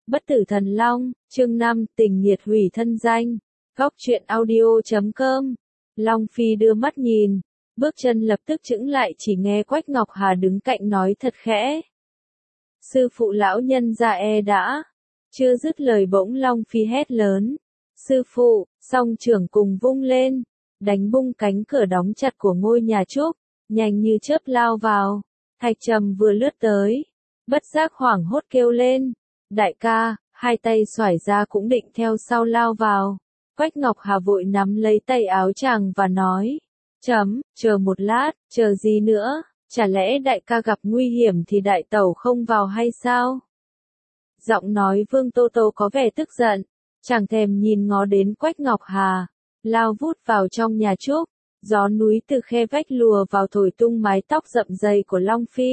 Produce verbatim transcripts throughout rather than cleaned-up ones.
Bất tử thần long, chương năm, tình nghiệt hủy thân danh. Góc truyện audio chấm com. Long Phi đưa mắt nhìn, bước chân lập tức chững lại, chỉ nghe Quách Ngọc Hà đứng cạnh nói thật khẽ. Sư phụ lão nhân ra e đã. Chưa dứt lời bỗng Long Phi hét lớn. Sư phụ, song trưởng cùng vung lên, đánh bung cánh cửa đóng chặt của ngôi nhà trúc, nhanh như chớp lao vào. Thạch Trầm vừa lướt tới, bất giác hoảng hốt kêu lên. Đại ca, hai tay xoải ra cũng định theo sau lao vào. Quách Ngọc Hà vội nắm lấy tay áo chàng và nói. Chấm, chờ một lát, chờ gì nữa, chả lẽ đại ca gặp nguy hiểm thì đại tẩu không vào hay sao? Giọng nói Vương Tô Tô có vẻ tức giận, chẳng thèm nhìn ngó đến Quách Ngọc Hà, lao vút vào trong nhà trúc, gió núi từ khe vách lùa vào thổi tung mái tóc rậm rây của Long Phi.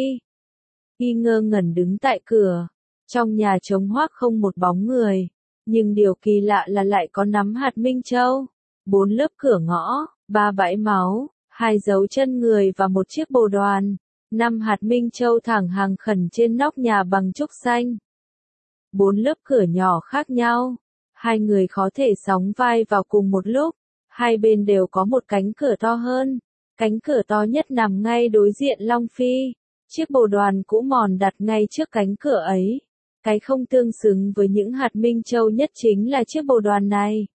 Y ngơ ngẩn đứng tại cửa, trong nhà trống hoác không một bóng người, nhưng điều kỳ lạ là lại có nắm hạt minh châu, bốn lớp cửa ngõ, ba bãi máu, hai dấu chân người và một chiếc bồ đoàn, năm hạt minh châu thẳng hàng khẩn trên nóc nhà bằng trúc xanh. Bốn lớp cửa nhỏ khác nhau, hai người khó thể sóng vai vào cùng một lúc, hai bên đều có một cánh cửa to hơn, cánh cửa to nhất nằm ngay đối diện Long Phi, chiếc bồ đoàn cũ mòn đặt ngay trước cánh cửa ấy. Cái không tương xứng với những hạt minh châu nhất chính là chiếc bồ đoàn này.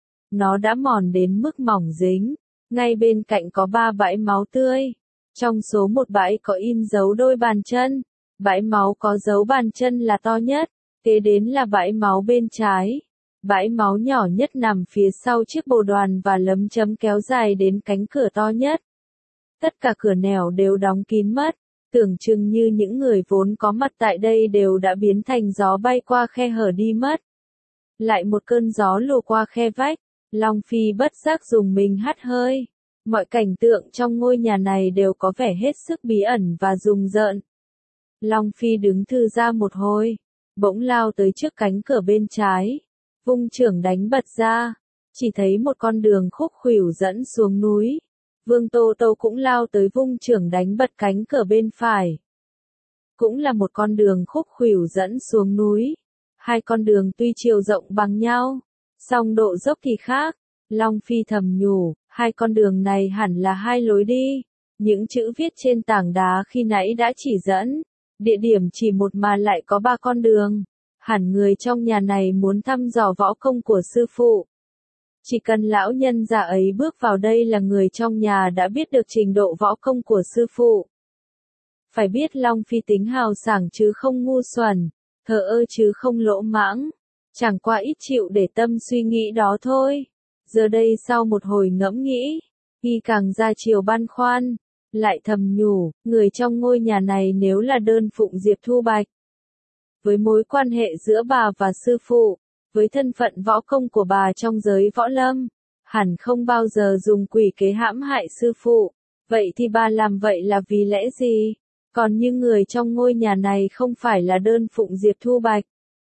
Nó đã mòn đến mức mỏng dính, ngay bên cạnh có ba bãi máu tươi. Trong số một bãi có in dấu đôi bàn chân, bãi máu có dấu bàn chân là to nhất, kế đến là bãi máu bên trái. Bãi máu nhỏ nhất nằm phía sau chiếc bồ đoàn và lấm chấm kéo dài đến cánh cửa to nhất. Tất cả cửa nẻo đều đóng kín mất. Tưởng chừng như những người vốn có mặt tại đây đều đã biến thành gió bay qua khe hở đi mất. Lại một cơn gió lùa qua khe vách, Long Phi bất giác dùng mình hắt hơi. Mọi cảnh tượng trong ngôi nhà này đều có vẻ hết sức bí ẩn và rùng rợn. Long Phi đứng thư ra một hồi, bỗng lao tới trước cánh cửa bên trái, vung chưởng đánh bật ra, chỉ thấy một con đường khúc khuỷu dẫn xuống núi. Vương Tô Tô cũng lao tới vung chưởng đánh bật cánh cửa bên phải. Cũng là một con đường khúc khuỷu dẫn xuống núi. Hai con đường tuy chiều rộng bằng nhau, song độ dốc thì khác. Long Phi thầm nhủ, hai con đường này hẳn là hai lối đi. Những chữ viết trên tảng đá khi nãy đã chỉ dẫn. Địa điểm chỉ một mà lại có ba con đường. Hẳn người trong nhà này muốn thăm dò võ công của sư phụ. Chỉ cần lão nhân già ấy bước vào đây là người trong nhà đã biết được trình độ võ công của sư phụ. Phải biết Long Phi tính hào sảng chứ không ngu xuẩn, thờ ơ chứ không lỗ mãng, chẳng qua ít chịu để tâm suy nghĩ đó thôi. Giờ đây sau một hồi ngẫm nghĩ, y càng ra chiều băn khoăn, lại thầm nhủ, người trong ngôi nhà này nếu là đơn phụng Diệp Thu Bạch. Với mối quan hệ giữa bà và sư phụ, với thân phận võ công của bà trong giới võ lâm, hẳn không bao giờ dùng quỷ kế hãm hại sư phụ. Vậy thì bà làm vậy là vì lẽ gì? Còn như người trong ngôi nhà này không phải là đơn phụng Diệp Thu Bạch.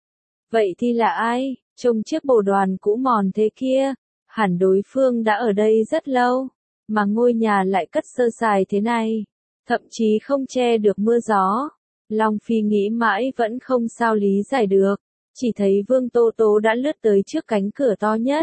Vậy thì là ai? Trông chiếc bồ đoàn cũ mòn thế kia, hẳn đối phương đã ở đây rất lâu, mà ngôi nhà lại cất sơ sài thế này, thậm chí không che được mưa gió. Long Phi nghĩ mãi vẫn không sao lý giải được. Chỉ thấy Vương Tô Tô đã lướt tới trước cánh cửa to nhất.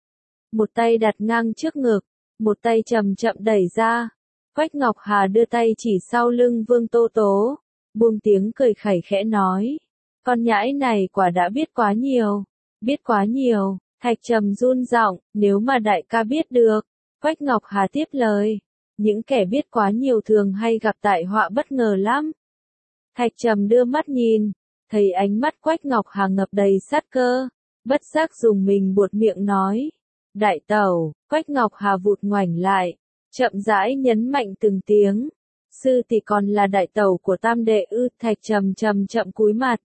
Một tay đặt ngang trước ngực, một tay chậm chậm đẩy ra. Quách Ngọc Hà đưa tay chỉ sau lưng Vương Tô Tô, buông tiếng cười khẩy khẽ nói. Con nhãi này quả đã biết quá nhiều, biết quá nhiều. Thạch Trầm run giọng, nếu mà đại ca biết được. Quách Ngọc Hà tiếp lời, những kẻ biết quá nhiều thường hay gặp tai họa bất ngờ lắm. Thạch Trầm đưa mắt nhìn, thấy ánh mắt Quách Ngọc Hà ngập đầy sát cơ, bất giác dùng mình buột miệng nói. Đại tẩu, Quách Ngọc Hà vụt ngoảnh lại, chậm rãi nhấn mạnh từng tiếng. Sư thì còn là đại tẩu của tam đệ ư? Thạch Trầm chậm chậm cúi mặt.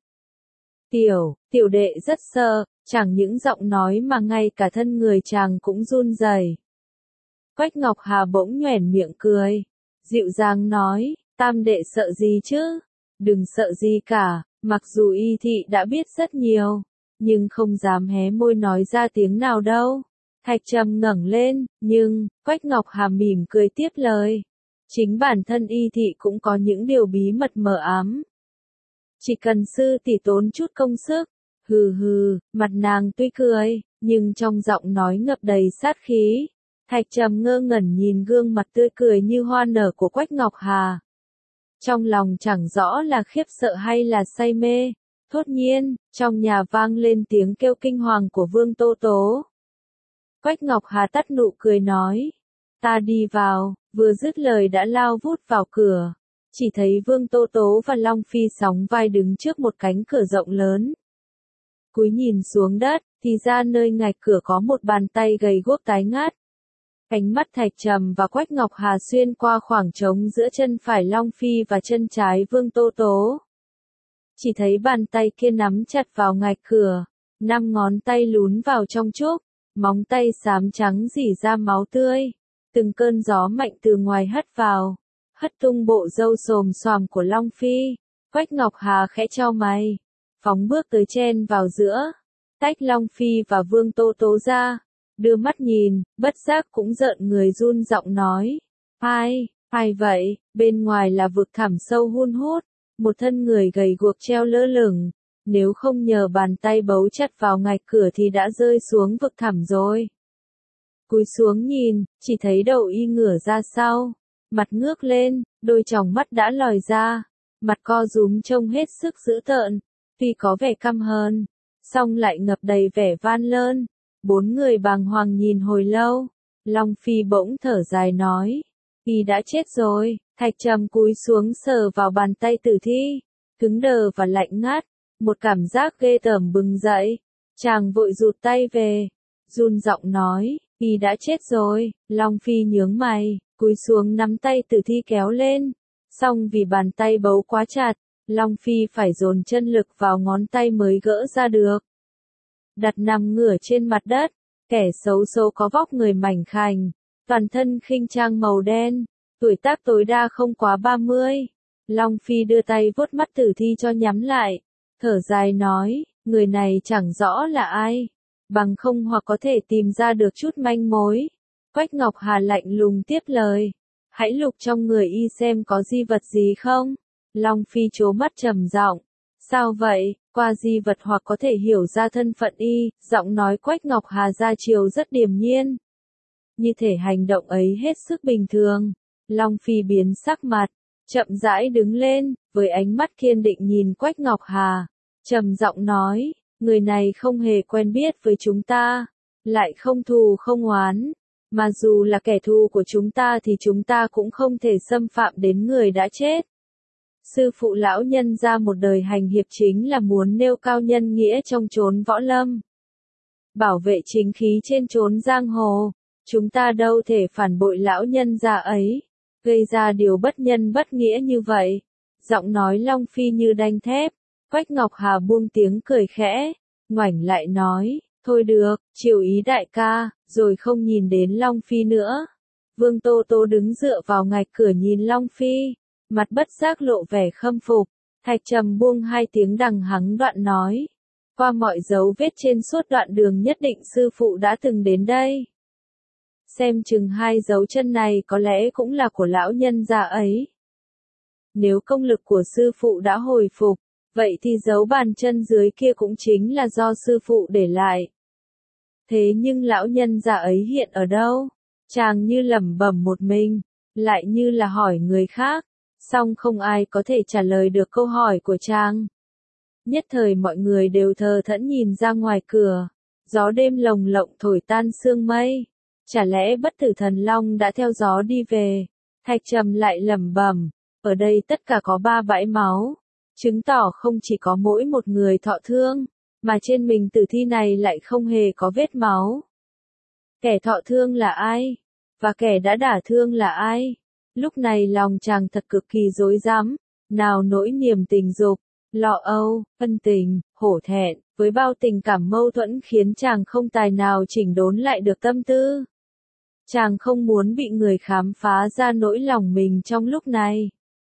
Tiểu, tiểu đệ rất sợ, chẳng những giọng nói mà ngay cả thân người chàng cũng run rẩy. Quách Ngọc Hà bỗng nhoẻn miệng cười, dịu dàng nói, tam đệ sợ gì chứ? Đừng sợ gì cả. Mặc dù y thị đã biết rất nhiều, nhưng không dám hé môi nói ra tiếng nào đâu. Thạch Trầm ngẩng lên, nhưng, Quách Ngọc Hà mỉm cười tiếp lời. Chính bản thân y thị cũng có những điều bí mật mờ ám. Chỉ cần sư tỷ tốn chút công sức, Hừ hừ, mặt nàng tuy cười, nhưng trong giọng nói ngập đầy sát khí. Thạch Trầm ngơ ngẩn nhìn gương mặt tươi cười như hoa nở của Quách Ngọc Hà. Trong lòng chẳng rõ là khiếp sợ hay là say mê. Thốt nhiên, trong nhà vang lên tiếng kêu kinh hoàng của Vương Tô Tố. Quách Ngọc Hà tắt nụ cười nói, ta đi vào, vừa dứt lời đã lao vút vào cửa. Chỉ thấy Vương Tô Tố và Long Phi sóng vai đứng trước một cánh cửa rộng lớn. Cúi nhìn xuống đất, thì ra nơi ngạch cửa có một bàn tay gầy guốc tái ngát. Ánh mắt Thạch Trầm và Quách Ngọc Hà xuyên qua khoảng trống giữa chân phải Long Phi và chân trái Vương Tô Tố. Chỉ thấy bàn tay kia nắm chặt vào ngạch cửa, năm ngón tay lún vào trong trúc, móng tay xám trắng rỉ ra máu tươi. Từng cơn gió mạnh từ ngoài hất vào, hất tung bộ râu xồm xoàm của Long Phi. Quách Ngọc Hà khẽ chau mày, phóng bước tới chen vào giữa, tách Long Phi và Vương Tô Tố ra, đưa mắt nhìn, bất giác cũng rợn người run giọng nói, ai, ai vậy, bên ngoài là vực thẳm sâu hun hút, một thân người gầy guộc treo lơ lửng, nếu không nhờ bàn tay bấu chặt vào ngạch cửa thì đã rơi xuống vực thẳm rồi. Cúi xuống nhìn, chỉ thấy đầu y ngửa ra sau, mặt ngước lên, đôi tròng mắt đã lòi ra, mặt co rúm trông hết sức dữ tợn, tuy có vẻ căm hờn, song lại ngập đầy vẻ van lơn. Bốn người bàng hoàng nhìn hồi lâu, Long Phi bỗng thở dài nói, y đã chết rồi. Thạch Trầm cúi xuống sờ vào bàn tay tử thi, cứng đờ và lạnh ngắt, một cảm giác ghê tởm bừng dậy, chàng vội rụt tay về, run giọng nói, y đã chết rồi. Long Phi nhướng mày, cúi xuống nắm tay tử thi kéo lên, song vì bàn tay bấu quá chặt, Long Phi phải dồn chân lực vào ngón tay mới gỡ ra được. Đặt nằm ngửa trên mặt đất, kẻ xấu số có vóc người mảnh khảnh, toàn thân khinh trang màu đen, tuổi tác tối đa không quá ba mươi. Long Phi đưa tay vuốt mắt tử thi cho nhắm lại, thở dài nói, người này chẳng rõ là ai, bằng không hoặc có thể tìm ra được chút manh mối. Quách Ngọc Hà lạnh lùng tiếp lời, hãy lục trong người y xem có di vật gì không. Long Phi trố mắt trầm giọng, sao vậy, qua di vật hoặc có thể hiểu ra thân phận y. Giọng nói Quách Ngọc Hà ra chiều rất điềm nhiên, như thể hành động ấy hết sức bình thường. Long Phi biến sắc mặt, chậm rãi đứng lên, với ánh mắt kiên định nhìn Quách Ngọc Hà, trầm giọng nói, người này không hề quen biết với chúng ta, lại không thù không oán, mà dù là kẻ thù của chúng ta thì chúng ta cũng không thể xâm phạm đến người đã chết. Sư phụ lão nhân ra một đời hành hiệp chính là muốn nêu cao nhân nghĩa trong chốn võ lâm, bảo vệ chính khí trên chốn giang hồ, chúng ta đâu thể phản bội lão nhân ra ấy, gây ra điều bất nhân bất nghĩa như vậy. Giọng nói Long Phi như đanh thép. Quách Ngọc Hà buông tiếng cười khẽ, ngoảnh lại nói, thôi được, chiều ý đại ca, rồi không nhìn đến Long Phi nữa. Vương Tô Tố đứng dựa vào ngạch cửa nhìn Long Phi, mặt bất giác lộ vẻ khâm phục. Thạch Trầm buông hai tiếng đằng hắng đoạn nói, qua mọi dấu vết trên suốt đoạn đường nhất định sư phụ đã từng đến đây. Xem chừng hai dấu chân này có lẽ cũng là của lão nhân già ấy. Nếu công lực của sư phụ đã hồi phục, vậy thì dấu bàn chân dưới kia cũng chính là do sư phụ để lại. Thế nhưng lão nhân già ấy hiện ở đâu? Chàng như lẩm bẩm một mình, lại như là hỏi người khác, song không ai có thể trả lời được câu hỏi của chàng. Nhất thời mọi người đều thờ thẫn nhìn ra ngoài cửa, gió đêm lồng lộng thổi tan sương mây. Chả lẽ bất tử thần long đã theo gió đi về? Thạch Trầm lại lẩm bẩm, ở đây tất cả có ba bãi máu, chứng tỏ không chỉ có mỗi một người thọ thương, mà trên mình tử thi này lại không hề có vết máu. Kẻ thọ thương là ai? Và kẻ đã đả thương là ai? Lúc này lòng chàng thật cực kỳ rối rắm, nào nỗi niềm tình dục, lo âu, ân tình, hổ thẹn, với bao tình cảm mâu thuẫn khiến chàng không tài nào chỉnh đốn lại được tâm tư. Chàng không muốn bị người khám phá ra nỗi lòng mình trong lúc này,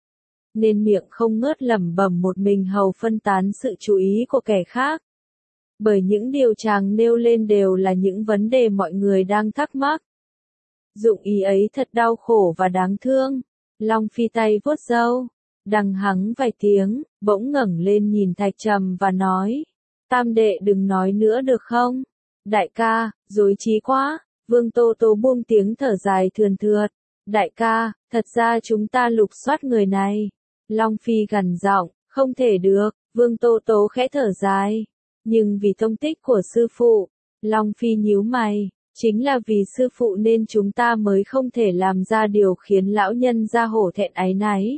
nên miệng không ngớt lẩm bẩm một mình hầu phân tán sự chú ý của kẻ khác. Bởi những điều chàng nêu lên đều là những vấn đề mọi người đang thắc mắc. Dụng ý ấy thật đau khổ và đáng thương. Long Phi tay vuốt râu, đằng hắng vài tiếng, bỗng ngẩng lên nhìn Thạch Trầm và nói, Tam đệ đừng nói nữa được không? Đại ca, dối trí quá. Vương Tô Tố buông tiếng thở dài thườn thượt. Đại ca, thật ra chúng ta lục soát người này. Long Phi gằn giọng, không thể được. Vương Tô Tố khẽ thở dài. Nhưng vì tông tích của sư phụ, Long Phi nhíu mày. Chính là vì sư phụ nên chúng ta mới không thể làm ra điều khiến lão nhân ra hổ thẹn áy náy.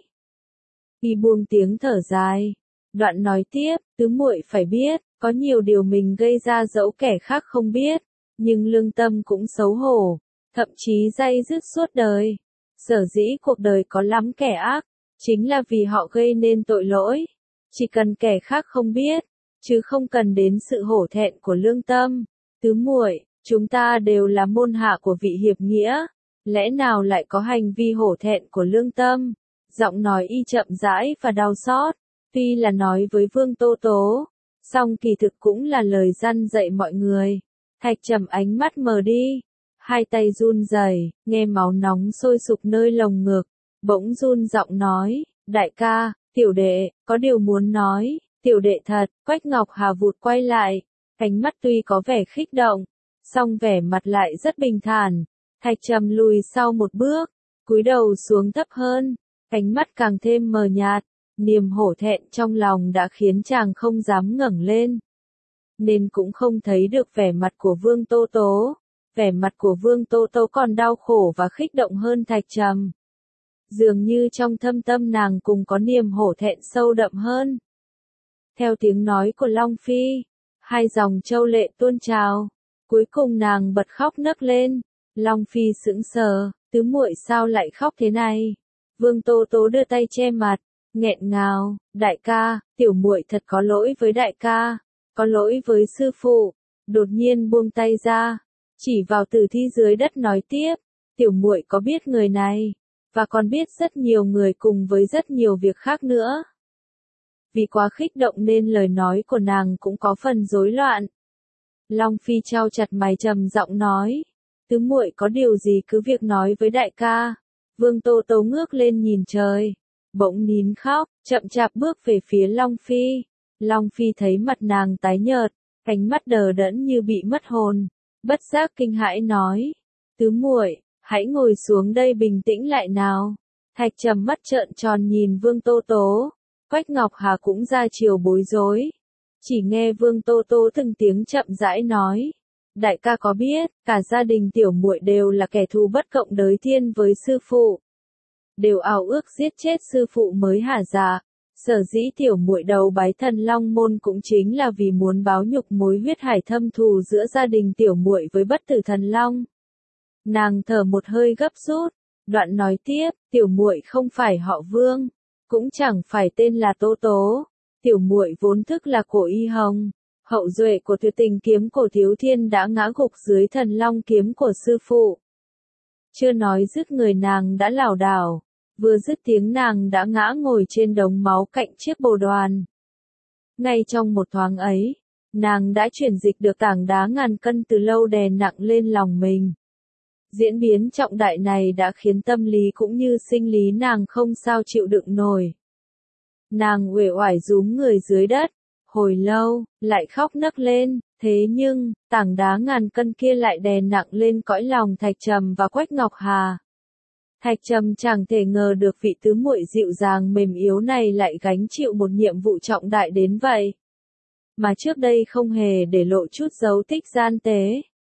Y buông tiếng thở dài. Đoạn nói tiếp, tứ muội phải biết, có nhiều điều mình gây ra dẫu kẻ khác không biết, nhưng lương tâm cũng xấu hổ, thậm chí day dứt suốt đời. Sở dĩ cuộc đời có lắm kẻ ác, chính là vì họ gây nên tội lỗi. Chỉ cần kẻ khác không biết, chứ không cần đến sự hổ thẹn của lương tâm. Tứ muội, chúng ta đều là môn hạ của vị hiệp nghĩa, lẽ nào lại có hành vi hổ thẹn của lương tâm? Giọng nói y chậm rãi và đau xót, tuy là nói với Vương Tô Tố, song kỳ thực cũng là lời răn dạy mọi người. Thạch Trầm ánh mắt mờ đi, hai tay run rẩy, nghe máu nóng sôi sục nơi lồng ngực, bỗng run giọng nói, đại ca, tiểu đệ, có điều muốn nói, tiểu đệ thật. Quách Ngọc Hà vụt quay lại, ánh mắt tuy có vẻ khích động, song vẻ mặt lại rất bình thản. Thạch Trầm lùi sau một bước, cúi đầu xuống thấp hơn, ánh mắt càng thêm mờ nhạt, niềm hổ thẹn trong lòng đã khiến chàng không dám ngẩng lên, nên cũng không thấy được vẻ mặt của Vương Tô Tố. Vẻ mặt của Vương Tô Tố còn đau khổ và khích động hơn Thạch Trầm. Dường như trong thâm tâm nàng cùng có niềm hổ thẹn sâu đậm hơn. Theo tiếng nói của Long Phi, hai dòng châu lệ tuôn trào, cuối cùng nàng bật khóc nấc lên. Long Phi sững sờ, tứ muội sao lại khóc thế này? Vương Tô Tố đưa tay che mặt, nghẹn ngào, đại ca, tiểu muội thật có lỗi với đại ca, có lỗi với sư phụ. Đột nhiên buông tay ra, chỉ vào tử thi dưới đất nói tiếp, tiểu muội có biết người này, và còn biết rất nhiều người cùng với rất nhiều việc khác nữa. Vì quá khích động nên lời nói của nàng cũng có phần rối loạn. Long Phi chau chặt mày trầm giọng nói, tứ muội có điều gì cứ việc nói với đại ca. Vương Tô Tố ngước lên nhìn trời, bỗng nín khóc, chậm chạp bước về phía Long Phi. Long Phi thấy mặt nàng tái nhợt, ánh mắt đờ đẫn như bị mất hồn, bất giác kinh hãi nói, tứ muội, hãy ngồi xuống đây bình tĩnh lại nào. Thạch Trầm mắt trợn tròn nhìn Vương Tô Tố, Quách Ngọc Hà cũng ra chiều bối rối. Chỉ nghe Vương Tô Tố từng tiếng chậm rãi nói, đại ca có biết, cả gia đình tiểu muội đều là kẻ thù bất cộng đới thiên với sư phụ, đều ảo ước giết chết sư phụ mới hả dạ. Sở dĩ tiểu muội đầu bái Thần Long môn cũng chính là vì muốn báo nhục mối huyết hải thâm thù giữa gia đình tiểu muội với bất tử thần long. Nàng thở một hơi gấp rút, đoạn nói tiếp, tiểu muội không phải họ Vương, cũng chẳng phải tên là Tô Tố, tiểu muội vốn thức là Cổ Y Hồng, hậu duệ của tuyệt tình kiếm cổ Thiếu Thiên đã ngã gục dưới Thần Long kiếm của sư phụ. Chưa nói dứt người nàng đã lảo đảo, vừa dứt tiếng nàng đã ngã ngồi trên đống máu cạnh chiếc bồ đoàn. Ngay trong một thoáng ấy, nàng đã chuyển dịch được tảng đá ngàn cân từ lâu đè nặng lên lòng mình. Diễn biến trọng đại này đã khiến tâm lý cũng như sinh lý nàng không sao chịu đựng nổi. Nàng uể oải rúm người dưới đất, hồi lâu, lại khóc nấc lên, thế nhưng, tảng đá ngàn cân kia lại đè nặng lên cõi lòng Thạch Trầm và Quách Ngọc Hà. Thạch Trầm chẳng thể ngờ được vị tứ muội dịu dàng mềm yếu này lại gánh chịu một nhiệm vụ trọng đại đến vậy. Mà trước đây không hề để lộ chút dấu tích gian tế.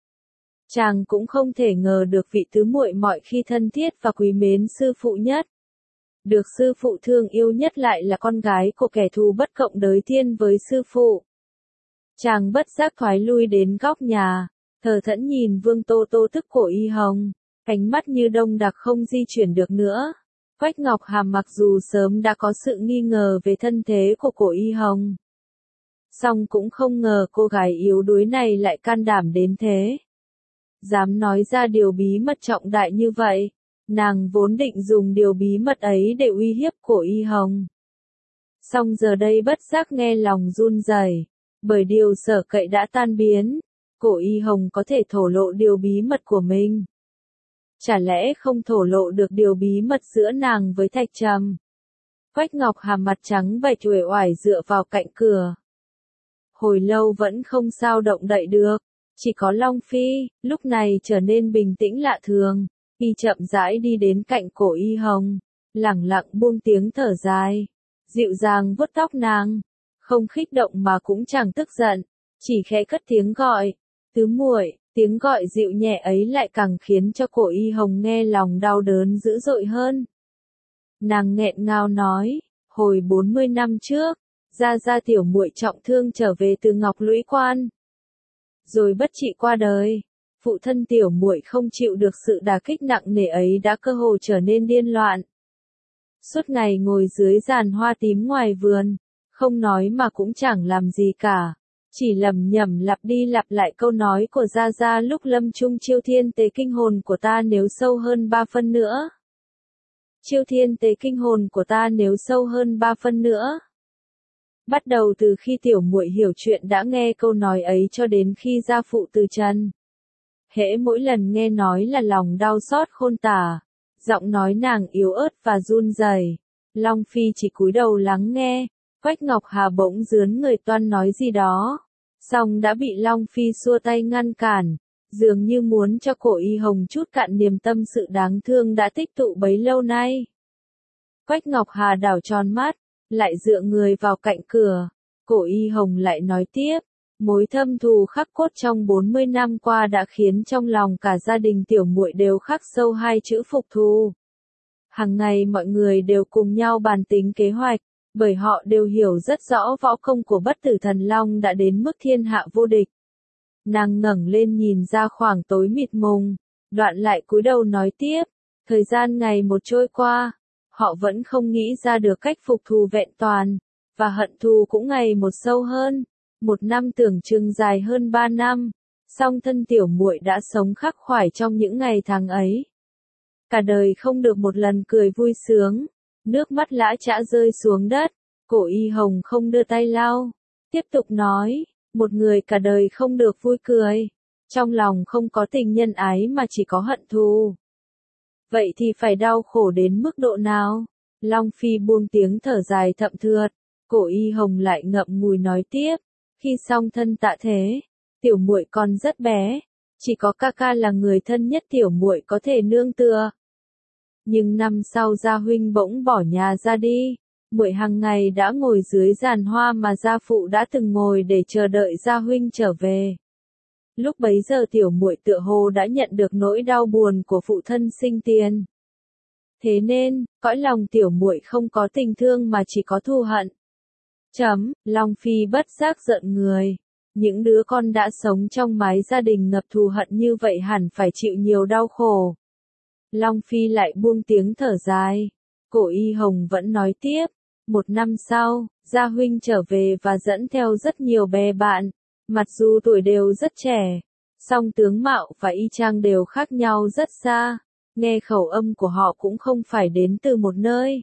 Chàng cũng không thể ngờ được vị tứ muội mọi khi thân thiết và quý mến sư phụ nhất, được sư phụ thương yêu nhất lại là con gái của kẻ thù bất cộng đới thiên với sư phụ. Chàng bất giác thoái lui đến góc nhà, thờ thẫn nhìn Vương Tô Tố tức Cổ Y Hồng, ánh mắt như đông đặc không di chuyển được nữa. Quách Ngọc Hà mặc dù sớm đã có sự nghi ngờ về thân thế của Cổ Y Hồng, song cũng không ngờ cô gái yếu đuối này lại can đảm đến thế, dám nói ra điều bí mật trọng đại như vậy. Nàng vốn định dùng điều bí mật ấy để uy hiếp Cổ Y Hồng, song giờ đây bất giác nghe lòng run rẩy, bởi điều sợ cậy đã tan biến. Cổ Y Hồng có thể thổ lộ điều bí mật của mình, chả lẽ không thổ lộ được điều bí mật giữa nàng với Thạch Trầm? Quách Ngọc Hà mặt trắng bệch uể oải dựa vào cạnh cửa. hồi lâu vẫn không sao động đậy được. Chỉ có Long Phi, lúc này trở nên bình tĩnh lạ thường. Y chậm rãi đi đến cạnh cổ Y Hồng, lẳng lặng buông tiếng thở dài, dịu dàng vuốt tóc nàng, không khích động mà cũng chẳng tức giận, chỉ khẽ cất tiếng gọi, tứ muội. Tiếng gọi dịu nhẹ ấy lại càng khiến cho cổ Y Hồng nghe lòng đau đớn dữ dội hơn. Nàng nghẹn ngào nói, hồi bốn mươi năm trước, gia gia tiểu muội trọng thương trở về từ Ngọc Lũy Quan, rồi bất trị qua đời. Phụ thân tiểu muội không chịu được sự đả kích nặng nề ấy đã cơ hồ trở nên điên loạn. Suốt ngày ngồi dưới giàn hoa tím ngoài vườn, không nói mà cũng chẳng làm gì cả, chỉ lẩm nhẩm lặp đi lặp lại câu nói của gia gia lúc lâm chung chiêu thiên tế kinh hồn của ta nếu sâu hơn ba phân nữa. Chiêu thiên tế kinh hồn của ta nếu sâu hơn ba phân nữa. Bắt đầu từ khi tiểu muội hiểu chuyện đã nghe câu nói ấy cho đến khi gia phụ từ trần. Hễ mỗi lần nghe nói là lòng đau xót khôn tả, giọng nói nàng yếu ớt và run rẩy. Long Phi chỉ cúi đầu lắng nghe, Quách Ngọc Hà bỗng dướn người toan nói gì đó, song đã bị Long Phi xua tay ngăn cản, dường như muốn cho cổ Y Hồng chút cạn niềm tâm sự đáng thương đã tích tụ bấy lâu nay. Quách Ngọc Hà đảo tròn mắt, lại dựa người vào cạnh cửa, cổ Y Hồng lại nói tiếp. Mối thâm thù khắc cốt trong bốn mươi năm qua đã khiến trong lòng cả gia đình tiểu muội đều khắc sâu hai chữ phục thù. Hàng ngày mọi người đều cùng nhau bàn tính kế hoạch, bởi họ đều hiểu rất rõ võ công của bất tử thần long đã đến mức thiên hạ vô địch. Nàng ngẩng lên nhìn ra khoảng tối mịt mùng, đoạn lại cúi đầu nói tiếp, thời gian ngày một trôi qua, họ vẫn không nghĩ ra được cách phục thù vẹn toàn, và hận thù cũng ngày một sâu hơn. Một năm tưởng chừng dài hơn ba năm, song thân tiểu muội đã sống khắc khoải trong những ngày tháng ấy. Cả đời không được một lần cười vui sướng, nước mắt lã chã rơi xuống đất, cổ Y Hồng không đưa tay lau, tiếp tục nói, một người cả đời không được vui cười, trong lòng không có tình nhân ái mà chỉ có hận thù. Vậy thì phải đau khổ đến mức độ nào? Long Phi buông tiếng thở dài thậm thượt, cổ Y Hồng lại ngậm ngùi nói tiếp. Khi song thân tạ thế, tiểu muội còn rất bé, chỉ có ca ca là người thân nhất tiểu muội có thể nương tựa. Nhưng năm sau gia huynh bỗng bỏ nhà ra đi, muội hàng ngày đã ngồi dưới giàn hoa mà gia phụ đã từng ngồi để chờ đợi gia huynh trở về. Lúc bấy giờ tiểu muội tựa hồ đã nhận được nỗi đau buồn của phụ thân sinh tiền. Thế nên, cõi lòng tiểu muội không có tình thương mà chỉ có thù hận. Chấm, Long Phi bất giác giận người. Những đứa con đã sống trong mái gia đình ngập thù hận như vậy hẳn phải chịu nhiều đau khổ. Long Phi lại buông tiếng thở dài. Cổ Y Hồng vẫn nói tiếp. Một năm sau, gia huynh trở về và dẫn theo rất nhiều bè bạn. Mặc dù tuổi đều rất trẻ, song tướng mạo và y chang đều khác nhau rất xa. Nghe khẩu âm của họ cũng không phải đến từ một nơi.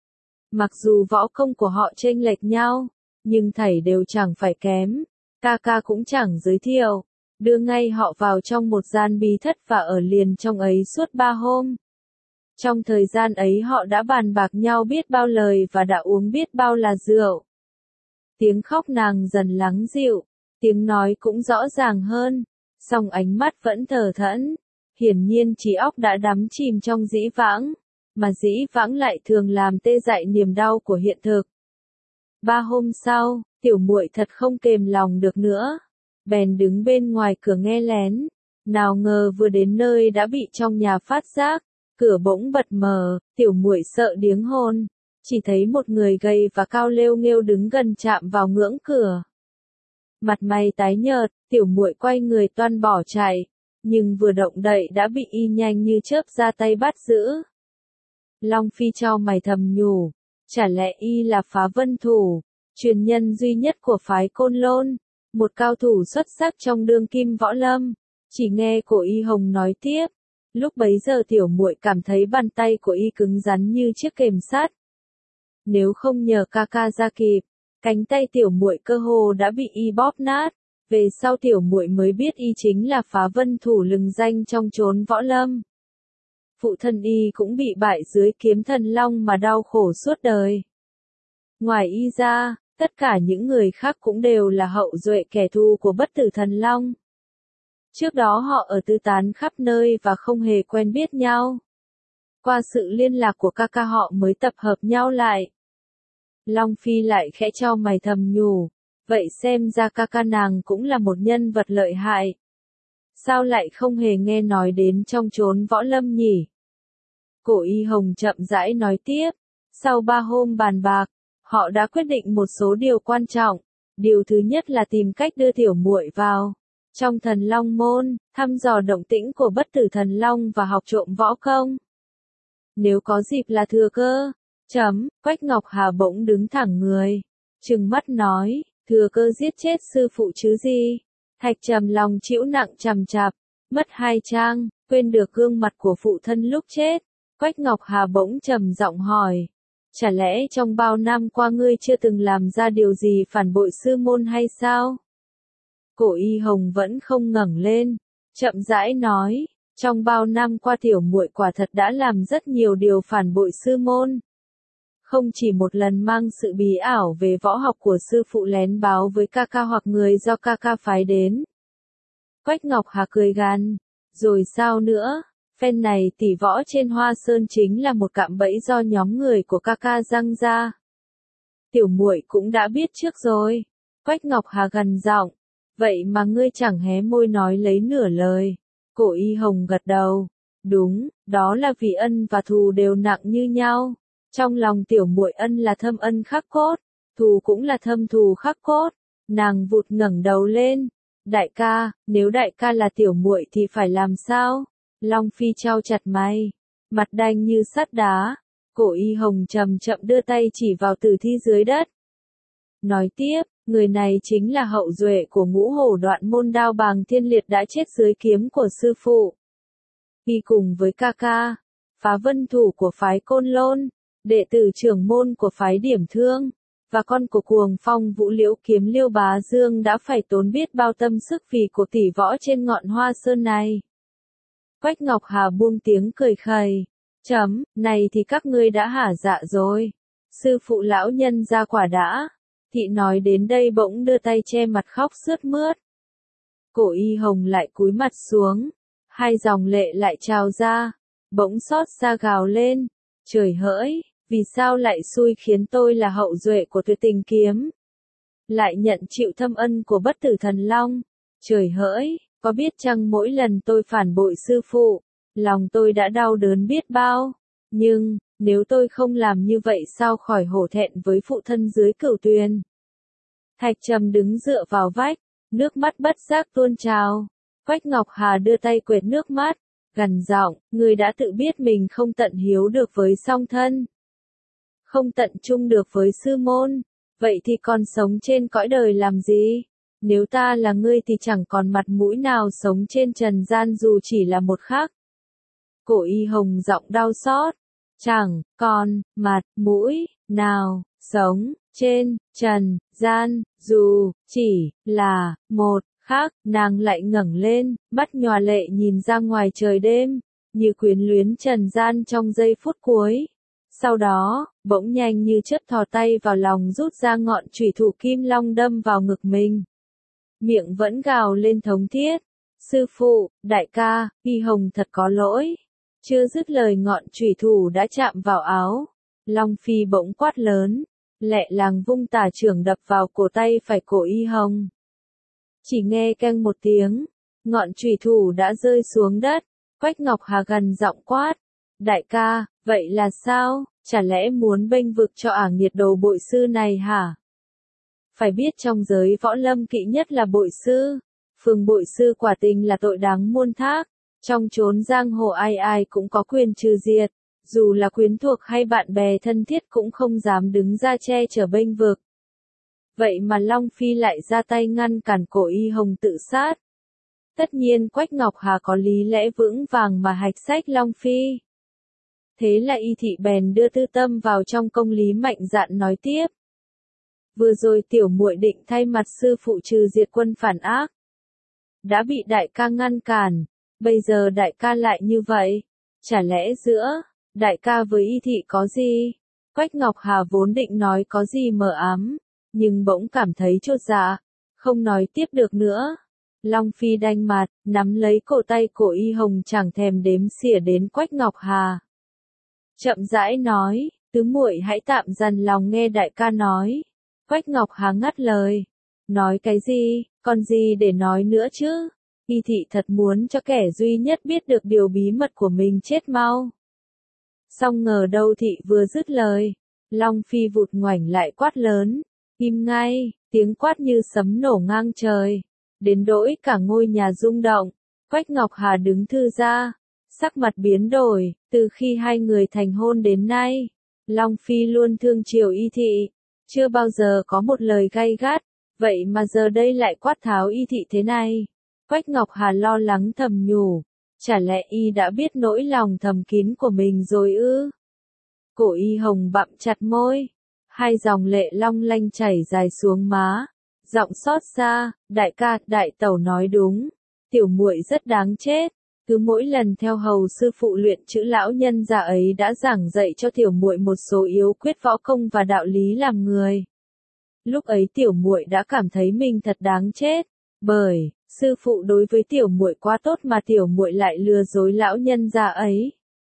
Mặc dù võ công của họ chênh lệch nhau, nhưng thảy đều chẳng phải kém, ca ca cũng chẳng giới thiệu, đưa ngay họ vào trong một gian bí thất và ở liền trong ấy suốt ba hôm. Trong thời gian ấy họ đã bàn bạc nhau biết bao lời và đã uống biết bao là rượu. Tiếng khóc nàng dần lắng dịu, tiếng nói cũng rõ ràng hơn, song ánh mắt vẫn thờ thẫn, hiển nhiên trí óc đã đắm chìm trong dĩ vãng. Mà dĩ vãng lại thường làm tê dại niềm đau của hiện thực. Ba hôm sau, tiểu muội thật không kềm lòng được nữa, bèn đứng bên ngoài cửa nghe lén, nào ngờ vừa đến nơi đã bị trong nhà phát giác, cửa bỗng bật mở, tiểu muội sợ điếng hồn, chỉ thấy một người gầy và cao lêu nghêu đứng gần chạm vào ngưỡng cửa. Mặt mày tái nhợt, tiểu muội quay người toan bỏ chạy, nhưng vừa động đậy đã bị y nhanh như chớp ra tay bắt giữ. Long Phi cho mày thầm nhủ, chả lẽ y là Phá Vân Thủ, truyền nhân duy nhất của phái Côn Lôn, một cao thủ xuất sắc trong đương kim võ lâm. Chỉ nghe cổ Y Hồng nói tiếp, lúc bấy giờ tiểu muội cảm thấy bàn tay của y cứng rắn như chiếc kềm sắt. Nếu không nhờ ca ca ra kịp, cánh tay tiểu muội cơ hồ đã bị y bóp nát. Về sau tiểu muội mới biết y chính là Phá Vân Thủ lừng danh trong chốn võ lâm. Phụ thân y cũng bị bại dưới kiếm thần long mà đau khổ suốt đời. Ngoài y ra, Tất cả những người khác cũng đều là hậu duệ kẻ thù của Bất Tử Thần Long. Trước đó họ ở tư tán khắp nơi và không hề quen biết nhau. Qua sự liên lạc của ca ca họ mới tập hợp nhau lại. Long Phi lại khẽ chau mày thầm nhủ, vậy xem ra ca ca nàng cũng là một nhân vật lợi hại. Sao lại không hề nghe nói đến trong chốn võ lâm nhỉ? Cổ Y Hồng chậm rãi nói tiếp, sau ba hôm bàn bạc, họ đã quyết định một số điều quan trọng. Điều thứ nhất là tìm cách đưa tiểu muội vào trong Thần Long môn, thăm dò động tĩnh của Bất Tử Thần Long và học trộm võ công. Nếu có dịp là thừa cơ. Chấm, Quách Ngọc Hà bỗng đứng thẳng người, trừng mắt nói, thừa cơ giết chết sư phụ chứ gì. Thạch Trầm lòng chịu nặng trầm chạp, mất hai trang, quên được gương mặt của phụ thân lúc chết. Quách Ngọc Hà bỗng trầm giọng hỏi, chả lẽ trong bao năm qua ngươi chưa từng làm ra điều gì phản bội sư môn hay sao? Cổ Y Hồng vẫn không ngẩng lên, chậm rãi nói, trong bao năm qua tiểu muội quả thật đã làm rất nhiều điều phản bội sư môn. Không chỉ một lần mang sự bí ảo về võ học của sư phụ lén báo với ca ca hoặc người do ca ca phái đến. Quách Ngọc Hà cười gằn, rồi sao nữa, phen này tỷ võ trên Hoa Sơn chính là một cạm bẫy do nhóm người của ca ca răng ra. Tiểu muội cũng đã biết trước rồi. Quách Ngọc Hà gằn giọng, vậy mà ngươi chẳng hé môi nói lấy nửa lời. Cổ Y Hồng gật đầu, đúng, đó là vì ân và thù đều nặng như nhau. Trong lòng tiểu muội ân là thâm ân khắc cốt, thù cũng là thâm thù khắc cốt. Nàng vụt ngẩng đầu lên, đại ca, nếu đại ca là tiểu muội thì phải làm sao? Long Phi chau chặt mày, mặt đanh như sắt đá. Cổ Y Hồng chậm chậm đưa tay chỉ vào tử thi dưới đất. Nói tiếp, người này chính là hậu duệ của Ngũ Hổ Đoạn môn Đao Bàng Thiên Liệt đã chết dưới kiếm của sư phụ. Khi cùng với ca ca, Phá Vân thủ của phái Côn Lôn, đệ tử trưởng môn của phái Điểm Thương, và con của Cuồng Phong Vũ Liễu Kiếm Liêu Bá Dương đã phải tốn biết bao tâm sức vì cuộc tỷ võ trên ngọn Hoa Sơn này. Quách Ngọc Hà buông tiếng cười khẩy, chấm, này thì các ngươi đã hả dạ rồi. Sư phụ lão nhân ra quả đã. Thị nói đến đây bỗng đưa tay che mặt khóc sướt mướt. Cổ Y Hồng lại cúi mặt xuống, hai dòng lệ lại trào ra, bỗng xót xa gào lên, trời hỡi, vì sao lại xui khiến tôi là hậu duệ của Tuyệt Tình Kiếm, lại nhận chịu thâm ân của Bất Tử Thần Long, trời hỡi, có biết chăng mỗi lần tôi phản bội sư phụ, lòng tôi đã đau đớn biết bao, nhưng, nếu tôi không làm như vậy sao khỏi hổ thẹn với phụ thân dưới cửu tuyền. Thạch Trầm đứng dựa vào vách, nước mắt bất giác tuôn trào. Quách Ngọc Hà đưa tay quệt nước mắt, gằn giọng, người đã tự biết mình không tận hiếu được với song thân, không tận chung được với sư môn, vậy thì còn sống trên cõi đời làm gì? Nếu ta là ngươi thì chẳng còn mặt mũi nào sống trên trần gian dù chỉ là một khắc. Cổ Y Hồng giọng đau xót, chẳng còn mặt mũi nào sống trên trần gian dù chỉ là một khắc. Nàng lại ngẩng lên, mắt nhòa lệ nhìn ra ngoài trời đêm, như quyến luyến trần gian trong giây phút cuối. Sau đó, bỗng nhanh như chớp thò tay vào lòng rút ra ngọn chủy thủ kim long đâm vào ngực mình. Miệng vẫn gào lên thống thiết, sư phụ, đại ca, Y Hồng thật có lỗi. Chưa dứt lời ngọn chủy thủ đã chạm vào áo. Long Phi bỗng quát lớn, lẹ làng vung tả chưởng đập vào cổ tay phải cổ Y Hồng. Chỉ nghe keng một tiếng, ngọn chủy thủ đã rơi xuống đất. Quách Ngọc Hà gằn giọng quát, đại ca, vậy là sao, chả lẽ muốn bênh vực cho ả nghiệt đồ bội sư này hả? Phải biết trong giới võ lâm kỵ nhất là bội sư, phường bội sư quả tình là tội đáng muôn thác, trong chốn giang hồ ai ai cũng có quyền trừ diệt, dù là quyến thuộc hay bạn bè thân thiết cũng không dám đứng ra che chở bênh vực. Vậy mà Long Phi lại ra tay ngăn cản cổ Y Hồng tự sát. Tất nhiên Quách Ngọc Hà có lý lẽ vững vàng mà hạch sách Long Phi. Thế là Y thị bèn đưa Tư Tâm vào trong công lý mạnh dạn nói tiếp. Vừa rồi tiểu muội định thay mặt sư phụ trừ diệt quân phản ác, đã bị đại ca ngăn cản, bây giờ đại ca lại như vậy, chả lẽ giữa đại ca với Y thị có gì? Quách Ngọc Hà vốn định nói có gì mờ ám, nhưng bỗng cảm thấy chột dạ, không nói tiếp được nữa. Long Phi đanh mặt, nắm lấy cổ tay của Y Hồng chẳng thèm đếm xỉa đến Quách Ngọc Hà. Chậm rãi nói, tứ muội hãy tạm dằn lòng nghe đại ca nói. Quách Ngọc Hà ngắt lời. Nói cái gì, còn gì để nói nữa chứ? Y thị thật muốn cho kẻ duy nhất biết được điều bí mật của mình chết mau. Xong ngờ đâu thị vừa dứt lời, Long Phi vụt ngoảnh lại quát lớn. Im ngay, tiếng quát như sấm nổ ngang trời. Đến nỗi cả ngôi nhà rung động. Quách Ngọc Hà đứng thư ra, sắc mặt biến đổi, từ khi hai người thành hôn đến nay. Long Phi luôn thương chiều Y thị, chưa bao giờ có một lời gay gắt, vậy mà giờ đây lại quát tháo Y thị thế này. Quách Ngọc Hà lo lắng thầm nhủ, chả lẽ Y đã biết nỗi lòng thầm kín của mình rồi ư? Cổ Y Hồng bặm chặt môi, hai dòng lệ long lanh chảy dài xuống má, giọng xót xa, đại ca, đại tẩu nói đúng, tiểu muội rất đáng chết. Cứ mỗi lần theo hầu sư phụ luyện chữ lão nhân già ấy đã giảng dạy cho tiểu muội một số yếu quyết võ công và đạo lý làm người. Lúc ấy tiểu muội đã cảm thấy mình thật đáng chết, bởi sư phụ đối với tiểu muội quá tốt mà tiểu muội lại lừa dối lão nhân già ấy.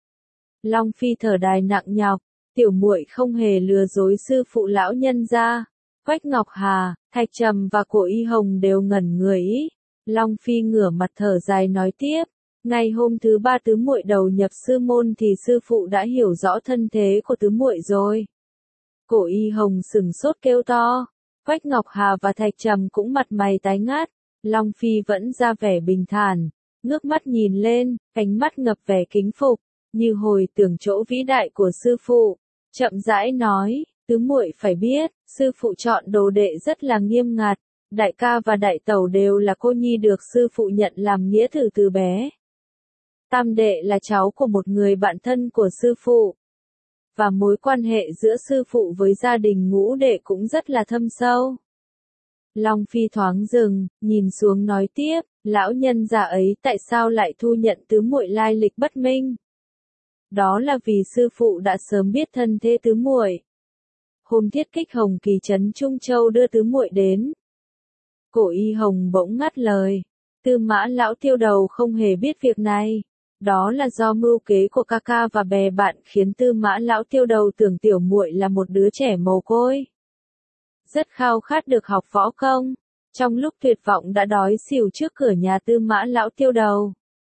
Long Phi thở dài nặng nhọc, tiểu muội không hề lừa dối sư phụ lão nhân gia. Quách Ngọc Hà, Thạch Trầm và Cổ Y Hồng đều ngẩn người ý. Long Phi ngửa mặt thở dài nói tiếp. Ngày hôm thứ ba tứ muội đầu nhập sư môn thì sư phụ đã hiểu rõ thân thế của tứ muội rồi. Cổ Y Hồng sừng sốt kêu to. Quách Ngọc Hà và Thạch Trầm cũng mặt mày tái ngát. Long Phi vẫn ra vẻ bình thản, ngước mắt nhìn lên, ánh mắt ngập vẻ kính phục, như hồi tưởng chỗ vĩ đại của sư phụ. Chậm rãi nói, tứ muội phải biết, sư phụ chọn đồ đệ rất là nghiêm ngặt. Đại ca và đại tẩu đều là cô nhi được sư phụ nhận làm nghĩa tử từ bé. Tam đệ là cháu của một người bạn thân của sư phụ. Và mối quan hệ giữa sư phụ với gia đình ngũ đệ cũng rất là thâm sâu. Long Phi thoáng dừng, nhìn xuống nói tiếp, lão nhân già ấy tại sao lại thu nhận tứ muội lai lịch bất minh? Đó là vì sư phụ đã sớm biết thân thế tứ muội. Hôm Thiết Kích Hồng Kỳ trấn Trung Châu đưa tứ muội đến. Cổ Y Hồng bỗng ngắt lời, Tư Mã lão tiêu đầu không hề biết việc này. Đó là do mưu kế của ca ca và bè bạn khiến Tư Mã lão tiêu đầu tưởng tiểu muội là một đứa trẻ mồ côi. Rất khao khát được học võ công, trong lúc tuyệt vọng đã đói xỉu trước cửa nhà Tư Mã lão tiêu đầu.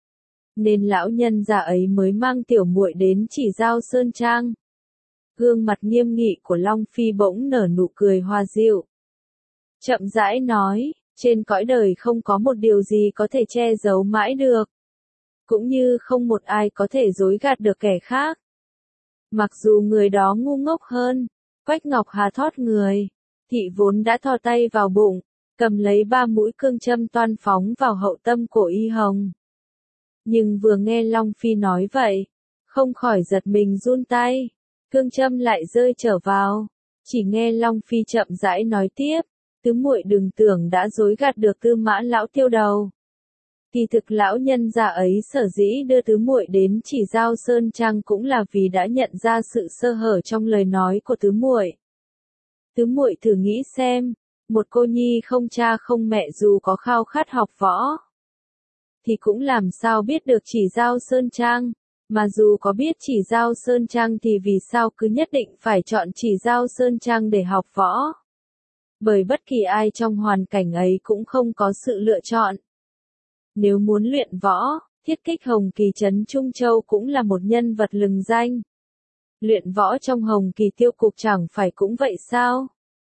Nên lão nhân già ấy mới mang tiểu muội đến Chỉ Giao Sơn Trang. Gương mặt nghiêm nghị của Long Phi bỗng nở nụ cười hoa dịu. Chậm rãi nói, trên cõi đời không có một điều gì có thể che giấu mãi được. Cũng như không một ai có thể dối gạt được kẻ khác. Mặc dù người đó ngu ngốc hơn, Quách Ngọc Hà thót người, thị vốn đã thò tay vào bụng, cầm lấy ba mũi cương châm toan phóng vào hậu tâm của Y Hồng. Nhưng vừa nghe Long Phi nói vậy, không khỏi giật mình run tay, cương châm lại rơi trở vào. Chỉ nghe Long Phi chậm rãi nói tiếp, tứ muội đừng tưởng đã dối gạt được Tư Mã lão tiêu đầu. Kỳ thực lão nhân già ấy sở dĩ đưa tứ muội đến Chỉ Giao Sơn Trang cũng là vì đã nhận ra sự sơ hở trong lời nói của tứ muội. Tứ muội thử nghĩ xem, một cô nhi không cha không mẹ dù có khao khát học võ, thì cũng làm sao biết được Chỉ Giao Sơn Trang, mà dù có biết Chỉ Giao Sơn Trang thì vì sao cứ nhất định phải chọn Chỉ Giao Sơn Trang để học võ. Bởi bất kỳ ai trong hoàn cảnh ấy cũng không có sự lựa chọn. Nếu muốn luyện võ, Thiết Kích Hồng Kỳ trấn Trung Châu cũng là một nhân vật lừng danh. Luyện võ trong Hồng Kỳ tiêu cục chẳng phải cũng vậy sao?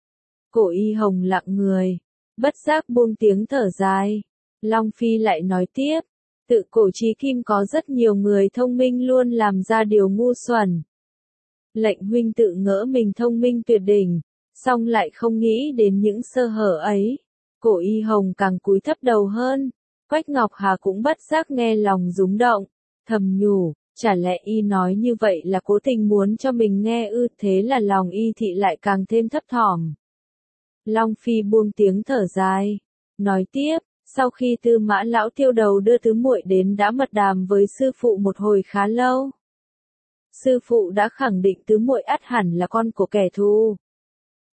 Cổ Y Hồng lặng người, bất giác buông tiếng thở dài. Long Phi lại nói tiếp, tự cổ chí kim có rất nhiều người thông minh luôn làm ra điều ngu xuẩn. Lệnh huynh tự ngỡ mình thông minh tuyệt đỉnh, song lại không nghĩ đến những sơ hở ấy. Cổ Y Hồng càng cúi thấp đầu hơn. Quách Ngọc Hà cũng bất giác nghe lòng rúng động, thầm nhủ, chả lẽ Y nói như vậy là cố tình muốn cho mình nghe ư? Thế là lòng Y thị lại càng thêm thấp thỏm. Long Phi buông tiếng thở dài, nói tiếp, sau khi Tư Mã lão tiêu đầu đưa tứ muội đến đã mật đàm với sư phụ một hồi khá lâu. Sư phụ đã khẳng định tứ muội ắt hẳn là con của kẻ thù.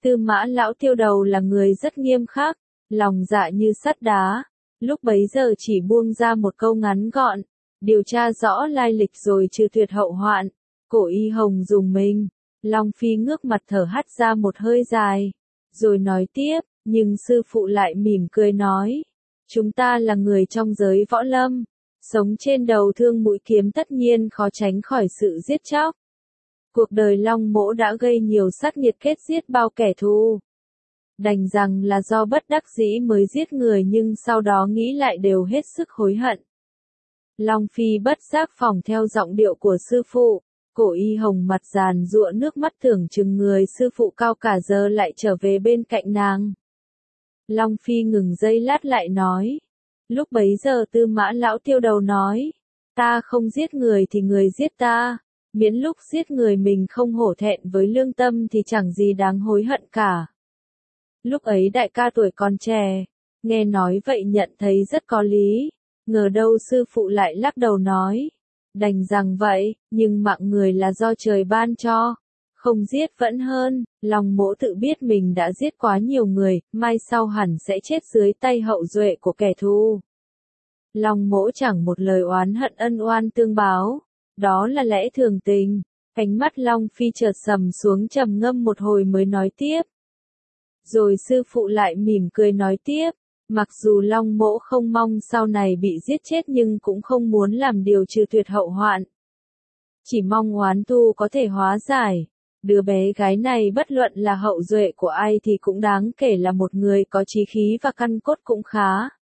Tư Mã lão tiêu đầu là người rất nghiêm khắc, lòng dạ như sắt đá, lúc bấy giờ chỉ buông ra một câu ngắn gọn, điều tra rõ lai lịch rồi trừ tuyệt hậu hoạn. Cổ Y Hồng dùng mình, Long Phi ngước mặt thở hắt ra một hơi dài, rồi nói tiếp, nhưng sư phụ lại mỉm cười nói, chúng ta là người trong giới võ lâm, sống trên đầu thương mũi kiếm tất nhiên khó tránh khỏi sự giết chóc. Cuộc đời Long Mỗ đã gây nhiều sát nghiệt kết giết bao kẻ thù. Đành rằng là do bất đắc dĩ mới giết người nhưng sau đó nghĩ lại đều hết sức hối hận. Long Phi bất giác phỏng theo giọng điệu của sư phụ, Cổ Y Hồng mặt giàn giụa nước mắt tưởng chừng người sư phụ cao cả giờ lại trở về bên cạnh nàng. Long Phi ngừng giây lát lại nói, lúc bấy giờ Tư Mã lão tiêu đầu nói, ta không giết người thì người giết ta, miễn lúc giết người mình không hổ thẹn với lương tâm thì chẳng gì đáng hối hận cả. Lúc ấy đại ca tuổi còn trẻ, nghe nói vậy nhận thấy rất có lý, ngờ đâu sư phụ lại lắc đầu nói, đành rằng vậy, nhưng mạng người là do trời ban cho, không giết vẫn hơn. Long Mỗ tự biết mình đã giết quá nhiều người, mai sau hẳn sẽ chết dưới tay hậu duệ của kẻ thù. Long Mỗ chẳng một lời oán hận ân oan tương báo, đó là lẽ thường tình. Ánh mắt Long Phi chợt sầm xuống trầm ngâm một hồi mới nói tiếp. Rồi sư phụ lại mỉm cười nói tiếp, mặc dù Long Mỗ không mong sau này bị giết chết nhưng cũng không muốn làm điều trừ tuyệt hậu hoạn. Chỉ mong oán thù có thể hóa giải. Đứa bé gái này bất luận là hậu duệ của ai thì cũng đáng kể là một người có chí khí và căn cốt cũng khá.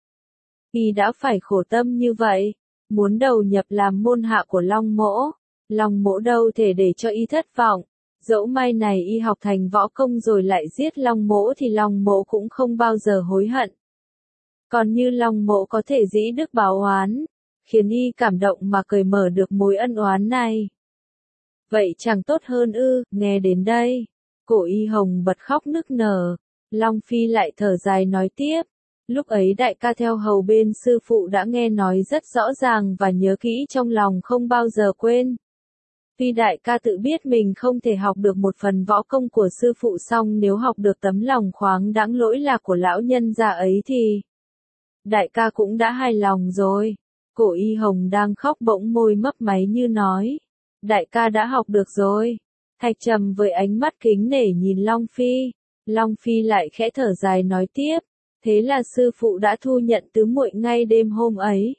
Y đã phải khổ tâm như vậy, muốn đầu nhập làm môn hạ của Long Mỗ, Long Mỗ đâu thể để cho y thất vọng. Dẫu mai này y học thành võ công rồi lại giết Long Mỗ thì Long Mỗ cũng không bao giờ hối hận. Còn như Long Mỗ có thể dĩ đức báo oán, khiến y cảm động mà cởi mở được mối ân oán này. Vậy chẳng tốt hơn ư? Nghe đến đây, Cổ Y Hồng bật khóc nức nở. Long Phi lại thở dài nói tiếp, lúc ấy đại ca theo hầu bên sư phụ đã nghe nói rất rõ ràng và nhớ kỹ trong lòng không bao giờ quên. Tuy đại ca tự biết mình không thể học được một phần võ công của sư phụ song nếu học được tấm lòng khoáng đãng lỗi lạc của lão nhân già ấy thì đại ca cũng đã hài lòng rồi. Cổ Y Hồng đang khóc bỗng môi mấp máy như nói, đại ca đã học được rồi. Thạch Trầm với ánh mắt kính nể nhìn Long Phi, Long Phi lại khẽ thở dài nói tiếp, thế là sư phụ đã thu nhận tứ muội ngay đêm hôm ấy.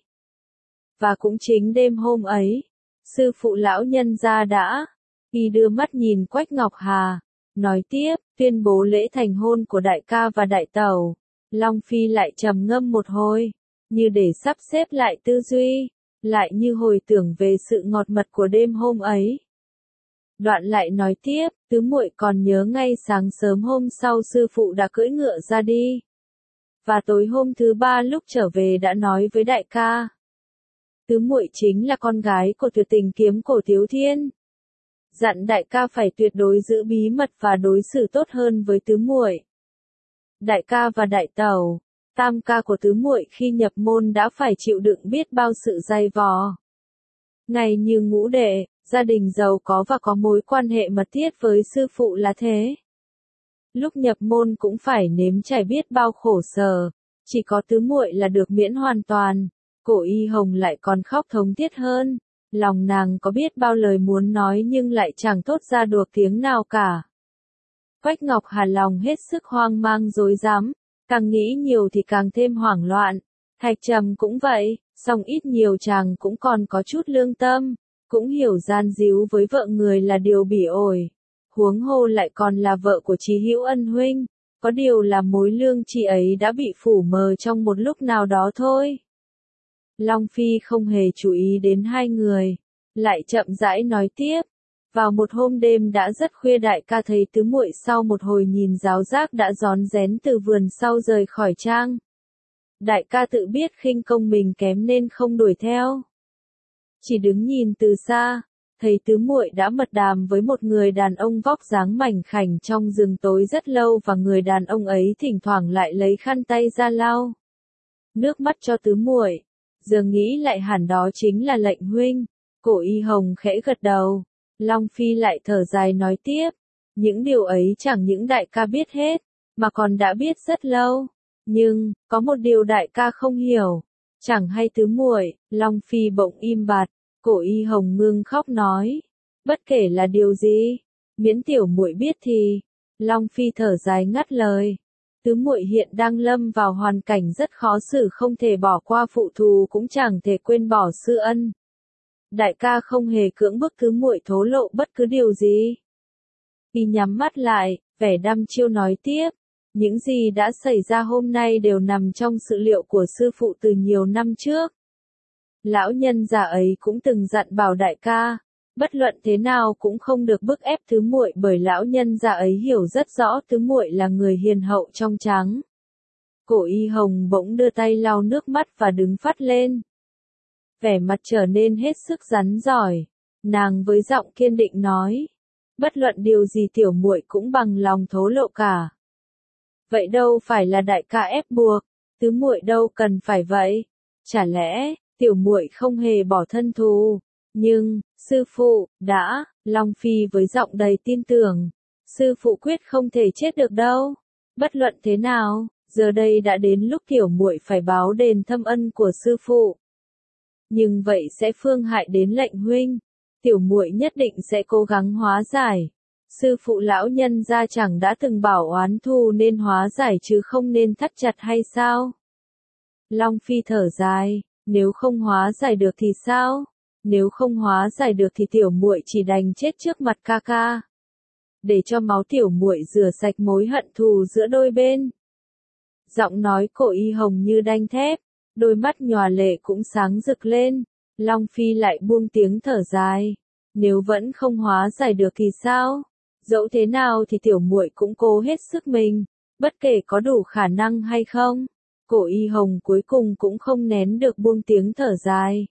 Và cũng chính đêm hôm ấy, sư phụ lão nhân gia đã, y đưa mắt nhìn Quách Ngọc Hà, nói tiếp, tuyên bố lễ thành hôn của đại ca và đại tẩu. Long Phi lại trầm ngâm một hồi, như để sắp xếp lại tư duy, lại như hồi tưởng về sự ngọt mật của đêm hôm ấy. Đoạn lại nói tiếp, tứ muội còn nhớ ngay sáng sớm hôm sau sư phụ đã cưỡi ngựa ra đi. Và tối hôm thứ ba lúc trở về đã nói với đại ca. Tứ muội chính là con gái của tuyệt tình kiếm cổ Tiếu Thiên. Dặn đại ca phải tuyệt đối giữ bí mật và đối xử tốt hơn với tứ muội. Đại ca và đại tẩu, tam ca của tứ muội khi nhập môn đã phải chịu đựng biết bao sự dày vò. Ngày như ngũ đệ, gia đình giàu có và có mối quan hệ mật thiết với sư phụ là thế. Lúc nhập môn cũng phải nếm trải biết bao khổ sở, chỉ có tứ muội là được miễn hoàn toàn. Cổ Y Hồng lại còn khóc thống thiết hơn, lòng nàng có biết bao lời muốn nói nhưng lại chẳng thốt ra được tiếng nào cả. Quách Ngọc Hà lòng hết sức hoang mang rối rắm, càng nghĩ nhiều thì càng thêm hoảng loạn. Thạch Trầm cũng vậy, song ít nhiều chàng cũng còn có chút lương tâm, cũng hiểu gian díu với vợ người là điều bỉ ổi. Huống hồ lại còn là vợ của Chí Hữu Ân huynh, có điều là mối lương tri ấy đã bị phủ mờ trong một lúc nào đó thôi. Long Phi không hề chú ý đến hai người, lại chậm rãi nói tiếp. Vào một hôm đêm đã rất khuya đại ca thấy tứ muội sau một hồi nhìn giáo giác đã rón rén từ vườn sau rời khỏi trang. Đại ca tự biết khinh công mình kém nên không đuổi theo. Chỉ đứng nhìn từ xa, thấy tứ muội đã mật đàm với một người đàn ông vóc dáng mảnh khảnh trong rừng tối rất lâu và người đàn ông ấy thỉnh thoảng lại lấy khăn tay ra lau nước mắt cho tứ muội. Giờ nghĩ lại hẳn đó chính là lệnh huynh. Cổ Y Hồng khẽ gật đầu. Long Phi lại thở dài nói tiếp, Những điều ấy chẳng những đại ca biết hết, mà còn đã biết rất lâu. Nhưng, có một điều đại ca không hiểu. Chẳng hay tứ muội, Long Phi bỗng im bặt, Cổ Y Hồng ngưng khóc nói. Bất kể là điều gì, miễn tiểu muội biết thì. Long Phi thở dài ngắt lời. Tứ muội hiện đang lâm vào hoàn cảnh rất khó xử, không thể bỏ qua phụ thù, cũng chẳng thể quên bỏ sư ân. Đại ca không hề cưỡng bức tứ muội thổ lộ bất cứ điều gì. Y nhắm mắt lại, vẻ đăm chiêu nói tiếp. Những gì đã xảy ra hôm nay đều nằm trong sự liệu của sư phụ từ nhiều năm trước. Lão nhân già ấy cũng từng dặn bảo đại ca, bất luận thế nào cũng không được bức ép tứ muội, bởi lão nhân già ấy hiểu rất rõ tứ muội là người hiền hậu trong trắng. Cổ Y Hồng bỗng đưa tay lau nước mắt và đứng phắt lên. Vẻ mặt trở nên hết sức rắn giỏi, nàng với giọng kiên định nói, bất luận điều gì tiểu muội cũng bằng lòng thổ lộ cả. Vậy đâu phải là đại ca ép buộc, tứ muội đâu cần phải vậy. Chả lẽ tiểu muội không hề bỏ thân thù? Nhưng sư phụ đã, Long Phi với giọng đầy tin tưởng, sư phụ quyết không thể chết được đâu. Bất luận thế nào, giờ đây đã đến lúc tiểu muội phải báo đền thâm ân của sư phụ. Nhưng vậy sẽ phương hại đến lệnh huynh. Tiểu muội nhất định sẽ cố gắng hóa giải. Sư phụ lão nhân gia chẳng đã từng bảo oán thù nên hóa giải chứ không nên thắt chặt hay sao? Long Phi thở dài, nếu không hóa giải được thì sao? Nếu không hóa giải được thì tiểu muội chỉ đành chết trước mặt ca ca. Để cho máu tiểu muội rửa sạch mối hận thù giữa đôi bên. Giọng nói Cổ Y Hồng như đanh thép, đôi mắt nhòa lệ cũng sáng rực lên. Long Phi lại buông tiếng thở dài. Nếu vẫn không hóa giải được thì sao? Dẫu thế nào thì tiểu muội cũng cố hết sức mình, bất kể có đủ khả năng hay không. Cổ Y Hồng cuối cùng cũng không nén được buông tiếng thở dài.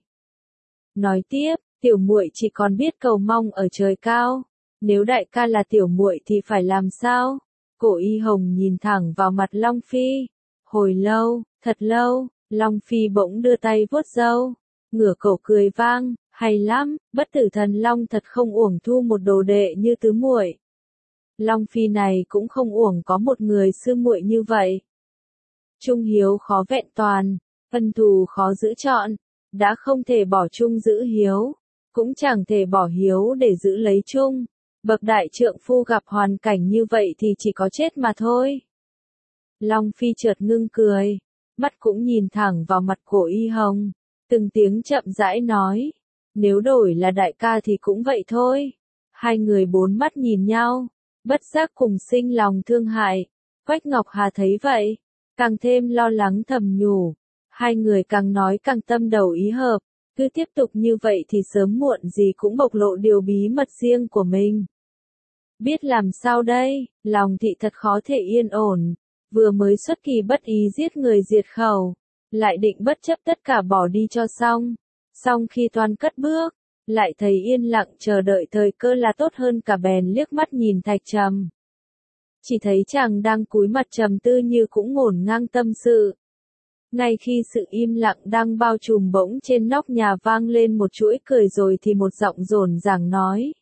Nói tiếp, tiểu muội chỉ còn biết cầu mong ở trời cao. Nếu đại ca là tiểu muội thì phải làm sao? Cổ Y Hồng nhìn thẳng vào mặt Long Phi. Hồi lâu, thật lâu, Long Phi bỗng đưa tay vuốt râu, ngửa cổ cười vang, hay lắm, bất tử thần Long thật không uổng thu một đồ đệ như tứ muội. Long Phi này cũng không uổng có một người sư muội như vậy. Trung hiếu khó vẹn toàn, ân thù khó giữ trọn, đã không thể bỏ trung giữ hiếu, cũng chẳng thể bỏ hiếu để giữ lấy trung. Bậc đại trượng phu gặp hoàn cảnh như vậy thì chỉ có chết mà thôi. Long Phi chợt ngưng cười, mắt cũng nhìn thẳng vào mặt Cổ Y Hồng, từng tiếng chậm rãi nói, nếu đổi là đại ca thì cũng vậy thôi. Hai người bốn mắt nhìn nhau, bất giác cùng sinh lòng thương hại. Quách Ngọc Hà thấy vậy, càng thêm lo lắng thầm nhủ. Hai người càng nói càng tâm đầu ý hợp, cứ tiếp tục như vậy thì sớm muộn gì cũng bộc lộ điều bí mật riêng của mình. Biết làm sao đây, lòng thị thật khó thể yên ổn, vừa mới xuất kỳ bất ý giết người diệt khẩu, lại định bất chấp tất cả bỏ đi cho xong. Xong khi toan cất bước, lại thấy yên lặng chờ đợi thời cơ là tốt hơn cả, bèn liếc mắt nhìn Thạch Trầm. Chỉ thấy chàng đang cúi mặt trầm tư như cũng ngổn ngang tâm sự. Ngay khi sự im lặng đang bao trùm, bỗng trên nóc nhà vang lên một chuỗi cười, rồi thì một giọng rồn ràng nói.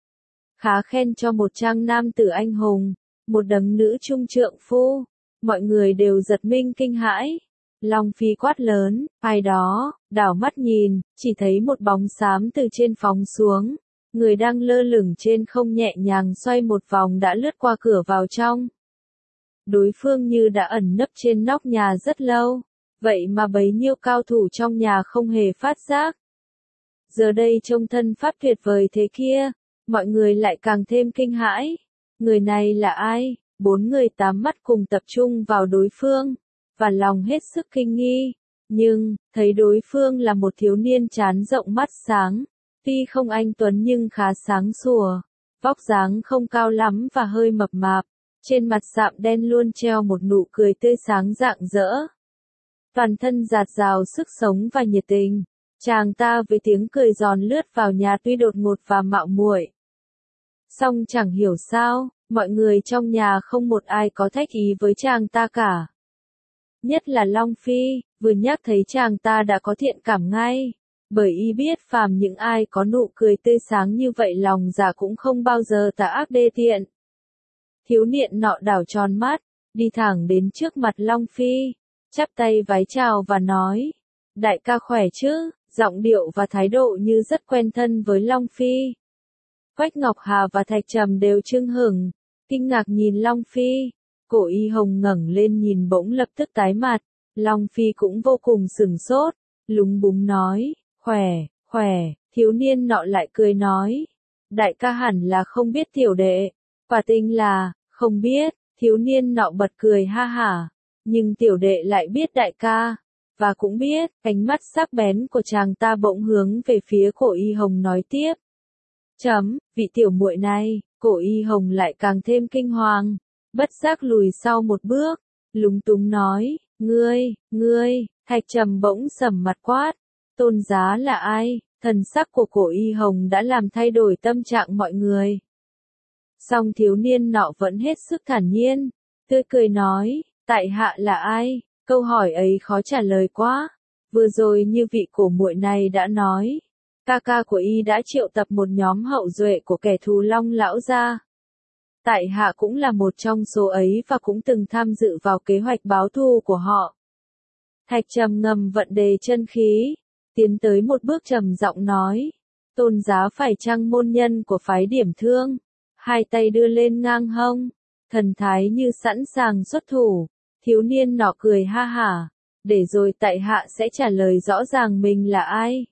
Khá khen cho một trang nam tử anh hùng, một đấng nữ trung trượng phu. Mọi người đều giật mình kinh hãi. Long Phi quát lớn, ai đó, đảo mắt nhìn, chỉ thấy một bóng xám từ trên phóng xuống. Người đang lơ lửng trên không nhẹ nhàng xoay một vòng đã lướt qua cửa vào trong. Đối phương như đã ẩn nấp trên nóc nhà rất lâu, vậy mà bấy nhiêu cao thủ trong nhà không hề phát giác. Giờ đây trông thân pháp tuyệt vời thế kia, mọi người lại càng thêm kinh hãi. Người này là ai? Bốn người tám mắt cùng tập trung vào đối phương, và lòng hết sức kinh nghi. Nhưng, thấy đối phương là một thiếu niên trán rộng mắt sáng, tuy không anh tuấn nhưng khá sáng sủa, vóc dáng không cao lắm và hơi mập mạp, trên mặt sạm đen luôn treo một nụ cười tươi sáng rạng rỡ. Toàn thân dạt dào sức sống và nhiệt tình, chàng ta với tiếng cười giòn lướt vào nhà tuy đột ngột và mạo muội. Song chẳng hiểu sao, mọi người trong nhà không một ai có thách ý với chàng ta cả. Nhất là Long Phi, vừa nhắc thấy chàng ta đã có thiện cảm ngay, bởi y biết phàm những ai có nụ cười tươi sáng như vậy lòng dạ cũng không bao giờ tà ác đê tiện. Thiếu niên nọ đảo tròn mắt, đi thẳng đến trước mặt Long Phi, chắp tay vái chào và nói, đại ca khỏe chứ, giọng điệu và thái độ như rất quen thân với Long Phi. Quách Ngọc Hà và Thạch Trầm đều chưng hửng, kinh ngạc nhìn Long Phi, Cổ Y Hồng ngẩng lên nhìn bỗng lập tức tái mặt, Long Phi cũng vô cùng sửng sốt, lúng búng nói, khỏe, khỏe, thiếu niên nọ lại cười nói, đại ca hẳn là không biết tiểu đệ, quả tình là, không biết, thiếu niên nọ bật cười ha hả, nhưng tiểu đệ lại biết đại ca, và cũng biết, ánh mắt sắc bén của chàng ta bỗng hướng về phía Cổ Y Hồng nói tiếp. Chấm, vị tiểu muội này, Cổ Y Hồng lại càng thêm kinh hoàng, bất giác lùi sau một bước, lúng túng nói, ngươi, ngươi, Thạch Trầm bỗng sầm mặt quát, tôn giá là ai? Thần sắc của Cổ Y Hồng đã làm thay đổi tâm trạng mọi người. Song thiếu niên nọ vẫn hết sức thản nhiên, tươi cười nói, tại hạ là ai? Câu hỏi ấy khó trả lời quá. Vừa rồi như vị cổ muội này đã nói, ca ca của y đã triệu tập một nhóm hậu duệ của kẻ thù Long lão gia. Tại hạ cũng là một trong số ấy và cũng từng tham dự vào kế hoạch báo thù của họ. Thạch Trầm ngầm vận đề chân khí, tiến tới một bước trầm giọng nói, tôn giá phải chăng môn nhân của phái Điểm Thương, hai tay đưa lên ngang hông, thần thái như sẵn sàng xuất thủ. Thiếu niên nọ cười ha hả, để rồi tại hạ sẽ trả lời rõ ràng mình là ai.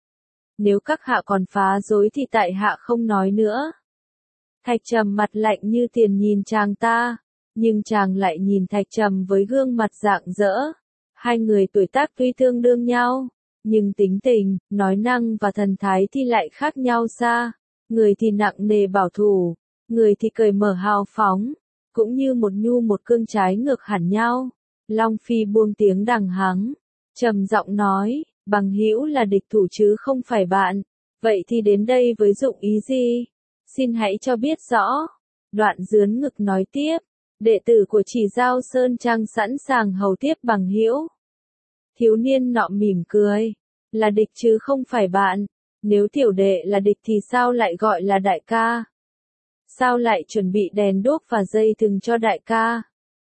Nếu các hạ còn phá dối thì tại hạ không nói nữa. Thạch Trầm mặt lạnh như tiền nhìn chàng ta, nhưng chàng lại nhìn Thạch Trầm với gương mặt rạng rỡ. Hai người tuổi tác tuy tương đương nhau, nhưng tính tình, nói năng và thần thái thì lại khác nhau xa. Người thì nặng nề bảo thủ, người thì cởi mở hào phóng, cũng như một nhu một cương trái ngược hẳn nhau. Long Phi buông tiếng đằng hắng, trầm giọng nói, bằng hữu là địch thủ chứ không phải bạn, vậy thì đến đây với dụng ý gì? Xin hãy cho biết rõ. Đoạn dướn ngực nói tiếp, đệ tử của Chỉ Giao Sơn Trang sẵn sàng hầu tiếp bằng hữu. Thiếu niên nọ mỉm cười, là địch chứ không phải bạn, nếu tiểu đệ là địch thì sao lại gọi là đại ca? Sao lại chuẩn bị đèn đuốc và dây thừng cho đại ca?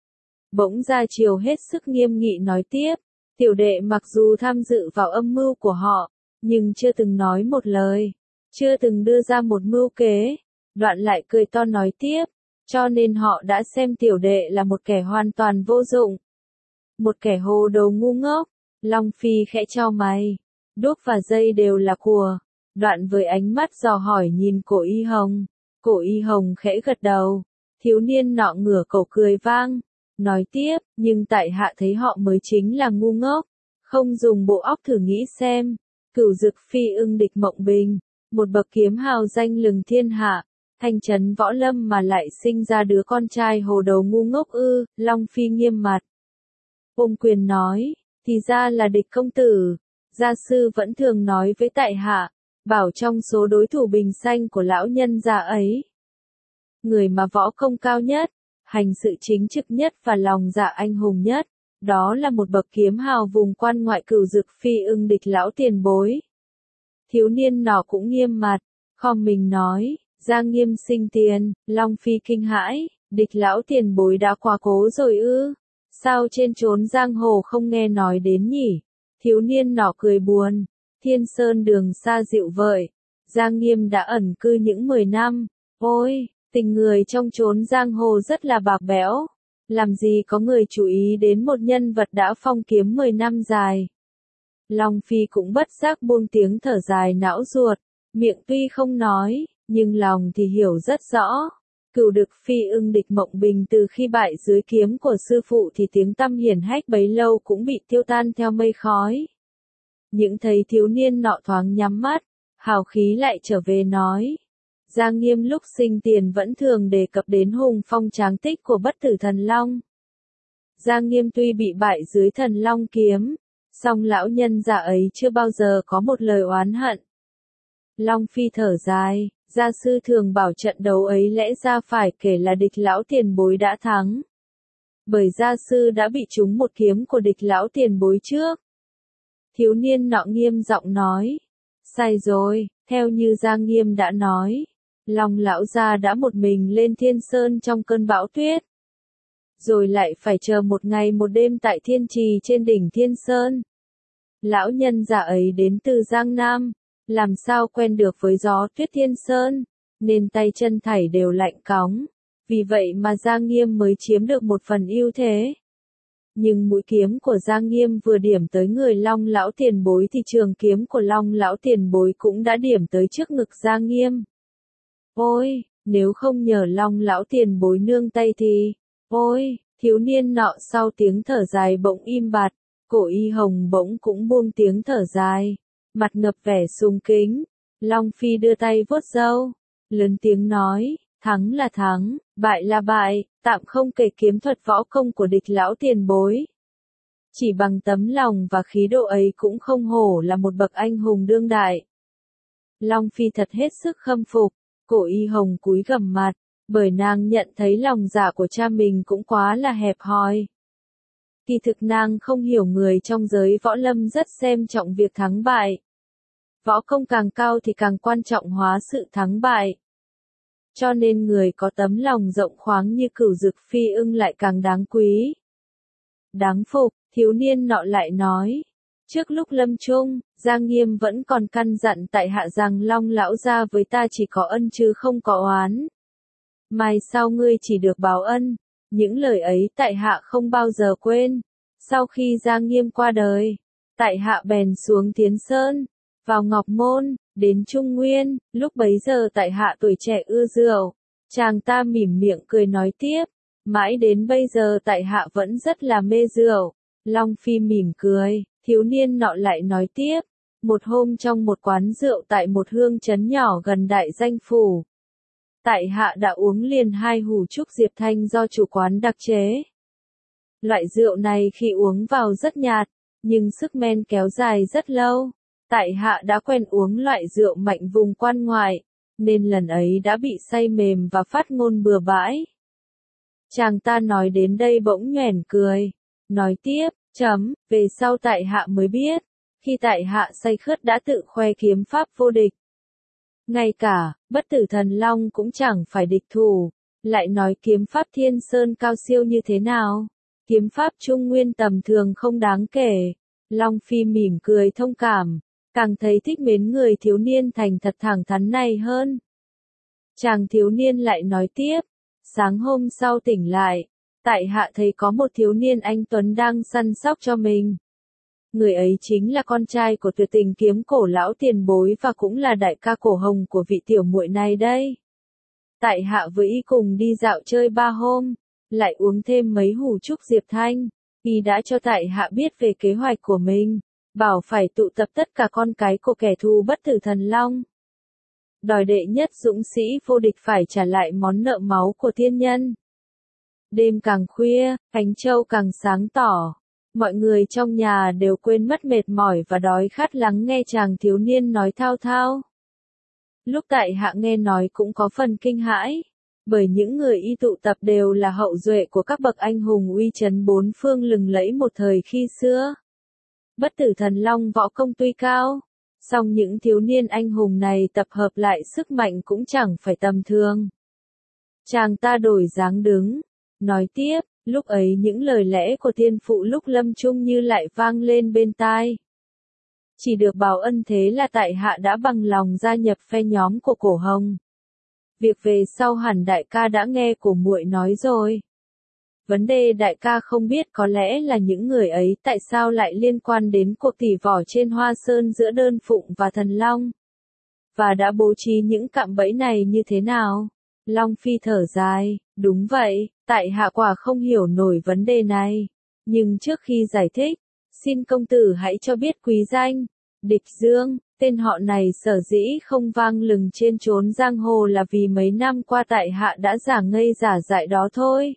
Bỗng Gia Triều hết sức nghiêm nghị nói tiếp, tiểu đệ mặc dù tham dự vào âm mưu của họ, nhưng chưa từng nói một lời, chưa từng đưa ra một mưu kế. Đoạn lại cười to nói tiếp, cho nên họ đã xem tiểu đệ là một kẻ hoàn toàn vô dụng, một kẻ hồ đồ ngu ngốc. Long Phi khẽ chau mày, đuốc và dây đều là của. Đoạn với ánh mắt dò hỏi nhìn Cổ Y Hồng, Cổ Y Hồng khẽ gật đầu. Thiếu niên nọ ngửa cổ cười vang, nói tiếp, nhưng tại hạ thấy họ mới chính là ngu ngốc, không dùng bộ óc thử nghĩ xem. Cửu Dực Phi ưng địch Mộng Bình, một bậc kiếm hào danh lừng thiên hạ, thanh trấn võ lâm mà lại sinh ra đứa con trai hồ đồ ngu ngốc ư? Long Phi nghiêm mặt, ôm quyền nói, thì ra là địch công tử. Gia sư vẫn thường nói với tại hạ, bảo trong số đối thủ bình xanh của lão nhân gia ấy, người mà võ công cao nhất, hành sự chính trực nhất và lòng dạ anh hùng nhất, đó là một bậc kiếm hào vùng quan ngoại Cửu Dực Phi ưng địch lão tiền bối. Thiếu niên nọ cũng nghiêm mặt, khom mình nói, Gia Nghiêm sinh tiền. Long Phi kinh hãi, địch lão tiền bối đã quá cố rồi ư? Sao trên chốn giang hồ không nghe nói đến nhỉ? Thiếu niên nọ cười buồn, Thiên Sơn đường xa dịu vợi, Gia Nghiêm đã ẩn cư những mười năm, ôi, tình người trong chốn giang hồ rất là bạc bẽo, làm gì có người chú ý đến một nhân vật đã phong kiếm mười năm dài. Long Phi cũng bất giác buông tiếng thở dài não ruột, miệng tuy không nói, nhưng lòng thì hiểu rất rõ. Cửu Dực Phi ưng địch Mộng Bình từ khi bại dưới kiếm của sư phụ thì tiếng tăm hiển hách bấy lâu cũng bị tiêu tan theo mây khói. Những thấy thiếu niên nọ thoáng nhắm mắt, hào khí lại trở về nói. Gia Nghiêm lúc sinh tiền vẫn thường đề cập đến hùng phong tráng tích của bất tử thần long. Gia Nghiêm tuy bị bại dưới thần long kiếm, song lão nhân già ấy chưa bao giờ có một lời oán hận. Long Phi thở dài, gia sư thường bảo trận đấu ấy lẽ ra phải kể là địch lão tiền bối đã thắng. Bởi gia sư đã bị trúng một kiếm của địch lão tiền bối trước. Thiếu niên nọ nghiêm giọng nói, sai rồi, theo như Gia Nghiêm đã nói, Long lão gia đã một mình lên Thiên Sơn trong cơn bão tuyết. Rồi lại phải chờ một ngày một đêm tại Thiên Trì trên đỉnh Thiên Sơn. Lão nhân già ấy đến từ Giang Nam, làm sao quen được với gió tuyết Thiên Sơn, nên tay chân thảy đều lạnh cóng. Vì vậy mà Giang Nghiêm mới chiếm được một phần ưu thế. Nhưng mũi kiếm của Giang Nghiêm vừa điểm tới người Long lão tiền bối thì trường kiếm của Long lão tiền bối cũng đã điểm tới trước ngực Giang Nghiêm. Ôi, nếu không nhờ Long lão tiền bối nương tay thì, ôi, thiếu niên nọ sau tiếng thở dài bỗng im bặt, Cổ Y Hồng bỗng cũng buông tiếng thở dài, mặt ngập vẻ sung kính. Long Phi đưa tay vuốt râu, lớn tiếng nói, thắng là thắng, bại là bại, tạm không kể kiếm thuật võ công của địch lão tiền bối. Chỉ bằng tấm lòng và khí độ ấy cũng không hổ là một bậc anh hùng đương đại. Long Phi thật hết sức khâm phục, Cổ Y Hồng cúi gằm mặt, bởi nàng nhận thấy lòng dạ của cha mình cũng quá là hẹp hòi. Kỳ thực nàng không hiểu người trong giới võ lâm rất xem trọng việc thắng bại. Võ công càng cao thì càng quan trọng hóa sự thắng bại. Cho nên người có tấm lòng rộng khoáng như Cửu Dực Phi Ưng lại càng đáng quý. Đáng phục, thiếu niên nọ lại nói. Trước lúc lâm chung, Giang Nghiêm vẫn còn căn dặn tại hạ rằng Long lão gia với ta chỉ có ân chứ không có oán. Mai sau ngươi chỉ được báo ân. Những lời ấy tại hạ không bao giờ quên. Sau khi Giang Nghiêm qua đời, tại hạ bèn xuống Tiến Sơn, vào Ngọc Môn, đến Trung Nguyên. Lúc bấy giờ tại hạ tuổi trẻ ưa rượu. Chàng ta mỉm miệng cười nói tiếp. Mãi đến bây giờ tại hạ vẫn rất là mê rượu. Long Phi mỉm cười, thiếu niên nọ lại nói tiếp. Một hôm trong một quán rượu tại một hương trấn nhỏ gần đại danh phủ, tại hạ đã uống liền hai hủ trúc Diệp Thanh do chủ quán đặc chế. Loại rượu này khi uống vào rất nhạt, nhưng sức men kéo dài rất lâu. Tại hạ đã quen uống loại rượu mạnh vùng quan ngoại, nên lần ấy đã bị say mềm và phát ngôn bừa bãi. Chàng ta nói đến đây bỗng nhoẻn cười, nói tiếp, chấm, về sau tại hạ mới biết, khi tại hạ say khướt đã tự khoe kiếm pháp vô địch. Ngay cả, Bất Tử Thần Long cũng chẳng phải địch thủ, lại nói kiếm pháp Thiên Sơn cao siêu như thế nào, kiếm pháp Trung Nguyên tầm thường không đáng kể. Long Phi mỉm cười thông cảm, càng thấy thích mến người thiếu niên thành thật thẳng thắn này hơn. Chàng thiếu niên lại nói tiếp, sáng hôm sau tỉnh lại, tại hạ thấy có một thiếu niên anh tuấn đang săn sóc cho mình. Người ấy chính là con trai của Tuyệt Tình Kiếm Cổ lão tiền bối và cũng là đại ca Cổ Hồng của vị tiểu muội này đây. Tại hạ với y cùng đi dạo chơi ba hôm, lại uống thêm mấy hủ trúc Diệp Thanh, y đã cho tại hạ biết về kế hoạch của mình, bảo phải tụ tập tất cả con cái của kẻ thù Bất Tử Thần Long. Đòi đệ nhất dũng sĩ vô địch phải trả lại món nợ máu của thiên nhân. Đêm càng khuya, ánh châu càng sáng tỏ. Mọi người trong nhà đều quên mất mệt mỏi và đói khát lắng nghe chàng thiếu niên nói thao thao. Lúc tại hạ nghe nói cũng có phần kinh hãi, bởi những người y tụ tập đều là hậu duệ của các bậc anh hùng uy chấn bốn phương lừng lẫy một thời khi xưa. Bất Tử Thần Long võ công tuy cao, song những thiếu niên anh hùng này tập hợp lại sức mạnh cũng chẳng phải tầm thường. Chàng ta đổi dáng đứng, nói tiếp. Lúc ấy những lời lẽ của tiên phụ lúc lâm chung như lại vang lên bên tai. Chỉ được báo ân thế là tại hạ đã bằng lòng gia nhập phe nhóm của Cổ Hồng. Việc về sau hẳn đại ca đã nghe của muội nói rồi. Vấn đề đại ca không biết có lẽ là những người ấy tại sao lại liên quan đến cuộc tỉ võ trên Hoa Sơn giữa Đơn Phụng và Thần Long. Và đã bố trí những cạm bẫy này như thế nào? Long Phi thở dài, đúng vậy, tại hạ quả không hiểu nổi vấn đề này. Nhưng trước khi giải thích, xin công tử hãy cho biết quý danh. Địch Dương, tên họ này sở dĩ không vang lừng trên chốn giang hồ là vì mấy năm qua tại hạ đã giả ngây giả dại đó thôi.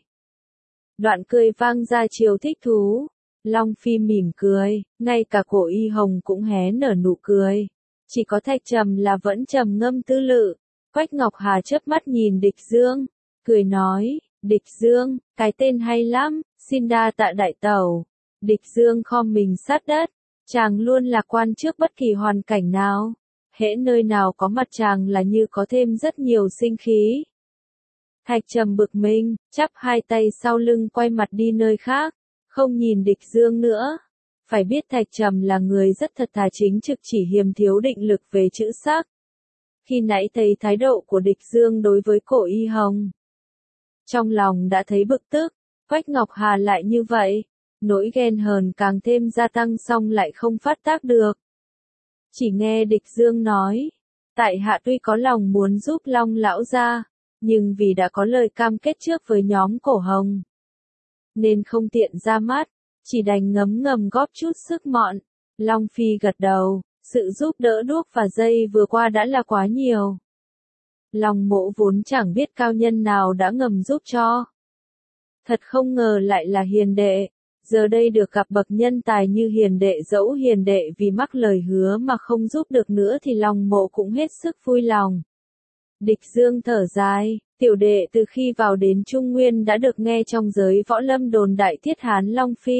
Đoạn cười vang ra chiều thích thú. Long Phi mỉm cười, ngay cả Cổ Y Hồng cũng hé nở nụ cười. Chỉ có Thạch Trầm là vẫn trầm ngâm tư lự. Quách Ngọc Hà chớp mắt nhìn Địch Dương, cười nói, Địch Dương, cái tên hay lắm, xin đa tạ đại tẩu. Địch Dương khom mình sát đất, chàng luôn lạc quan trước bất kỳ hoàn cảnh nào. hễ nơi nào có mặt chàng là như có thêm rất nhiều sinh khí. Thạch Trầm bực mình, chắp hai tay sau lưng quay mặt đi nơi khác, không nhìn Địch Dương nữa. Phải biết Thạch Trầm là người rất thật thà chính trực, chỉ hiềm thiếu định lực về chữ sắc. Khi nãy thấy thái độ của Địch Dương đối với Cổ Y Hồng, trong lòng đã thấy bực tức. Quách Ngọc Hà lại như vậy, nỗi ghen hờn càng thêm gia tăng, xong lại không phát tác được. Chỉ nghe Địch Dương nói, tại hạ tuy có lòng muốn giúp Long lão gia, nhưng vì đã có lời cam kết trước với nhóm Cổ Hồng, nên không tiện ra mắt, chỉ đành ngấm ngầm góp chút sức mọn. Long Phi gật đầu, sự giúp đỡ đuốc và dây vừa qua đã là quá nhiều. Long Mỗ vốn chẳng biết cao nhân nào đã ngầm giúp cho. Thật không ngờ lại là Hiền đệ, giờ đây được gặp bậc nhân tài như Hiền đệ, dẫu Hiền đệ vì mắc lời hứa mà không giúp được nữa thì Long Mỗ cũng hết sức vui lòng. Địch Dương thở dài, tiểu đệ từ khi vào đến Trung Nguyên đã được nghe trong giới võ lâm đồn đại Thiết Hán Long Phi.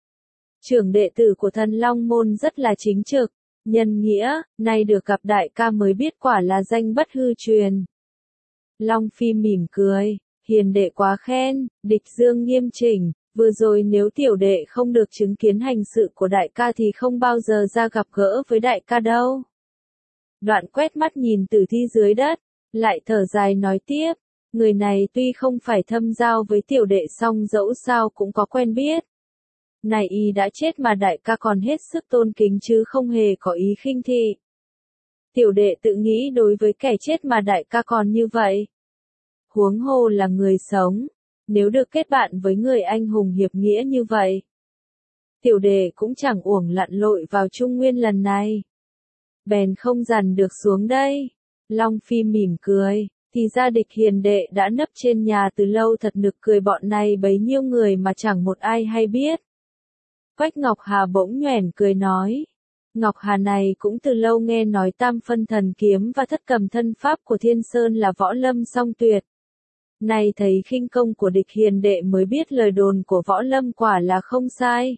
Trưởng đệ tử của Thần Long Môn rất là chính trực, nhân nghĩa, nay được gặp đại ca mới biết quả là danh bất hư truyền. Long Phi mỉm cười, Hiền đệ quá khen. Địch Dương nghiêm chỉnh, vừa rồi nếu tiểu đệ không được chứng kiến hành sự của đại ca thì không bao giờ ra gặp gỡ với đại ca đâu. Đoạn quét mắt nhìn Tử Thi dưới đất, lại thở dài nói tiếp, người này tuy không phải thâm giao với tiểu đệ song dẫu sao cũng có quen biết. Này y đã chết mà đại ca còn hết sức tôn kính chứ không hề có ý khinh thị. Tiểu đệ tự nghĩ đối với kẻ chết mà đại ca còn như vậy, huống hồ là người sống, nếu được kết bạn với người anh hùng hiệp nghĩa như vậy, tiểu đệ cũng chẳng uổng lặn lội vào Trung Nguyên lần này. Bèn không dằn được xuống đây. Long Phi mỉm cười, thì ra Địch Hiền đệ đã nấp trên nhà từ lâu, thật nực cười, bọn này bấy nhiêu người mà chẳng một ai hay biết. Quách Ngọc Hà bỗng nhoẻn cười nói, Ngọc Hà này cũng từ lâu nghe nói Tam Phân Thần Kiếm và Thất Cầm Thân Pháp của Thiên Sơn là võ lâm song tuyệt. Này thấy khinh công của Địch Hiền đệ mới biết lời đồn của võ lâm quả là không sai.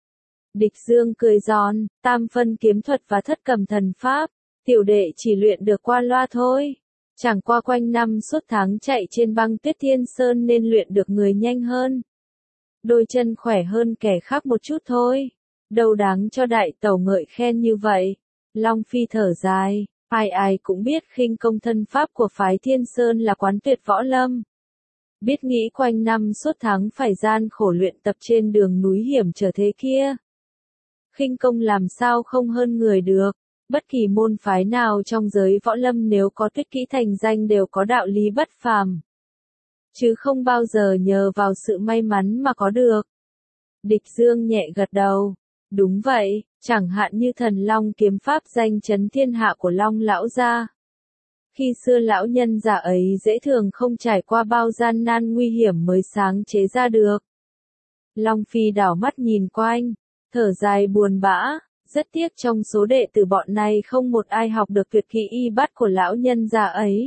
Địch Dương cười giòn, Tam Phân Kiếm Thuật và Thất Cầm Thần Pháp, tiểu đệ chỉ luyện được qua loa thôi. Chẳng qua quanh năm suốt tháng chạy trên băng tuyết Thiên Sơn nên luyện được người nhanh hơn. Đôi chân khỏe hơn kẻ khác một chút thôi. Đâu đáng cho đại tẩu ngợi khen như vậy. Long Phi thở dài, ai ai cũng biết khinh công thân pháp của phái Thiên Sơn là quán tuyệt võ lâm. Biết nghĩ quanh năm suốt tháng phải gian khổ luyện tập trên đường núi hiểm trở thế kia. Khinh công làm sao không hơn người được. Bất kỳ môn phái nào trong giới võ lâm nếu có tuyệt kỹ thành danh đều có đạo lý bất phàm, chứ không bao giờ nhờ vào sự may mắn mà có được. Địch Dương nhẹ gật đầu. Đúng vậy, chẳng hạn như Thần Long kiếm pháp danh chấn thiên hạ của Long lão gia. Khi xưa lão nhân già ấy dễ thường không trải qua bao gian nan nguy hiểm mới sáng chế ra được. Long Phi đảo mắt nhìn quanh, thở dài buồn bã. Rất tiếc trong số đệ tử bọn này không một ai học được tuyệt kỹ y bắt của lão nhân già ấy.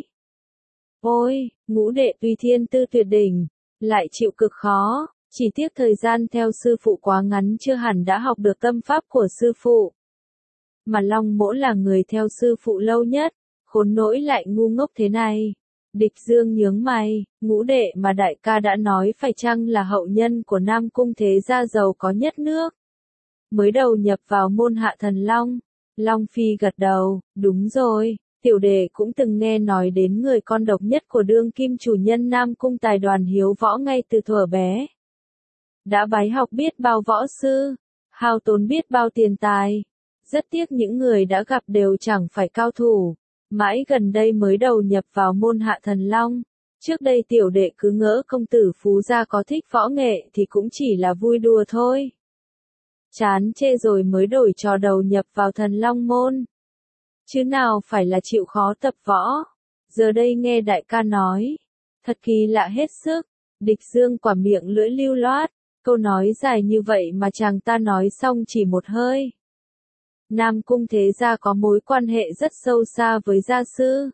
Ôi, ngũ đệ tuy thiên tư tuyệt đỉnh, lại chịu cực khó, chỉ tiếc thời gian theo sư phụ quá ngắn chưa hẳn đã học được tâm pháp của sư phụ. Mà Long Mỗ là người theo sư phụ lâu nhất, khốn nỗi lại ngu ngốc thế này. Địch Dương nhướng mày, ngũ đệ mà đại ca đã nói phải chăng là hậu nhân của Nam Cung thế gia giàu có nhất nước? Mới đầu nhập vào môn Hạ Thần Long. Long Phi gật đầu, đúng rồi, tiểu đệ cũng từng nghe nói đến người con độc nhất của đương kim chủ nhân Nam Cung Tài Đoàn hiếu võ ngay từ thuở bé. Đã bái học biết bao võ sư, hao tốn biết bao tiền tài. Rất tiếc những người đã gặp đều chẳng phải cao thủ, mãi gần đây mới đầu nhập vào môn Hạ Thần Long. Trước đây tiểu đệ cứ ngỡ công tử phú gia có thích võ nghệ thì cũng chỉ là vui đùa thôi. Chán chê rồi mới đổi trò đầu nhập vào Thần Long môn. Chứ nào phải là chịu khó tập võ. Giờ đây nghe đại ca nói, thật kỳ lạ hết sức. Địch Dương quả miệng lưỡi lưu loát, câu nói dài như vậy mà chàng ta nói xong chỉ một hơi. Nam Cung thế gia có mối quan hệ rất sâu xa với gia sư.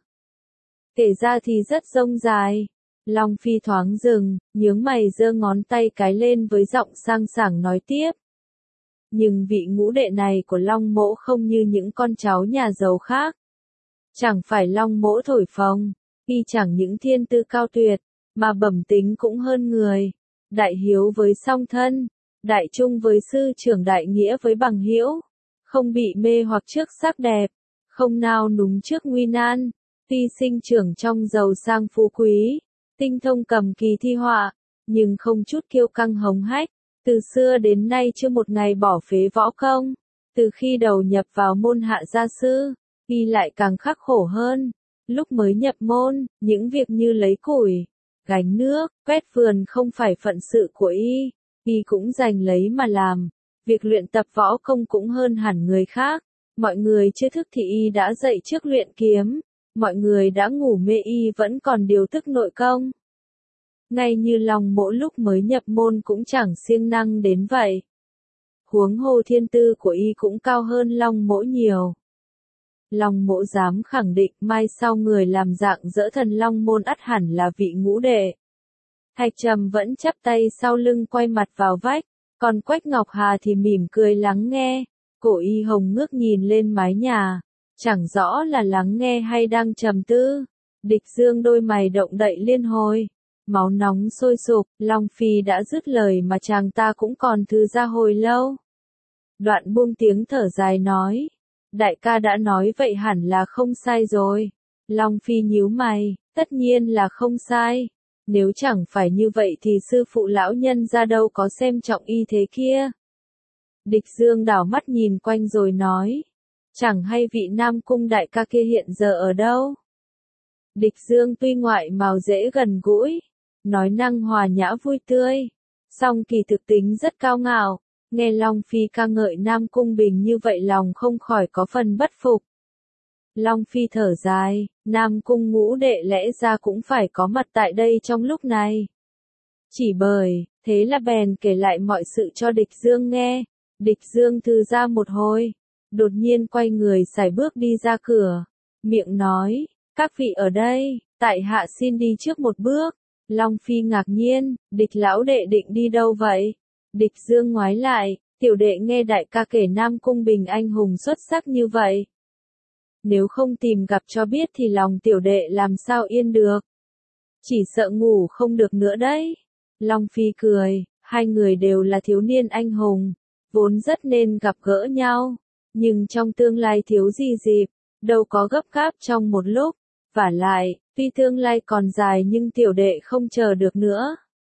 Kể ra thì rất rông dài. Long Phi thoáng dừng, nhướng mày giơ ngón tay cái lên với giọng sang sảng nói tiếp. Nhưng vị ngũ đệ này của Long Mỗ không như những con cháu nhà giàu khác. Chẳng phải Long Mỗ thổi phồng, y chẳng những thiên tư cao tuyệt, mà bẩm tính cũng hơn người. Đại hiếu với song thân, đại trung với sư trưởng, đại nghĩa với bằng hữu, không bị mê hoặc trước sắc đẹp, không nao núng trước nguy nan, tuy sinh trưởng trong giàu sang phú quý, tinh thông cầm kỳ thi họa, nhưng không chút kiêu căng hống hách, từ xưa đến nay chưa một ngày bỏ phế võ công. Từ khi đầu nhập vào môn hạ gia sư, y lại càng khắc khổ hơn. Lúc mới nhập môn, những việc như lấy củi, gánh nước, quét vườn không phải phận sự của y, y cũng giành lấy mà làm. Việc luyện tập võ công cũng hơn hẳn người khác. Mọi người chưa thức thì y đã dậy trước luyện kiếm, mọi người đã ngủ mê y vẫn còn điều tức nội công. Ngay như Long Mỗ lúc mới nhập môn cũng chẳng siêng năng đến vậy. Huống hồ thiên tư của y cũng cao hơn Long Mỗ nhiều. Long Mỗ dám khẳng định mai sau người làm dạng dỡ thần Long môn ắt hẳn là vị ngũ đệ. Thạch Trầm vẫn chắp tay sau lưng quay mặt vào vách, còn Quách Ngọc Hà thì mỉm cười lắng nghe. Cổ Y Hồng ngước nhìn lên mái nhà, chẳng rõ là lắng nghe hay đang trầm tư. Địch Dương đôi mày động đậy liên hồi, máu nóng sôi sục. Long Phi đã dứt lời mà chàng ta cũng còn thư ra hồi lâu. Đoạn buông tiếng thở dài nói, đại ca đã nói vậy hẳn là không sai rồi. Long Phi nhíu mày, tất nhiên là không sai. Nếu chẳng phải như vậy thì sư phụ lão nhân ra đâu có xem trọng y thế kia. Địch Dương đảo mắt nhìn quanh rồi nói, chẳng hay vị Nam Cung đại ca kia hiện giờ ở đâu. Địch Dương tuy ngoại mào dễ gần gũi, nói năng hòa nhã vui tươi, song kỳ thực tính rất cao ngạo. Nghe Long Phi ca ngợi Nam Cung Bình như vậy lòng không khỏi có phần bất phục. Long Phi thở dài, Nam Cung ngũ đệ lẽ ra cũng phải có mặt tại đây trong lúc này. Chỉ bởi, thế là bèn kể lại mọi sự cho Địch Dương nghe. Địch Dương thư ra một hồi, đột nhiên quay người sải bước đi ra cửa, miệng nói, các vị ở đây, tại hạ xin đi trước một bước. Long Phi ngạc nhiên, Địch lão đệ định đi đâu vậy? Địch Dương ngoái lại, tiểu đệ nghe đại ca kể Nam Cung Bình anh hùng xuất sắc như vậy. Nếu không tìm gặp cho biết thì lòng tiểu đệ làm sao yên được. Chỉ sợ ngủ không được nữa đấy. Long Phi cười, hai người đều là thiếu niên anh hùng, vốn rất nên gặp gỡ nhau. Nhưng trong tương lai thiếu gì dịp, đâu có gấp gáp trong một lúc. Vả lại, tuy tương lai còn dài nhưng tiểu đệ không chờ được nữa.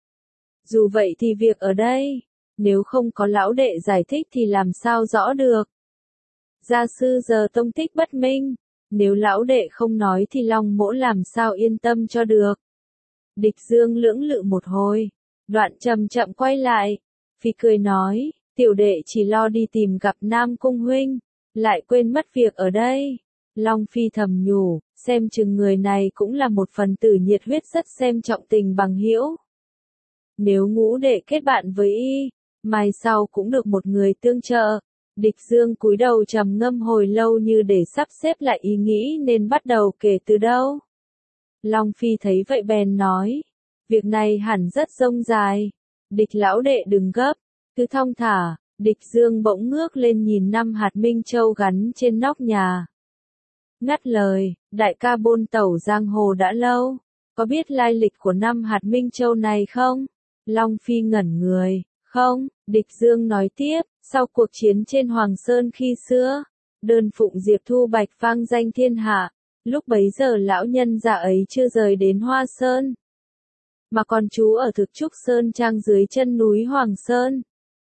Dù vậy thì việc ở đây, nếu không có lão đệ giải thích thì làm sao rõ được. Gia sư giờ tông tích bất minh, nếu lão đệ không nói thì Long Mỗ làm sao yên tâm cho được. Địch Dương lưỡng lự một hồi, đoạn chậm chậm quay lại, Phi cười nói, tiểu đệ chỉ lo đi tìm gặp Nam Cung huynh, lại quên mất việc ở đây. Long Phi thầm nhủ, xem chừng người này cũng là một phần tử nhiệt huyết rất xem trọng tình bằng hữu. Nếu ngũ đệ kết bạn với y, mai sau cũng được một người tương trợ. Địch Dương cúi đầu trầm ngâm hồi lâu như để sắp xếp lại ý nghĩ nên bắt đầu kể từ đâu. Long Phi thấy vậy bèn nói, việc này hẳn rất rông dài. Địch lão đệ đừng gấp, cứ thong thả. Địch Dương bỗng ngước lên nhìn năm hạt minh châu gắn trên nóc nhà. Ngắt lời, đại ca bôn tẩu giang hồ đã lâu, có biết lai lịch của năm hạt minh châu này không? Long Phi ngẩn người, không. Địch Dương nói tiếp, sau cuộc chiến trên Hoàng Sơn khi xưa, đơn phụng Diệp Thu Bạch vang danh thiên hạ, lúc bấy giờ lão nhân già ấy chưa rời đến Hoa Sơn, mà còn trú ở Thực Trúc Sơn Trang dưới chân núi Hoàng Sơn.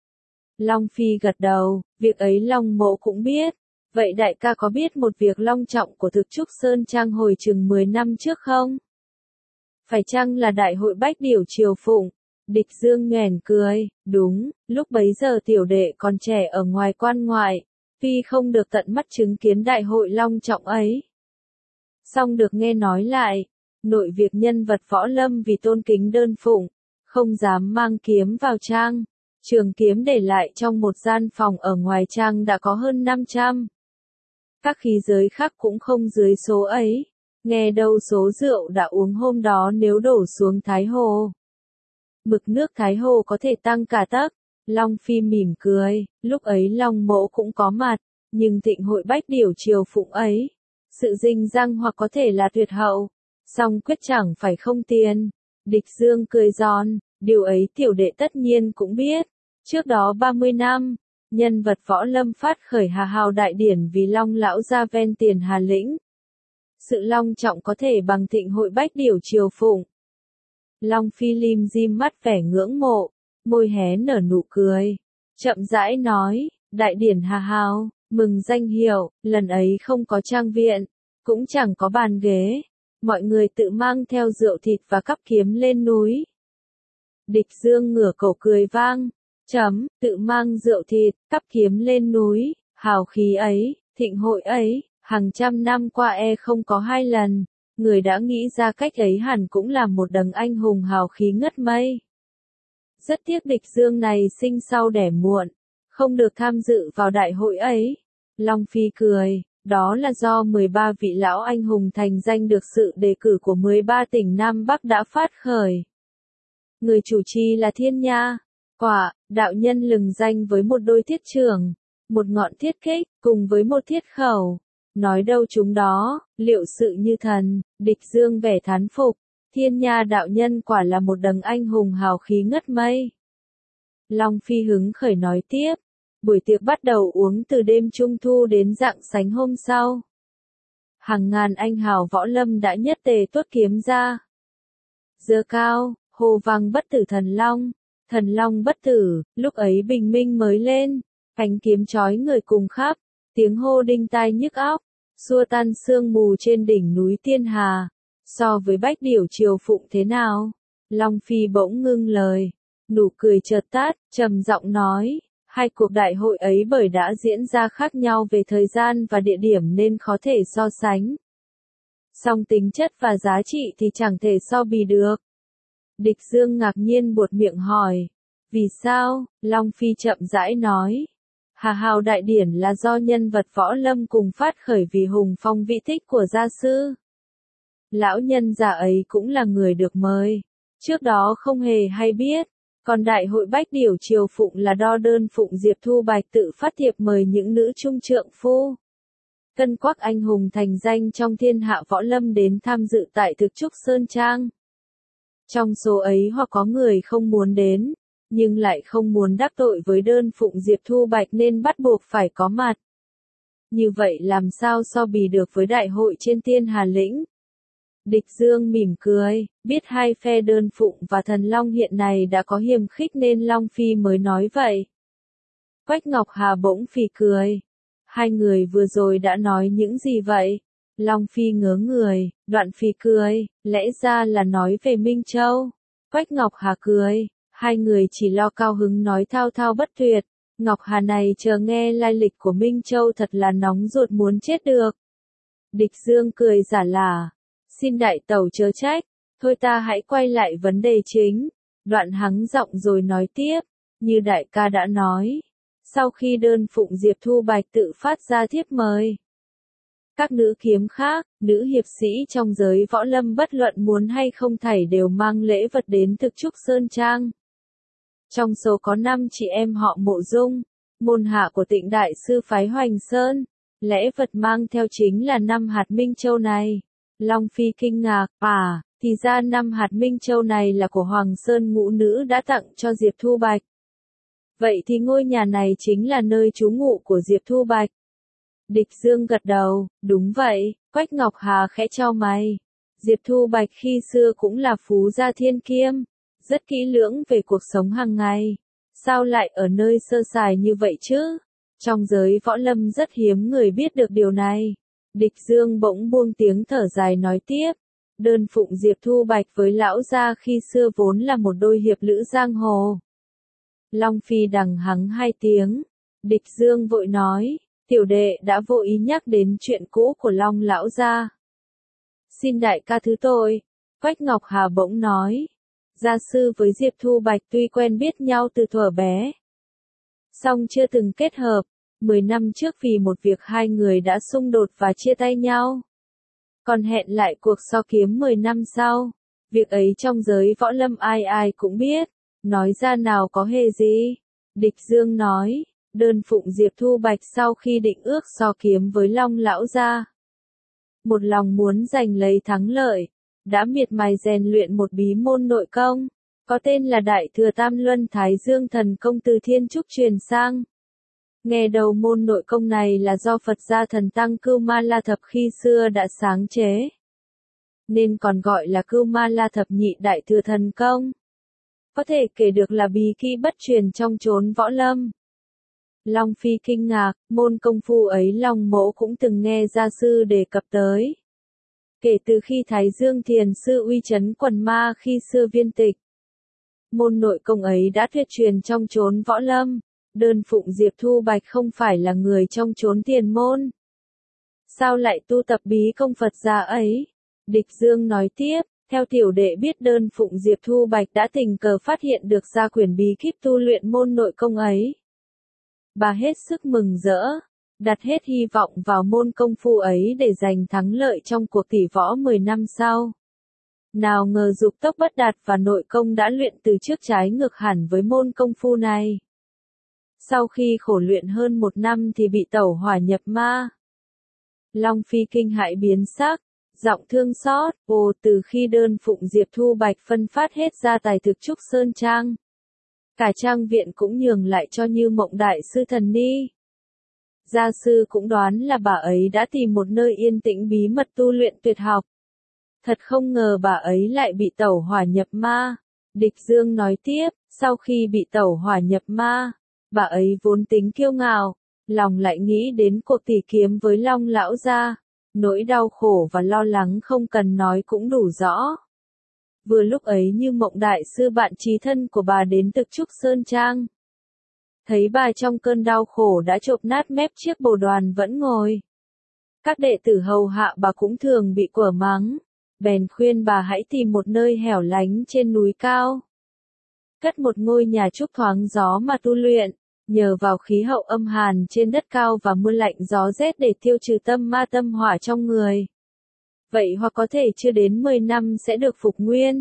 Long Phi gật đầu, việc ấy Long Mộ cũng biết. Vậy đại ca có biết một việc long trọng của Thực Trúc Sơn Trang hồi chừng mười năm trước không? Phải chăng là đại hội Bách Điểu Triều Phụng? Địch Dương nhoẻn cười, đúng, lúc bấy giờ tiểu đệ còn trẻ ở ngoài quan ngoại, tuy không được tận mắt chứng kiến đại hội long trọng ấy. Song được nghe nói lại, nội việc nhân vật võ lâm vì tôn kính đơn phụng, không dám mang kiếm vào trang, trường kiếm để lại trong một gian phòng ở ngoài trang đã có hơn năm trăm. Các khí giới khác cũng không dưới số ấy, nghe đâu số rượu đã uống hôm đó nếu đổ xuống Thái Hồ. Mực nước Thái Hồ có thể tăng cả tấc. Long Phi mỉm cười, lúc ấy Long Mỗ cũng có mặt, nhưng thịnh hội Bách Điểu Triều Phụng ấy, Sự rình rang hoặc có thể là tuyệt hậu, song quyết chẳng phải không tiền. Địch Dương cười giòn, điều ấy tiểu đệ tất nhiên cũng biết. Trước đó ba mươi năm, nhân vật võ lâm phát khởi hà hào đại điển vì Long lão gia ven tiền Hà Lĩnh. Sự long trọng có thể bằng thịnh hội bách điểu triều phụng. Long Phi lim dim mắt vẻ ngưỡng mộ, môi hé nở nụ cười, chậm rãi nói, đại điển hà hào, mừng danh hiệu, lần ấy không có trang viện, cũng chẳng có bàn ghế, mọi người tự mang theo rượu thịt và cắp kiếm lên núi. Địch Dương ngửa cổ cười vang, chấm, tự mang rượu thịt, cắp kiếm lên núi, hào khí ấy, thịnh hội ấy, hàng trăm năm qua e không có hai lần, người đã nghĩ ra cách ấy hẳn cũng là một đấng anh hùng hào khí ngất mây. Rất tiếc Địch Dương này sinh sau đẻ muộn, không được tham dự vào đại hội ấy. Long Phi cười, đó là do mười ba vị lão anh hùng thành danh được sự đề cử của mười ba tỉnh Nam Bắc đã phát khởi. Người chủ trì là Thiên Nha, Quả, đạo nhân lừng danh với một đôi thiết trưởng, một ngọn thiết kích, cùng với một thiết khẩu. Nói đâu chúng đó, liệu sự như thần. Địch Dương vẻ thán phục, Thiên Nha đạo nhân quả là một đấng anh hùng hào khí ngất mây. Long Phi hứng khởi nói tiếp, buổi tiệc bắt đầu uống từ đêm trung thu đến rạng sánh hôm sau. Hàng ngàn anh hào võ lâm đã nhất tề tuốt kiếm ra. Giơ cao, hô vang bất tử thần long, thần long bất tử, lúc ấy bình minh mới lên, cánh kiếm chói người cùng khắp, tiếng hô đinh tai nhức óc, xua tan sương mù trên đỉnh núi Tiên Hà. So với bách điểu triều phụng thế nào? Long Phi bỗng ngưng lời, nụ cười chợt tắt, trầm giọng nói, hai cuộc đại hội ấy bởi đã diễn ra khác nhau về thời gian và địa điểm nên khó thể so sánh. Song tính chất và giá trị thì chẳng thể so bì được. Địch Dương ngạc nhiên buột miệng hỏi, vì sao? Long Phi chậm rãi nói, hà hào đại điển là do nhân vật võ lâm cùng phát khởi vì hùng phong vĩ tích của gia sư. Lão nhân già ấy cũng là người được mời, trước đó không hề hay biết, còn đại hội bách điểu triều phụng là đo đơn phụng Diệp Thu Bạch tự phát thiệp mời những nữ trung trượng phu. Cân quắc anh hùng thành danh trong thiên hạ võ lâm đến tham dự tại thực trúc Sơn Trang. Trong số ấy hoặc có người không muốn đến, nhưng lại không muốn đắc tội với đơn phụng Diệp Thu Bạch nên bắt buộc phải có mặt. Như vậy làm sao so bì được với đại hội trên Tiên Hà Lĩnh? Địch Dương mỉm cười, biết hai phe đơn phụng và thần long hiện nay đã có hiềm khích nên Long Phi mới nói vậy. Quách Ngọc Hà bỗng phì cười. Hai người vừa rồi đã nói những gì vậy? Long Phi ngớ người, đoạn phì cười, lẽ ra là nói về Minh Châu. Quách Ngọc Hà cười, hai người chỉ lo cao hứng nói thao thao bất tuyệt. Ngọc Hà này chờ nghe lai lịch của Minh Châu thật là nóng ruột muốn chết được. Địch Dương cười giả lả, xin đại tẩu chớ trách, thôi ta hãy quay lại vấn đề chính. Đoạn hắng giọng rồi nói tiếp, như đại ca đã nói, sau khi đơn phụng Diệp Thu Bạch tự phát ra thiếp mời. Các nữ kiếm khác, nữ hiệp sĩ trong giới võ lâm bất luận muốn hay không thảy đều mang lễ vật đến thực trúc Sơn Trang. Trong số có năm chị em họ Mộ Dung, môn hạ của Tịnh đại sư phái Hoành Sơn, lễ vật mang theo chính là năm hạt Minh Châu này. Long Phi kinh ngạc, à, thì ra năm hạt Minh Châu này là của Hoàng Sơn ngũ nữ đã tặng cho Diệp Thu Bạch. Vậy thì ngôi nhà này chính là nơi trú ngụ của Diệp Thu Bạch. Địch Dương gật đầu, đúng vậy. Quách Ngọc Hà khẽ chau mày. Diệp Thu Bạch khi xưa cũng là phú gia thiên kiêm, rất kỹ lưỡng về cuộc sống hàng ngày. Sao lại ở nơi sơ sài như vậy chứ? Trong giới võ lâm rất hiếm người biết được điều này. Địch Dương bỗng buông tiếng thở dài nói tiếp. Đơn phụng Diệp Thu Bạch với lão gia khi xưa vốn là một đôi hiệp lữ giang hồ. Long Phi đằng hắng hai tiếng. Địch Dương vội nói, tiểu đệ đã vô ý nhắc đến chuyện cũ của Long lão gia. Xin đại ca thứ tội. Quách Ngọc Hà bỗng nói, gia sư với Diệp Thu Bạch tuy quen biết nhau từ thuở bé, song chưa từng kết hợp. Mười năm trước vì một việc hai người đã xung đột và chia tay nhau. Còn hẹn lại cuộc so kiếm mười năm sau. Việc ấy trong giới võ lâm ai ai cũng biết. Nói ra nào có hề gì. Địch Dương nói, đơn phụng Diệp Thu Bạch sau khi định ước so kiếm với Long lão gia. một lòng muốn giành lấy thắng lợi, đã miệt mài rèn luyện một bí môn nội công, có tên là Đại Thừa Tam Luân Thái Dương Thần Công từ Thiên Trúc truyền sang. Nghe đầu môn nội công này là do Phật gia thần tăng Cưu Ma La Thập khi xưa đã sáng chế, nên còn gọi là Cưu Ma La Thập Nhị Đại Thừa Thần Công. Có thể kể được là bí kỹ bất truyền trong chốn võ lâm. Long Phi kinh ngạc, môn công phu ấy Long Mỗ cũng từng nghe gia sư đề cập tới. Kể từ khi Thái Dương Thiền Sư uy chấn quần ma khi xưa viên tịch, môn nội công ấy đã thuyết truyền trong chốn võ lâm. Đơn phụng Diệp Thu Bạch không phải là người trong chốn tiền môn. Sao lại tu tập bí công Phật gia ấy? Địch Dương nói tiếp, theo tiểu đệ biết đơn phụng Diệp Thu Bạch đã tình cờ phát hiện được ra quyển bí kíp tu luyện môn nội công ấy. Bà hết sức mừng rỡ, đặt hết hy vọng vào môn công phu ấy để giành thắng lợi trong cuộc tỷ võ mười năm sau. Nào ngờ dục tốc bất đạt và nội công đã luyện từ trước trái ngược hẳn với môn công phu này. Sau khi khổ luyện hơn một năm thì bị tẩu hỏa nhập ma. Long Phi kinh hãi biến sắc, giọng thương xót, ồ từ khi đơn phụng Diệp Thu Bạch phân phát hết gia tài thực Trúc Sơn Trang. Cả trang viện cũng nhường lại cho Như Mộng Đại Sư Thần Ni. Gia sư cũng đoán là bà ấy đã tìm một nơi yên tĩnh bí mật tu luyện tuyệt học. Thật không ngờ bà ấy lại bị tẩu hỏa nhập ma. Địch Dương nói tiếp, sau khi bị tẩu hỏa nhập ma, bà ấy vốn tính kiêu ngạo, lòng lại nghĩ đến cuộc tỉ kiếm với Long lão gia, nỗi đau khổ và lo lắng không cần nói cũng đủ rõ. Vừa lúc ấy Như Mộng Đại Sư bạn chí thân của bà đến Thực Trúc Sơn Trang. Thấy bà trong cơn đau khổ đã chộp nát mép chiếc bồ đoàn vẫn ngồi. Các đệ tử hầu hạ bà cũng thường bị quở mắng, bèn khuyên bà hãy tìm một nơi hẻo lánh trên núi cao. Cất một ngôi nhà trúc thoáng gió mà tu luyện, nhờ vào khí hậu âm hàn trên đất cao và mưa lạnh gió rét để tiêu trừ tâm ma tâm hỏa trong người. Vậy hoặc có thể chưa đến mười năm sẽ được phục nguyên.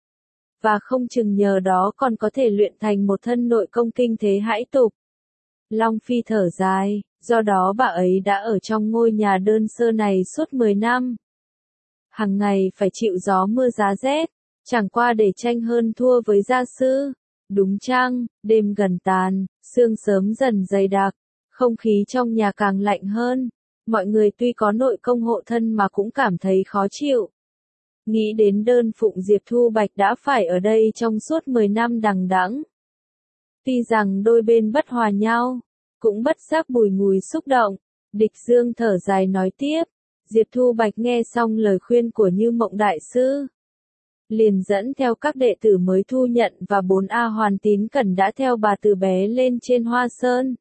Và không chừng nhờ đó còn có thể luyện thành một thân nội công kinh thế hãi tục. Long Phi thở dài, do đó bà ấy đã ở trong ngôi nhà đơn sơ này suốt mười năm. Hằng ngày phải chịu gió mưa giá rét, chẳng qua để tranh hơn thua với gia sư. Đúng chăng, đêm gần tàn, sương sớm dần dày đặc, không khí trong nhà càng lạnh hơn. Mọi người tuy có nội công hộ thân mà cũng cảm thấy khó chịu. Nghĩ đến đơn phụng Diệp Thu Bạch đã phải ở đây trong suốt mười năm đằng đẵng. Tuy rằng đôi bên bất hòa nhau, cũng bất giác bùi ngùi xúc động. Địch Dương thở dài nói tiếp, Diệp Thu Bạch nghe xong lời khuyên của Như Mộng Đại Sư, liền dẫn theo các đệ tử mới thu nhận và bốn A Hoàn tín cẩn đã theo bà từ bé lên trên Hoa Sơn.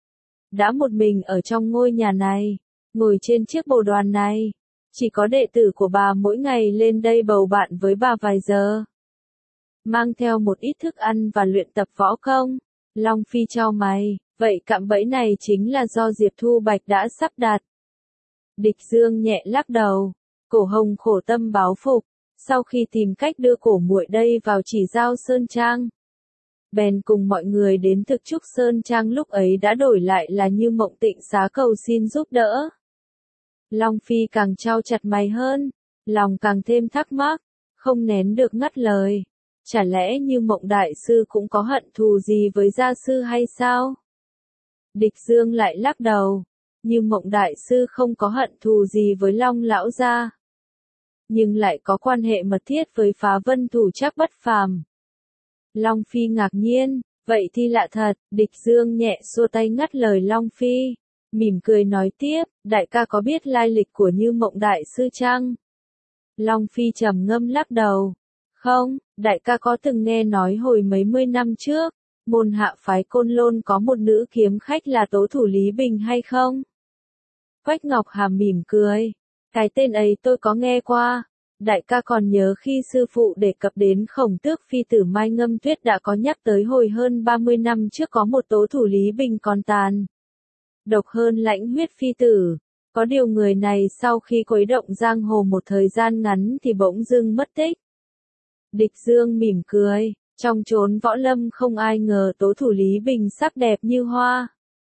Đã một mình ở trong ngôi nhà này, ngồi trên chiếc bồ đoàn này, chỉ có đệ tử của bà mỗi ngày lên đây bầu bạn với bà vài giờ. Mang theo một ít thức ăn và luyện tập võ công. Long Phi chau mày, vậy cạm bẫy này chính là do Diệp Thu Bạch đã sắp đặt. Địch Dương nhẹ lắc đầu, Cổ Hồng khổ tâm báo phục, sau khi tìm cách đưa cổ muội đây vào Chỉ Giao Sơn Trang, bèn cùng mọi người đến Thực Trúc Sơn Trang, lúc ấy đã đổi lại là Như Mộng Tịnh xá cầu xin giúp đỡ. Long Phi càng chau chặt mày hơn, lòng càng thêm thắc mắc, không nén được ngắt lời. Chả lẽ Như Mộng Đại Sư cũng có hận thù gì với gia sư hay sao? Địch Dương lại lắc đầu, Như Mộng Đại Sư không có hận thù gì với Long lão gia, nhưng lại có quan hệ mật thiết với Phá Vân Thủ Trác bất phàm. Long Phi ngạc nhiên, vậy thì lạ thật. Địch Dương nhẹ xua tay ngắt lời Long Phi, mỉm cười nói tiếp, đại ca có biết lai lịch của Như Mộng Đại Sư chăng? Long Phi trầm ngâm lắc đầu, không, đại ca có từng nghe nói hồi mấy mươi năm trước, môn hạ phái Côn Lôn có một nữ kiếm khách là Tố Thủ Lý Bình hay không? Quách Ngọc Hàm mỉm cười, cái tên ấy tôi có nghe qua. Đại ca còn nhớ khi sư phụ đề cập đến Khổng Tước phi tử Mai Ngâm Tuyết đã có nhắc tới hồi hơn ba mươi năm trước có một Tố Thủ Lý Bình còn tàn độc hơn Lãnh Huyết phi tử. Có điều người này sau khi khuấy động giang hồ một thời gian ngắn thì bỗng dưng mất tích. Địch Dương mỉm cười, trong chốn võ lâm không ai ngờ Tố Thủ Lý Bình sắc đẹp như hoa.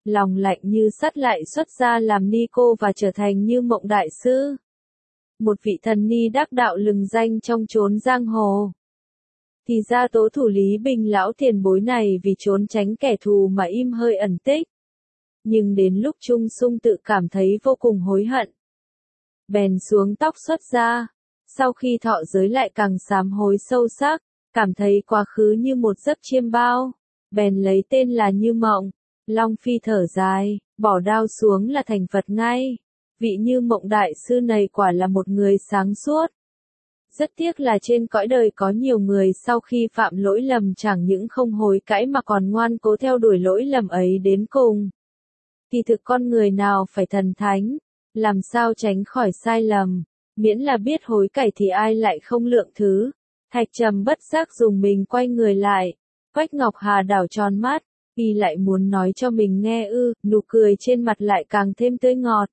lòng lạnh như sắt lại xuất ra làm ni cô và trở thành Như Mộng đại sư. Một vị thần ni đắc đạo lừng danh trong chốn giang hồ. Thì ra Tố Thủ Lý Bình lão tiền bối này vì trốn tránh kẻ thù mà im hơi ẩn tích. Nhưng đến lúc Trung Sung tự cảm thấy vô cùng hối hận. Bèn xuống tóc xuất ra. Sau khi thọ giới lại càng sám hối sâu sắc, cảm thấy quá khứ như một giấc chiêm bao. Bèn lấy tên là Như Mộng. Long Phi thở dài, bỏ đao xuống là thành Phật ngay. Vị Như Mộng đại sư này quả là một người sáng suốt. Rất tiếc là trên cõi đời có nhiều người sau khi phạm lỗi lầm chẳng những không hối cãi mà còn ngoan cố theo đuổi lỗi lầm ấy đến cùng. Kỳ thực con người nào phải thần thánh, làm sao tránh khỏi sai lầm, miễn là biết hối cải thì ai lại không lượng thứ. Thạch Trầm bất giác dùng mình quay người lại, Quách Ngọc Hà đảo tròn mắt, y lại muốn nói cho mình nghe ư, nụ cười trên mặt lại càng thêm tươi ngọt.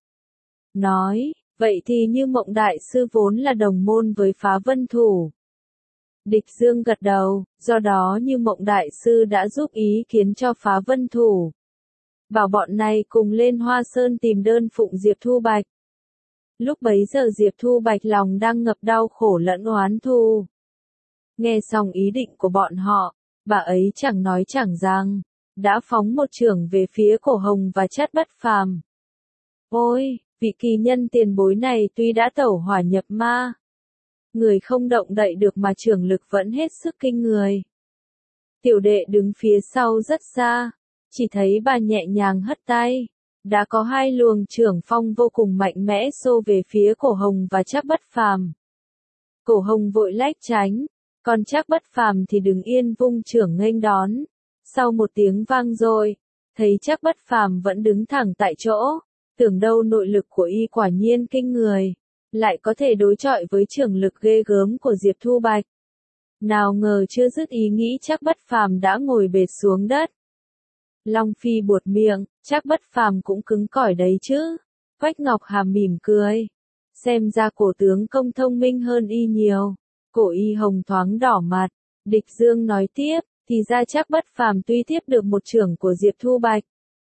Nói, vậy thì Như Mộng đại sư vốn là đồng môn với Phá Vân Thủ. Địch Dương gật đầu, do đó Như Mộng đại sư đã giúp ý kiến cho Phá Vân Thủ. Bảo bọn này cùng lên Hoa Sơn tìm đơn phụng Diệp Thu Bạch. Lúc bấy giờ Diệp Thu Bạch lòng đang ngập đau khổ lẫn oán thù. Nghe xong ý định của bọn họ, bà ấy chẳng nói chẳng rằng, đã phóng một chưởng về phía Cổ Hồng và Trát Bất Phàm. Ôi, vị kỳ nhân tiền bối này tuy đã tẩu hỏa nhập ma, người không động đậy được mà chưởng lực vẫn hết sức kinh người. Tiểu đệ đứng phía sau rất xa, chỉ thấy bà nhẹ nhàng hất tay, đã có hai luồng chưởng phong vô cùng mạnh mẽ xô về phía Cổ Hồng và Trác Bất Phàm. Cổ Hồng vội lách tránh, còn Trác Bất Phàm thì đứng yên vung chưởng nghênh đón. Sau một tiếng vang dội, thấy Trác Bất Phàm vẫn đứng thẳng tại chỗ, tưởng đâu nội lực của y quả nhiên kinh người, lại có thể đối chọi với chưởng lực ghê gớm của Diệp Thu Bạch. Nào ngờ chưa dứt ý nghĩ Trác Bất Phàm đã ngồi bệt xuống đất. Long Phi buột miệng, Trác Bất Phàm cũng cứng cỏi đấy chứ. Quách Ngọc Hà mỉm cười. Xem ra cổ tướng công thông minh hơn y nhiều. Cổ y hồng thoáng đỏ mặt. Địch Dương nói tiếp, thì ra Trác Bất Phàm tuy tiếp được một chưởng của Diệp Thu Bạch,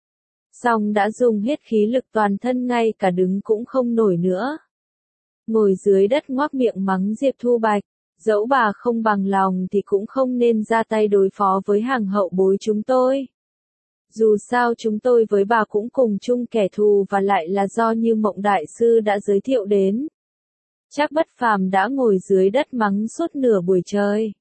song đã dùng hết khí lực toàn thân ngay cả đứng cũng không nổi nữa. Ngồi dưới đất ngoác miệng mắng Diệp Thu Bạch, dẫu bà không bằng lòng thì cũng không nên ra tay đối phó với hàng hậu bối chúng tôi. Dù sao chúng tôi với bà cũng cùng chung kẻ thù và lại là do Như Mộng đại sư đã giới thiệu đến. Trác Bất Phàm đã ngồi dưới đất mắng suốt nửa buổi trời.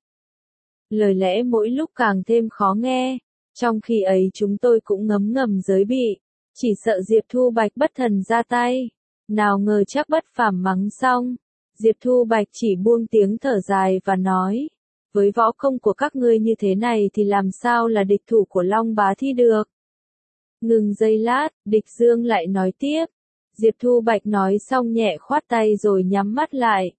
Lời lẽ mỗi lúc càng thêm khó nghe, trong khi ấy chúng tôi cũng ngấm ngầm giới bị, chỉ sợ Diệp Thu Bạch bất thần ra tay. Nào ngờ Trác Bất Phàm mắng xong, Diệp Thu Bạch chỉ buông tiếng thở dài và nói, với võ công của các ngươi như thế này thì làm sao là địch thủ của Long Bá Thi được. Ngừng giây lát, Địch Dương lại nói tiếp. Diệp Thu Bạch nói xong nhẹ khoát tay rồi nhắm mắt lại.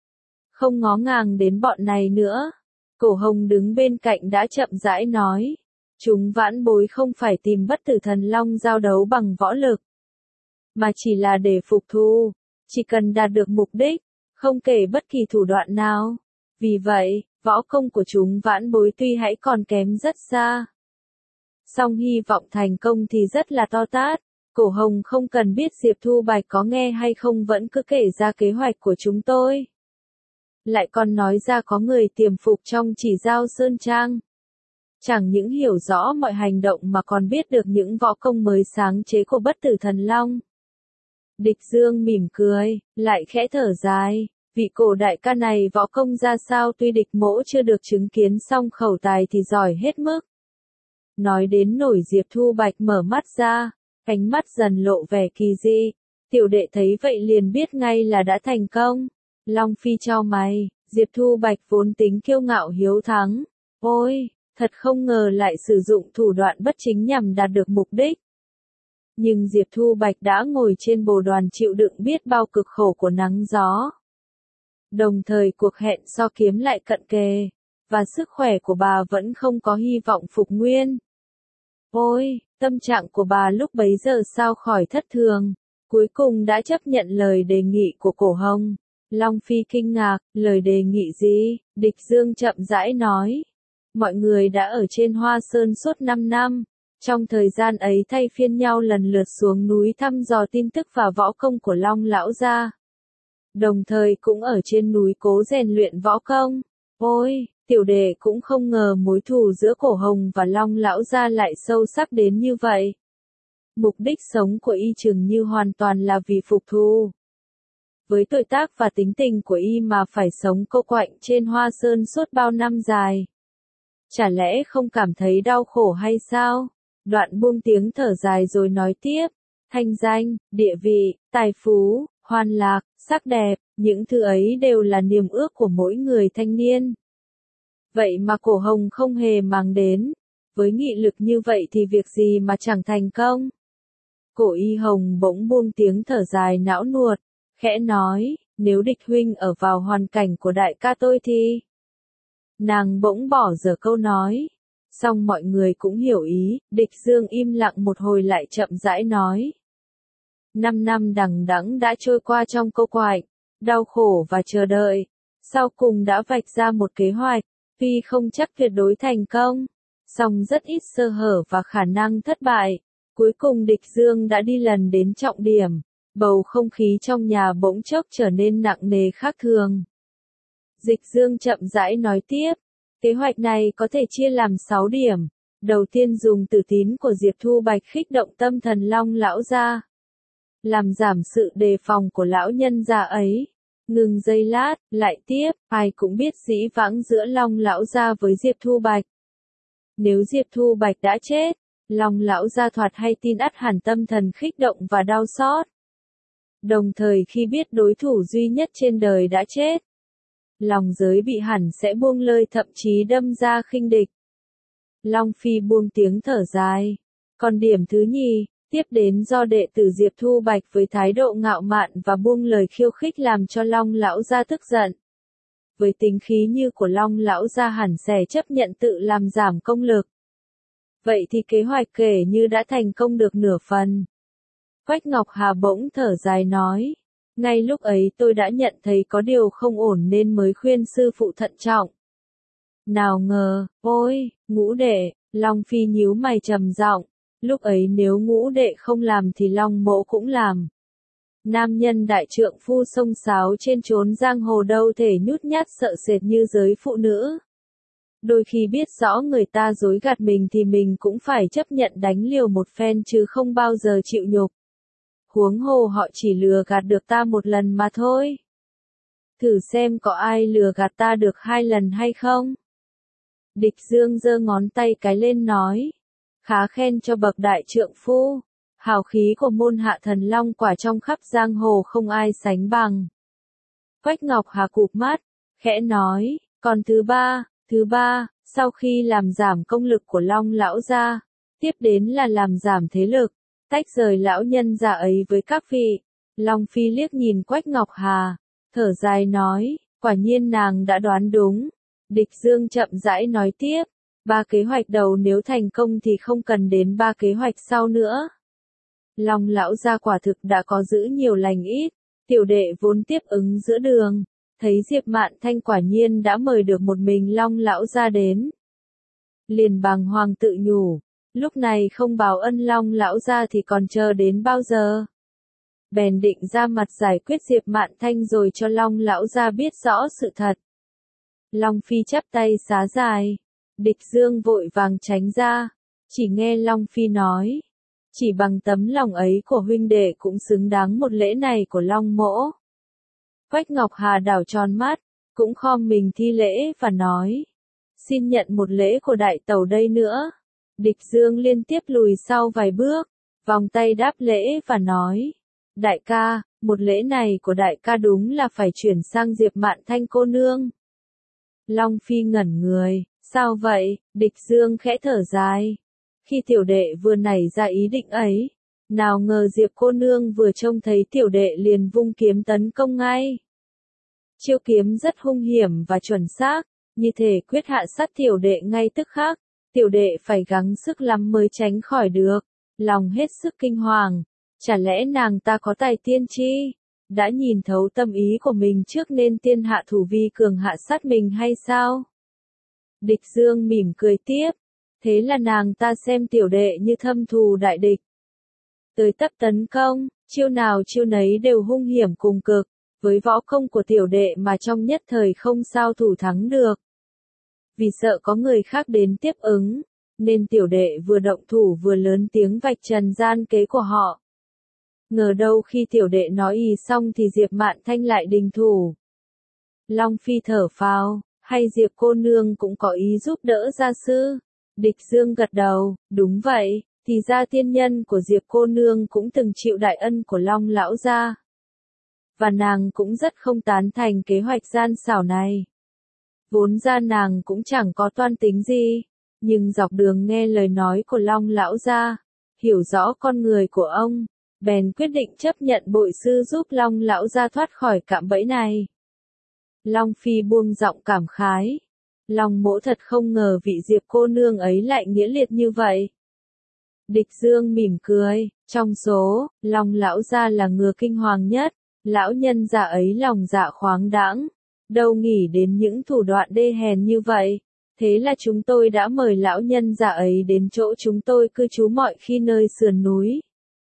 Không ngó ngàng đến bọn này nữa. Cổ Hồng đứng bên cạnh đã chậm rãi nói. Chúng vãn bối không phải tìm bất tử thần long giao đấu bằng võ lực, mà chỉ là để phục thù. Chỉ cần đạt được mục đích, không kể bất kỳ thủ đoạn nào. Vì vậy, võ công của chúng vãn bối tuy hãy còn kém rất xa, song hy vọng thành công thì rất là to tát. Cổ Hồng không cần biết Diệp Thu Bạch có nghe hay không vẫn cứ kể ra kế hoạch của chúng tôi. Lại còn nói ra có người tiềm phục trong Chỉ Giao Sơn Trang. Chẳng những hiểu rõ mọi hành động mà còn biết được những võ công mới sáng chế của bất tử thần long. Địch Dương mỉm cười, lại khẽ thở dài. Vị cổ đại ca này võ công ra sao tuy địch mỗ chưa được chứng kiến song khẩu tài thì giỏi hết mức. Nói đến nổi Diệp Thu Bạch mở mắt ra, ánh mắt dần lộ vẻ kỳ dị. Tiểu đệ thấy vậy liền biết ngay là đã thành công. Long Phi chau mày, Diệp Thu Bạch vốn tính kiêu ngạo hiếu thắng. Ôi, thật không ngờ lại sử dụng thủ đoạn bất chính nhằm đạt được mục đích. Nhưng Diệp Thu Bạch đã ngồi trên bồ đoàn chịu đựng biết bao cực khổ của nắng gió. Đồng thời cuộc hẹn so kiếm lại cận kề, và sức khỏe của bà vẫn không có hy vọng phục nguyên. Ôi, tâm trạng của bà lúc bấy giờ sao khỏi thất thường, cuối cùng đã chấp nhận lời đề nghị của Cổ Hồng. Long Phi kinh ngạc, lời đề nghị gì? Địch Dương chậm rãi nói. Mọi người đã ở trên Hoa Sơn suốt năm năm, Trong thời gian ấy thay phiên nhau lần lượt xuống núi thăm dò tin tức và võ công của Long lão gia. Đồng thời cũng ở trên núi cố rèn luyện võ công. Ôi, tiểu đệ cũng không ngờ mối thù giữa Cổ Hồng và Long lão gia lại sâu sắc đến như vậy. Mục đích sống của y chừng như hoàn toàn là vì phục thù. Với tuổi tác và tính tình của y mà phải sống cô quạnh trên Hoa Sơn suốt bao năm dài. Chả lẽ không cảm thấy đau khổ hay sao? Đoạn buông tiếng thở dài rồi nói tiếp, thanh danh, địa vị, tài phú, hoan lạc, sắc đẹp, những thứ ấy đều là niềm ước của mỗi người thanh niên. Vậy mà Cổ Hồng không hề màng đến, với nghị lực như vậy thì việc gì mà chẳng thành công. Cổ Y Hồng bỗng buông tiếng thở dài não nuột, khẽ nói, nếu địch huynh ở vào hoàn cảnh của đại ca tôi thì... Nàng bỗng bỏ dở câu nói. Xong mọi người cũng hiểu ý, Địch Dương im lặng một hồi lại chậm rãi nói. Năm năm đằng đẵng đã trôi qua trong cô quạnh, đau khổ và chờ đợi. Sau cùng đã vạch ra một kế hoạch, tuy không chắc tuyệt đối thành công, song rất ít sơ hở và khả năng thất bại. Cuối cùng Địch Dương đã đi lần đến trọng điểm, bầu không khí trong nhà bỗng chốc trở nên nặng nề khác thường. Dịch Dương chậm rãi nói tiếp, kế hoạch này có thể chia làm sáu điểm. Đầu tiên dùng tử tín của Diệp Thu Bạch khích động tâm thần Long lão gia, làm giảm sự đề phòng của lão nhân gia ấy. Ngừng giây lát, lại tiếp, ai cũng biết dĩ vãng giữa Long lão gia với Diệp Thu Bạch. Nếu Diệp Thu Bạch đã chết, Long lão gia thoạt hay tin ắt hẳn tâm thần khích động và đau xót. Đồng thời khi biết đối thủ duy nhất trên đời đã chết, lòng giới bị hẳn sẽ buông lơi thậm chí đâm ra khinh địch. Long Phi buông tiếng thở dài. Còn điểm thứ nhì, tiếp đến do đệ tử Diệp Thu Bạch với thái độ ngạo mạn và buông lời khiêu khích làm cho Long lão gia tức giận. Với tính khí như của Long lão gia hẳn sẽ chấp nhận tự làm giảm công lực. Vậy thì kế hoạch kể như đã thành công được nửa phần. Quách Ngọc Hà bỗng thở dài nói. Ngay lúc ấy tôi đã nhận thấy có điều không ổn nên mới khuyên sư phụ thận trọng. Nào ngờ, ôi, Ngũ đệ, Long Phi nhíu mày trầm giọng. Lúc ấy nếu Ngũ đệ không làm thì Long mỗ cũng làm. Nam nhân đại trượng phu sông sáo trên chốn giang hồ đâu thể nhút nhát sợ sệt như giới phụ nữ. Đôi khi biết rõ người ta dối gạt mình thì mình cũng phải chấp nhận đánh liều một phen chứ không bao giờ chịu nhục. Huống hồ họ chỉ lừa gạt được ta một lần mà thôi. Thử xem có ai lừa gạt ta được hai lần hay không? Địch Dương giơ ngón tay cái lên nói. Khá khen cho bậc đại trượng phu. Hào khí của môn hạ thần long quả trong khắp giang hồ không ai sánh bằng. Quách Ngọc Hà cụp mắt, khẽ nói, còn thứ ba, thứ ba, sau khi làm giảm công lực của Long lão gia, tiếp đến là làm giảm thế lực, tách rời lão nhân già ấy với các vị. Long Phi liếc nhìn Quách Ngọc Hà, thở dài nói, quả nhiên nàng đã đoán đúng. Địch Dương chậm rãi nói tiếp, ba kế hoạch đầu nếu thành công thì không cần đến ba kế hoạch sau nữa. Long lão gia quả thực đã có giữ nhiều lành ít, tiểu đệ vốn tiếp ứng giữa đường, thấy Diệp Mạn Thanh quả nhiên đã mời được một mình Long lão gia đến. Liền bàng hoàng tự nhủ, lúc này không báo ân Long lão gia thì còn chờ đến bao giờ. Bèn định ra mặt giải quyết Diệp Mạn Thanh rồi cho Long lão gia biết rõ sự thật. Long Phi chắp tay xá dài, Địch Dương vội vàng tránh ra, chỉ nghe Long Phi nói, chỉ bằng tấm lòng ấy của huynh đệ cũng xứng đáng một lễ này của Long mỗ. Quách Ngọc Hà đảo tròn mắt, cũng khom mình thi lễ và nói, xin nhận một lễ của đại tẩu đây nữa. Địch Dương liên tiếp lùi sau vài bước, vòng tay đáp lễ và nói, đại ca, một lễ này của đại ca đúng là phải chuyển sang Diệp Mạn Thanh cô nương. Long Phi ngẩn người, sao vậy? Địch Dương khẽ thở dài. Khi tiểu đệ vừa nảy ra ý định ấy, nào ngờ Diệp cô nương vừa trông thấy tiểu đệ liền vung kiếm tấn công ngay. Chiêu kiếm rất hung hiểm và chuẩn xác, như thể quyết hạ sát tiểu đệ ngay tức khắc. Tiểu đệ phải gắng sức lắm mới tránh khỏi được, lòng hết sức kinh hoàng. Chả lẽ nàng ta có tài tiên tri, đã nhìn thấu tâm ý của mình trước nên tiên hạ thủ vi cường hạ sát mình hay sao? Địch Dương mỉm cười tiếp, Thế là nàng ta xem tiểu đệ như thâm thù đại địch. Tới tấp tấn công, chiêu nào chiêu nấy đều hung hiểm cùng cực, với võ công của tiểu đệ mà trong nhất thời không sao thủ thắng được. Vì sợ có người khác đến tiếp ứng, nên tiểu đệ vừa động thủ vừa lớn tiếng vạch trần gian kế của họ. Ngờ đâu khi tiểu đệ nói y xong thì Diệp Mạn Thanh lại đình thủ. Long Phi thở phào, hay Diệp cô nương cũng có ý giúp đỡ gia sư? Địch Dương gật đầu, đúng vậy, thì ra tiên nhân của Diệp cô nương cũng từng chịu đại ân của Long lão gia. Và nàng cũng rất không tán thành kế hoạch gian xảo này. Vốn ra nàng cũng chẳng có toan tính gì, nhưng dọc đường nghe lời nói của Long lão gia, hiểu rõ con người của ông, bèn quyết định chấp nhận bội sư giúp Long lão gia thoát khỏi cạm bẫy này. Long Phi buông giọng cảm khái. Long mỗ thật không ngờ vị Diệp cô nương ấy lại nghĩa liệt như vậy. Địch Dương mỉm cười, trong số, Long lão gia là ngừa kinh hoàng nhất, lão nhân già ấy lòng dạ khoáng đãng, đâu nghĩ đến những thủ đoạn đê hèn như vậy. Thế là chúng tôi đã mời lão nhân già ấy đến chỗ chúng tôi cư trú mọi khi nơi sườn núi.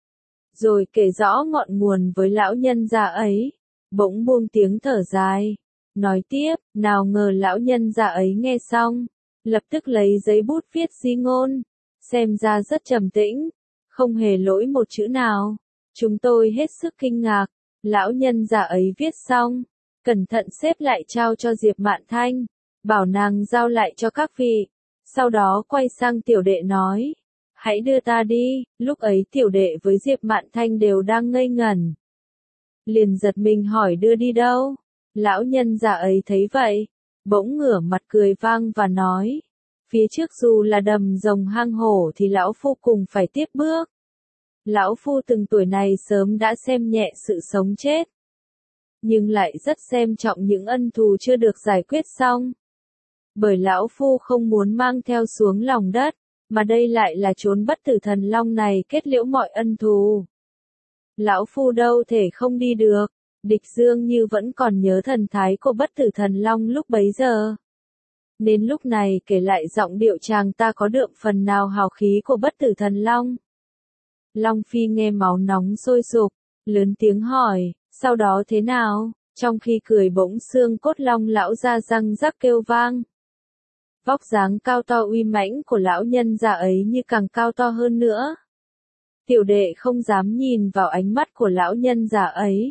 Rồi kể rõ ngọn nguồn với lão nhân già ấy, bỗng buông tiếng thở dài. Nói tiếp, nào ngờ lão nhân già ấy nghe xong, lập tức lấy giấy bút viết di ngôn, xem ra rất trầm tĩnh, không hề lỗi một chữ nào. Chúng tôi hết sức kinh ngạc, lão nhân già ấy viết xong, cẩn thận xếp lại trao cho Diệp Mạn Thanh, bảo nàng giao lại cho các vị, sau đó quay sang tiểu đệ nói, hãy đưa ta đi. Lúc ấy tiểu đệ với Diệp Mạn Thanh đều đang ngây ngẩn. Liền giật mình hỏi đưa đi đâu? Lão nhân già ấy thấy vậy, bỗng ngửa mặt cười vang và nói, phía trước dù là đầm rồng hang hổ thì lão phu cùng phải tiếp bước. Lão phu từng tuổi này sớm đã xem nhẹ sự sống chết, nhưng lại rất xem trọng những ân thù chưa được giải quyết xong. Bởi lão phu không muốn mang theo xuống lòng đất, mà đây lại là chốn bất tử thần long này kết liễu mọi ân thù. Lão phu đâu thể không đi được. Địch Dương như vẫn còn nhớ thần thái của bất tử thần long lúc bấy giờ. Nên lúc này kể lại giọng điệu chàng ta có đượm phần nào hào khí của bất tử thần long. Long Phi nghe máu nóng sôi sục, lớn tiếng hỏi, sau đó thế nào? Trong khi cười bỗng xương cốt long lão ra răng rắc kêu vang. Vóc dáng cao to uy mãnh của lão nhân già ấy như càng cao to hơn nữa. Tiểu đệ không dám nhìn vào ánh mắt của lão nhân già ấy.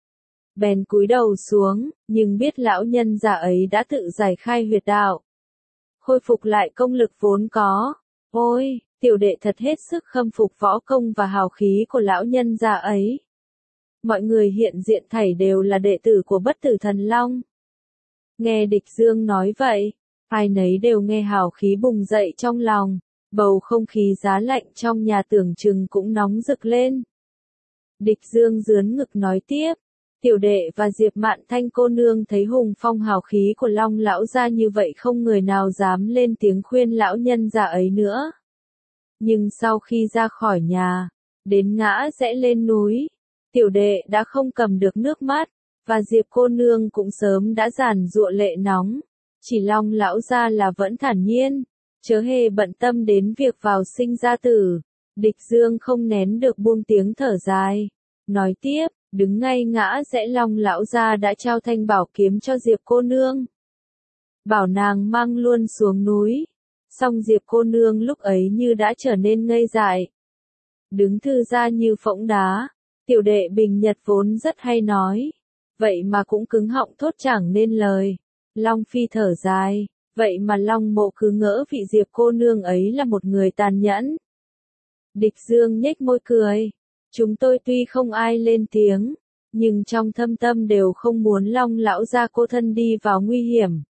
Bèn cúi đầu xuống, nhưng biết lão nhân già ấy đã tự giải khai huyệt đạo, khôi phục lại công lực vốn có. Ôi, tiểu đệ thật hết sức khâm phục võ công và hào khí của lão nhân già ấy. Mọi người hiện diện thảy đều là đệ tử của bất tử thần long. Nghe Địch Dương nói vậy, ai nấy đều nghe hào khí bùng dậy trong lòng, bầu không khí giá lạnh trong nhà tưởng chừng cũng nóng rực lên. Địch Dương dướn ngực nói tiếp. Tiểu đệ và Diệp Mạn Thanh cô nương thấy hùng phong hào khí của Long lão gia như vậy không người nào dám lên tiếng khuyên lão nhân già ấy nữa. Nhưng sau khi ra khỏi nhà, đến ngã rẽ lên núi, tiểu đệ đã không cầm được nước mắt, và Diệp cô nương cũng sớm đã giàn giụa lệ nóng. Chỉ Long lão gia là vẫn thản nhiên, chớ hề bận tâm đến việc vào sinh ra tử. Địch Dương không nén được buông tiếng thở dài, nói tiếp. Đứng ngay ngã rẽ Long lão gia đã trao thanh bảo kiếm cho Diệp cô nương, bảo nàng mang luôn xuống núi. Song Diệp cô nương lúc ấy như đã trở nên ngây dại, đứng thư ra như phỗng đá. Tiểu đệ Bình Nhật vốn rất hay nói, vậy mà cũng cứng họng thốt chẳng nên lời. Long Phi thở dài, vậy mà Long mộ cứ ngỡ vị Diệp cô nương ấy là một người tàn nhẫn. Địch Dương nhếch môi cười. Chúng tôi tuy không ai lên tiếng, nhưng trong thâm tâm đều không muốn Long lão gia cô thân đi vào nguy hiểm.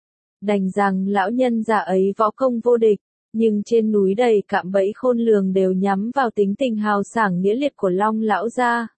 Đành rằng lão nhân già ấy võ công vô địch, nhưng trên núi đầy cạm bẫy khôn lường đều nhắm vào tính tình hào sảng nghĩa liệt của Long lão gia.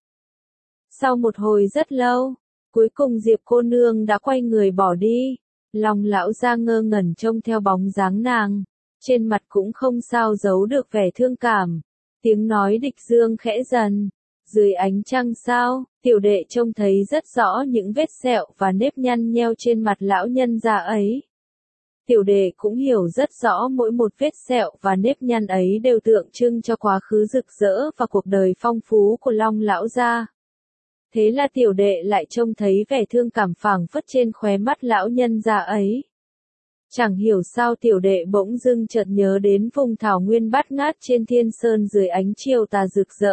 Sau một hồi rất lâu, cuối cùng Diệp cô nương đã quay người bỏ đi. Long lão gia ngơ ngẩn trông theo bóng dáng nàng, trên mặt cũng không sao giấu được vẻ thương cảm. Tiếng nói Địch Dương khẽ dần, dưới ánh trăng sao, tiểu đệ trông thấy rất rõ những vết sẹo và nếp nhăn nheo trên mặt lão nhân già ấy. Tiểu đệ cũng hiểu rất rõ mỗi một vết sẹo và nếp nhăn ấy đều tượng trưng cho quá khứ rực rỡ và cuộc đời phong phú của Long lão gia. Thế là tiểu đệ lại trông thấy vẻ thương cảm phảng phất trên khóe mắt lão nhân gia ấy. Chẳng hiểu sao tiểu đệ bỗng dưng chợt nhớ đến vùng thảo nguyên bát ngát trên thiên sơn dưới ánh chiều tà rực rỡ.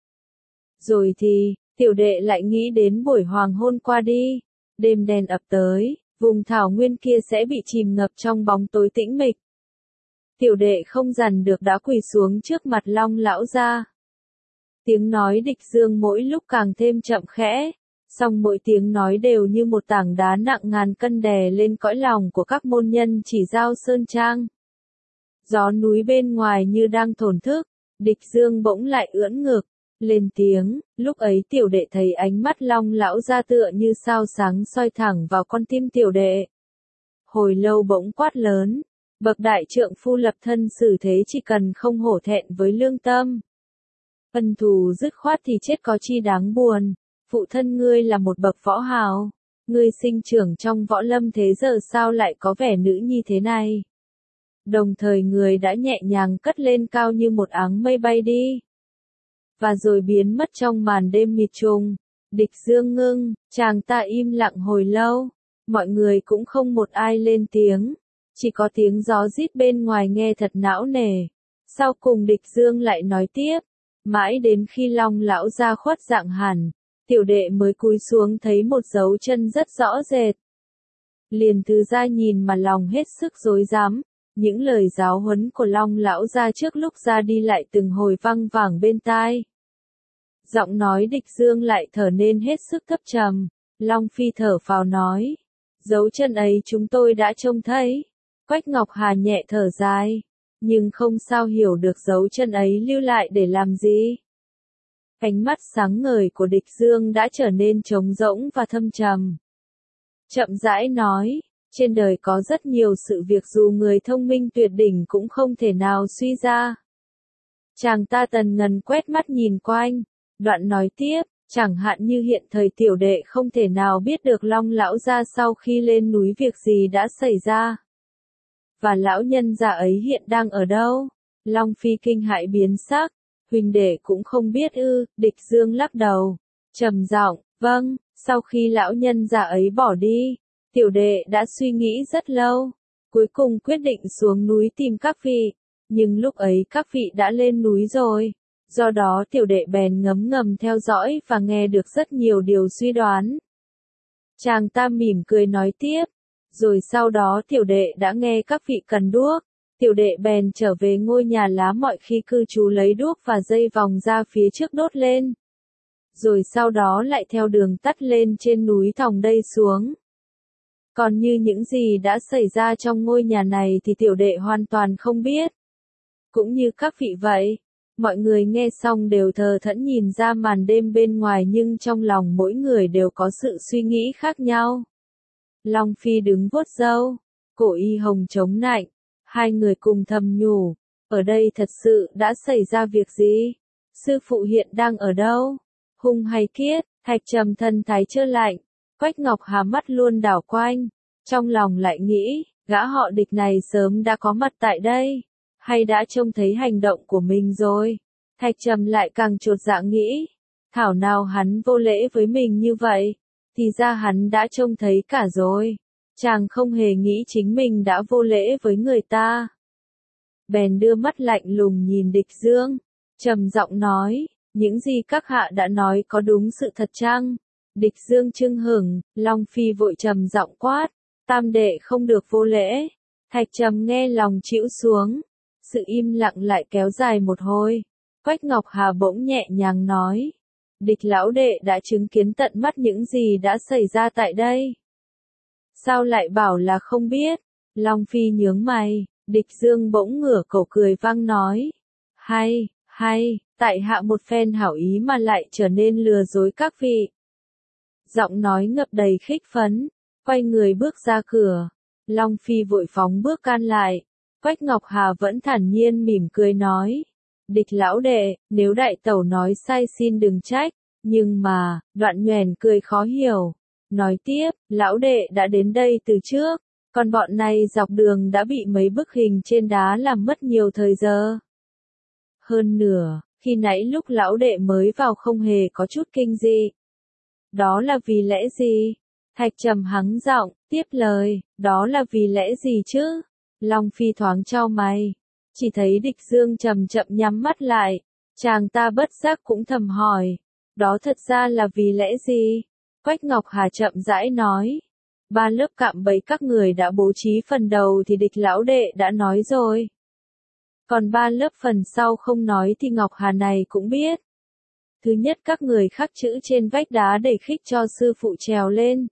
Rồi thì, tiểu đệ lại nghĩ đến buổi hoàng hôn qua đi, đêm đen ập tới, vùng thảo nguyên kia sẽ bị chìm ngập trong bóng tối tĩnh mịch. Tiểu đệ không dằn được đã quỳ xuống trước mặt Long lão gia. Tiếng nói Địch Dương mỗi lúc càng thêm chậm khẽ, song mỗi tiếng nói đều như một tảng đá nặng ngàn cân đè lên cõi lòng của các môn nhân Chỉ Giao Sơn Trang. Gió núi bên ngoài như đang thổn thức, Địch Dương bỗng lại ưỡn ngực, lên tiếng, lúc ấy tiểu đệ thấy ánh mắt Long lão gia tựa như sao sáng soi thẳng vào con tim tiểu đệ. Hồi lâu bỗng quát lớn, bậc đại trượng phu lập thân xử thế chỉ cần không hổ thẹn với lương tâm. Ân thù dứt khoát thì chết có chi đáng buồn, phụ thân ngươi là một bậc võ hào, ngươi sinh trưởng trong võ lâm thế giờ sao lại có vẻ nữ nhi thế này. Đồng thời người đã nhẹ nhàng cất lên cao như một áng mây bay đi. Và rồi biến mất trong màn đêm mịt trùng. Địch Dương ngưng, chàng ta im lặng hồi lâu, mọi người cũng không một ai lên tiếng, chỉ có tiếng gió rít bên ngoài nghe thật não nề. Sau cùng Địch Dương lại nói tiếp, mãi đến khi Long lão gia khuất dạng hẳn, tiểu đệ mới cúi xuống thấy một dấu chân rất rõ rệt. Liền từ ra nhìn mà lòng hết sức rối rắm, những lời giáo huấn của Long lão gia trước lúc ra đi lại từng hồi văng vẳng bên tai. Giọng nói Địch Dương lại trở nên hết sức thấp trầm, Long Phi thở phào nói, dấu chân ấy chúng tôi đã trông thấy. Quách Ngọc Hà nhẹ thở dài, nhưng không sao hiểu được dấu chân ấy lưu lại để làm gì. Ánh mắt sáng ngời của Địch Dương đã trở nên trống rỗng và thâm trầm. Chậm rãi nói, trên đời có rất nhiều sự việc dù người thông minh tuyệt đỉnh cũng không thể nào suy ra. Chàng ta tần ngần quét mắt nhìn quanh, đoạn nói tiếp, chẳng hạn như hiện thời tiểu đệ không thể nào biết được Long lão gia sau khi lên núi việc gì đã xảy ra. Và lão nhân gia ấy hiện đang ở đâu? Long Phi kinh hãi biến sắc, huynh đệ cũng không biết ư? Địch Dương lắc đầu, trầm giọng, vâng, sau khi lão nhân gia ấy bỏ đi, tiểu đệ đã suy nghĩ rất lâu, cuối cùng quyết định xuống núi tìm các vị, nhưng lúc ấy các vị đã lên núi rồi, do đó tiểu đệ bèn ngấm ngầm theo dõi và nghe được rất nhiều điều suy đoán. Chàng ta mỉm cười nói tiếp, rồi sau đó tiểu đệ đã nghe các vị cần đuốc, tiểu đệ bèn trở về ngôi nhà lá mọi khi cư trú lấy đuốc và dây vòng ra phía trước đốt lên. Rồi sau đó lại theo đường tắt lên trên núi Thòng đây xuống. Còn như những gì đã xảy ra trong ngôi nhà này thì tiểu đệ hoàn toàn không biết. Cũng như các vị vậy, mọi người nghe xong đều thờ thẫn nhìn ra màn đêm bên ngoài nhưng trong lòng mỗi người đều có sự suy nghĩ khác nhau. Long Phi đứng vuốt râu, cổ y hồng chống nạnh, hai người cùng thầm nhủ, ở đây thật sự đã xảy ra việc gì? Sư phụ hiện đang ở đâu? Hung hay kiết? Thạch Trầm thân thái chơ lạnh, Quách Ngọc Hà mắt luôn đảo quanh, trong lòng lại nghĩ, gã họ Địch này sớm đã có mặt tại đây, hay đã trông thấy hành động của mình rồi. Thạch Trầm lại càng chột dạ nghĩ, thảo nào hắn vô lễ với mình như vậy, thì ra hắn đã trông thấy cả rồi, chàng không hề nghĩ chính mình đã vô lễ với người ta. Bèn đưa mắt lạnh lùng nhìn Địch Dương, trầm giọng nói, những gì các hạ đã nói có đúng sự thật chăng? Địch Dương chưng hửng, Long Phi vội trầm giọng quát, tam đệ không được vô lễ. Thạch Trầm nghe lòng chịu xuống, sự im lặng lại kéo dài một hồi. Quách Ngọc Hà bỗng nhẹ nhàng nói, Địch lão đệ đã chứng kiến tận mắt những gì đã xảy ra tại đây. Sao lại bảo là không biết? Long Phi nhướng mày, Địch Dương bỗng ngửa cổ cười vang nói, hay, hay, tại hạ một phen hảo ý mà lại trở nên lừa dối các vị. Giọng nói ngập đầy khích phấn, quay người bước ra cửa. Long Phi vội phóng bước can lại. Quách Ngọc Hà vẫn thản nhiên mỉm cười nói, Địch lão đệ, nếu đại tẩu nói sai xin đừng trách, nhưng mà, đoạn nhoẻn cười khó hiểu, nói tiếp, lão đệ đã đến đây từ trước, Còn bọn này dọc đường đã bị mấy bức hình trên đá làm mất nhiều thời giờ. Hơn nữa, khi nãy lúc lão đệ mới vào không hề có chút kinh dị. Đó là vì lẽ gì? Thạch Trầm hắng giọng, tiếp lời, đó là vì lẽ gì chứ? Long Phi thoáng chau mày, chỉ thấy Địch Dương chậm chậm nhắm mắt lại, chàng ta bất giác cũng thầm hỏi, đó thật ra là vì lẽ gì? Quách Ngọc Hà chậm rãi nói, ba lớp cạm bẫy các người đã bố trí phần đầu thì Địch lão đệ đã nói rồi. Còn ba lớp phần sau không nói thì Ngọc Hà này cũng biết. Thứ nhất, các người khắc chữ trên vách đá để khích cho sư phụ trèo lên.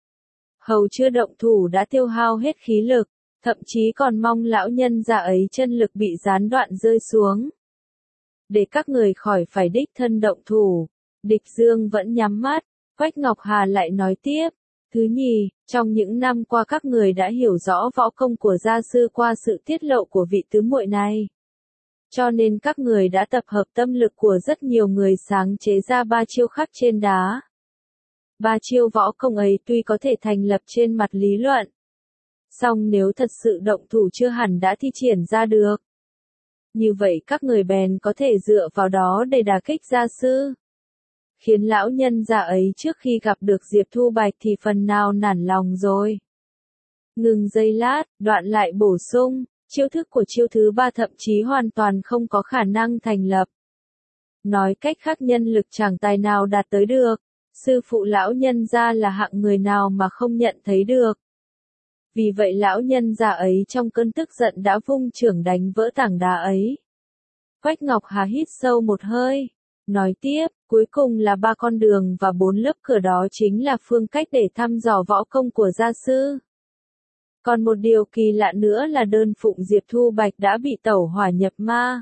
Hầu chưa động thủ đã tiêu hao hết khí lực, thậm chí còn mong lão nhân già ấy chân lực bị gián đoạn rơi xuống. Để các người khỏi phải đích thân động thủ, Địch Dương vẫn nhắm mắt, Quách Ngọc Hà lại nói tiếp. Thứ nhì, trong những năm qua các người đã hiểu rõ võ công của gia sư qua sự tiết lộ của vị tứ muội này. Cho nên các người đã tập hợp tâm lực của rất nhiều người sáng chế ra ba chiêu khắc trên đá. Ba chiêu võ công ấy tuy có thể thành lập trên mặt lý luận, song nếu thật sự động thủ chưa hẳn đã thi triển ra được. Như vậy các người bèn có thể dựa vào đó để đả kích gia sư. Khiến lão nhân già ấy trước khi gặp được Diệp Thu Bạch thì phần nào nản lòng rồi. Ngừng giây lát, đoạn lại bổ sung, chiêu thức của chiêu thứ ba thậm chí hoàn toàn không có khả năng thành lập. Nói cách khác nhân lực chẳng tài nào đạt tới được, sư phụ lão nhân gia là hạng người nào mà không nhận thấy được. Vì vậy lão nhân già ấy trong cơn tức giận đã vung chưởng đánh vỡ tảng đá ấy. Quách Ngọc Hà hít sâu một hơi, nói tiếp, cuối cùng là ba con đường và bốn lớp cửa đó chính là phương cách để thăm dò võ công của gia sư. Còn một điều kỳ lạ nữa là đơn phụng Diệp Thu Bạch đã bị tẩu hỏa nhập ma.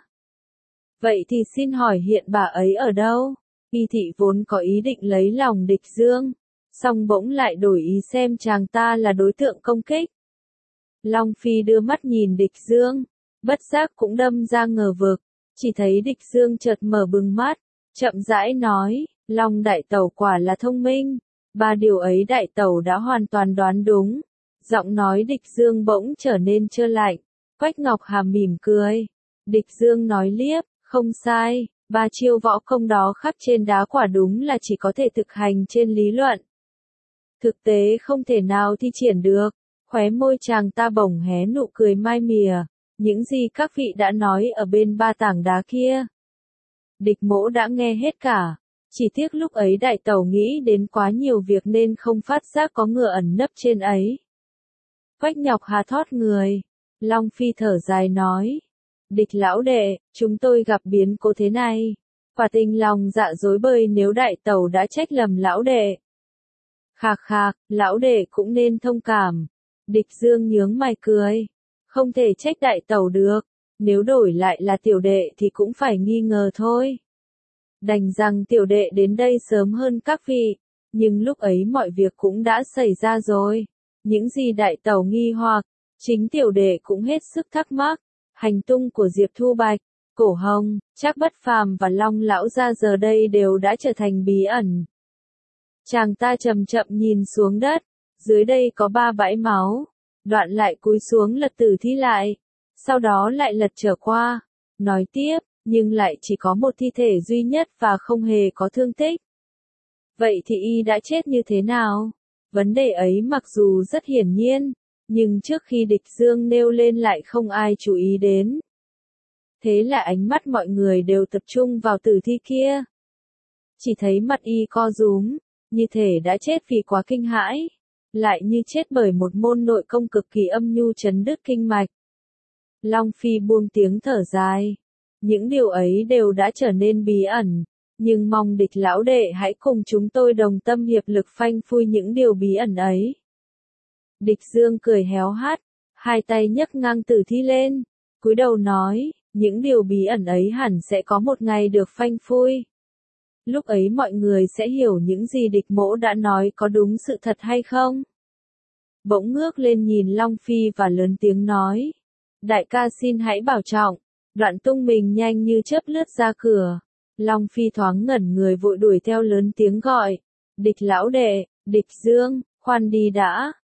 Vậy thì xin hỏi hiện bà ấy ở đâu? Y thị vốn có ý định lấy lòng Địch Dương, song bỗng lại đổi ý xem chàng ta là đối tượng công kích. Long Phi đưa mắt nhìn Địch Dương, bất giác cũng đâm ra ngờ vực, chỉ thấy Địch Dương chợt mở bừng mắt, chậm rãi nói, Long đại tẩu quả là thông minh, ba điều ấy đại tẩu đã hoàn toàn đoán đúng. Giọng nói Địch Dương bỗng trở nên trơ lạnh, Quách Ngọc Hà mỉm cười. Địch Dương nói liếp, không sai, ba chiêu võ công đó khắc trên đá quả đúng là chỉ có thể thực hành trên lý luận. Thực tế không thể nào thi triển được, khóe môi chàng ta bỗng hé nụ cười mai mỉa, những gì các vị đã nói ở bên ba tảng đá kia. Địch Mỗ đã nghe hết cả, chỉ tiếc lúc ấy đại tẩu nghĩ đến quá nhiều việc nên không phát giác có ngựa ẩn nấp trên ấy. Quách Ngọc Hà thót người, Long Phi thở dài nói, Địch lão đệ, chúng tôi gặp biến cố thế này, quả tình lòng dạ dối bời nếu đại tẩu đã trách lầm lão đệ. Khạc khạc, lão đệ cũng nên thông cảm. Địch Dương nhướng mày cười, không thể trách đại tẩu được, nếu đổi lại là tiểu đệ thì cũng phải nghi ngờ thôi. Đành rằng tiểu đệ đến đây sớm hơn các vị, nhưng lúc ấy mọi việc cũng đã xảy ra rồi. Những gì đại tẩu nghi hoặc, chính tiểu đệ cũng hết sức thắc mắc. Hành tung của Diệp Thu Bạch, Cổ Hồng, Trác Bất Phàm và Long lão gia giờ đây đều đã trở thành bí ẩn. Chàng ta chậm chậm nhìn xuống đất, dưới đây có ba bãi máu, đoạn lại cúi xuống lật tử thi lại, sau đó lại lật trở qua, nói tiếp, nhưng lại chỉ có một thi thể duy nhất và không hề có thương tích. Vậy thì y đã chết như thế nào? Vấn đề ấy mặc dù rất hiển nhiên, nhưng trước khi Địch Dương nêu lên lại không ai chú ý đến. Thế là ánh mắt mọi người đều tập trung vào tử thi kia. Chỉ thấy mặt y co rúm, như thể đã chết vì quá kinh hãi, lại như chết bởi một môn nội công cực kỳ âm nhu chấn đứt kinh mạch. Long Phi buông tiếng thở dài. Những điều ấy đều đã trở nên bí ẩn, nhưng mong Địch lão đệ hãy cùng chúng tôi đồng tâm hiệp lực phanh phui những điều bí ẩn ấy. Địch Dương cười héo hắt, hai tay nhấc ngang tử thi lên, cúi đầu nói, những điều bí ẩn ấy hẳn sẽ có một ngày được phanh phui. Lúc ấy mọi người sẽ hiểu những gì Địch Mỗ đã nói có đúng sự thật hay không. Bỗng ngước lên nhìn Long Phi và lớn tiếng nói, đại ca xin hãy bảo trọng, đoạn tung mình nhanh như chớp lướt ra cửa. Long Phi thoáng ngẩn người vội đuổi theo lớn tiếng gọi, Địch lão đệ, Địch Dương, khoan đi đã.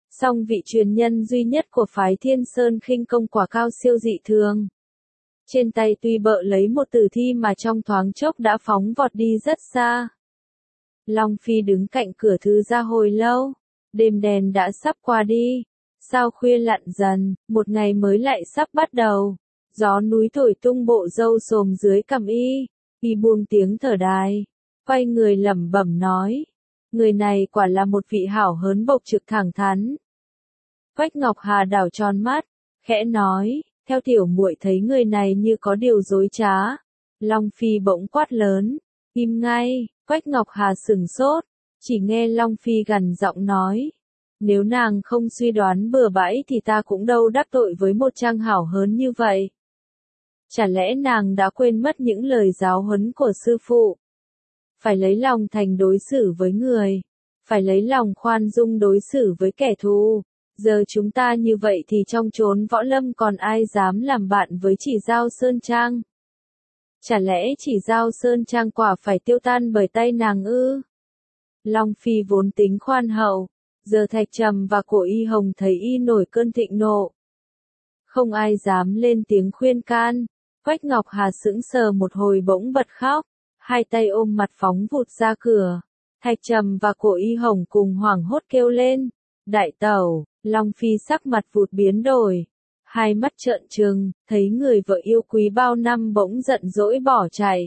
Song vị truyền nhân duy nhất của phái Thiên Sơn khinh công quả cao siêu dị thường. Trên tay tuy bợ lấy một tử thi mà trong thoáng chốc đã phóng vọt đi rất xa. Long Phi đứng cạnh cửa thư ra hồi lâu, đêm đèn đã sắp qua đi, sao khuya lặn dần, một ngày mới lại sắp bắt đầu. Gió núi thổi tung bộ râu xồm dưới cằm y, y buông tiếng thở dài, quay người lẩm bẩm nói, người này quả là một vị hảo hớn bộc trực thẳng thắn. Quách Ngọc Hà đảo tròn mắt, khẽ nói, theo tiểu muội thấy người này như có điều dối trá. Long Phi bỗng quát lớn, im ngay. Quách Ngọc Hà sửng sốt, chỉ nghe Long Phi gằn giọng nói, nếu nàng không suy đoán bừa bãi thì ta cũng đâu đắc tội với một trang hảo hớn như vậy. Chả lẽ nàng đã quên mất những lời giáo huấn của sư phụ? Phải lấy lòng thành đối xử với người, phải lấy lòng khoan dung đối xử với kẻ thù. Giờ chúng ta như vậy thì trong chốn võ lâm còn ai dám làm bạn với Chỉ Dao Sơn Trang? Chả lẽ Chỉ Dao Sơn Trang quả phải tiêu tan bởi tay nàng ư? Long Phi vốn tính khoan hậu, giờ Thạch Trầm và Cổ Y Hồng thấy y nổi cơn thịnh nộ. Không ai dám lên tiếng khuyên can. Quách Ngọc Hà sững sờ một hồi bỗng bật khóc, hai tay ôm mặt phóng vụt ra cửa. Thạch Trầm và Cổ Y Hồng cùng hoảng hốt kêu lên, đại tẩu. Long Phi sắc mặt vụt biến đổi, hai mắt trợn trừng, thấy người vợ yêu quý bao năm bỗng giận dỗi bỏ chạy.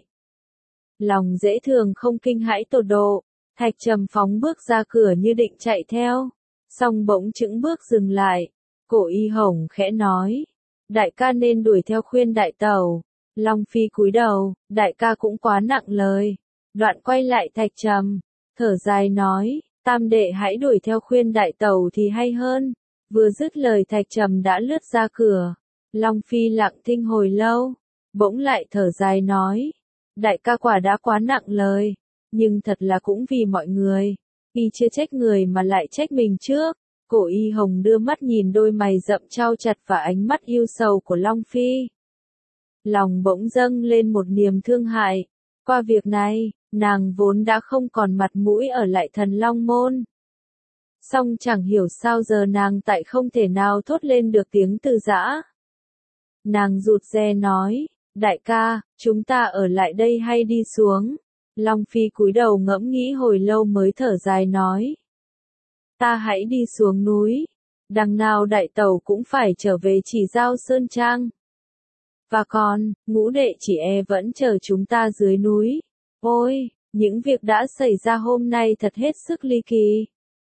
Lòng dễ thường không kinh hãi tột độ, Thạch Trầm phóng bước ra cửa như định chạy theo, song bỗng chững bước dừng lại. Cổ Y Hồng khẽ nói, đại ca nên đuổi theo khuyên đại tẩu. Long Phi cúi đầu, đại ca cũng quá nặng lời. Đoạn quay lại Thạch Trầm, thở dài nói, tam đệ hãy đuổi theo khuyên đại tẩu thì hay hơn. Vừa dứt lời Thạch Trầm đã lướt ra cửa. Long Phi lặng thinh hồi lâu, bỗng lại thở dài nói, đại ca quả đã quá nặng lời, nhưng thật là cũng vì mọi người. Y chưa trách người mà lại trách mình trước. Cổ Y Hồng đưa mắt nhìn đôi mày rậm trao chặt và ánh mắt yêu sầu của Long Phi. Lòng bỗng dâng lên một niềm thương hại. Qua việc này, nàng vốn đã không còn mặt mũi ở lại Thần Long Môn. Song chẳng hiểu sao giờ nàng tại không thể nào thốt lên được tiếng từ giã. Nàng rụt rè nói, đại ca, chúng ta ở lại đây hay đi xuống? Long Phi cúi đầu ngẫm nghĩ hồi lâu mới thở dài nói, ta hãy đi xuống núi, đằng nào đại tẩu cũng phải trở về Chỉ Dao Sơn Trang. Và còn, ngũ đệ chỉ e vẫn chờ chúng ta dưới núi. Ôi, những việc đã xảy ra hôm nay thật hết sức ly kỳ.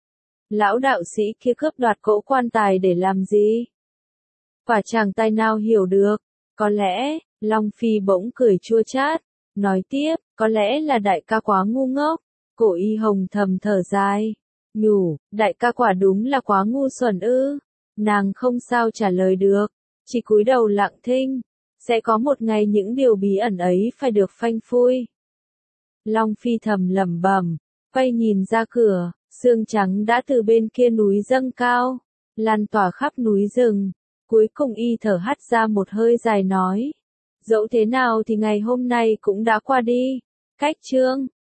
Lão đạo sĩ kia cướp đoạt cỗ quan tài để làm gì? Quả chàng tài nào hiểu được. Có lẽ, Long Phi bỗng cười chua chát, nói tiếp, có lẽ là đại ca quá ngu ngốc. Cổ Y Hồng thầm thở dài, nhủ, đại ca quả đúng là quá ngu xuẩn ư. Nàng không sao trả lời được, chỉ cúi đầu lặng thinh. Sẽ có một ngày những điều bí ẩn ấy phải được phanh phui. Long Phi thầm lẩm bẩm, quay nhìn ra cửa, sương trắng đã từ bên kia núi dâng cao, lan tỏa khắp núi rừng. Cuối cùng y thở hắt ra một hơi dài nói, dẫu thế nào thì ngày hôm nay cũng đã qua đi. Cách chương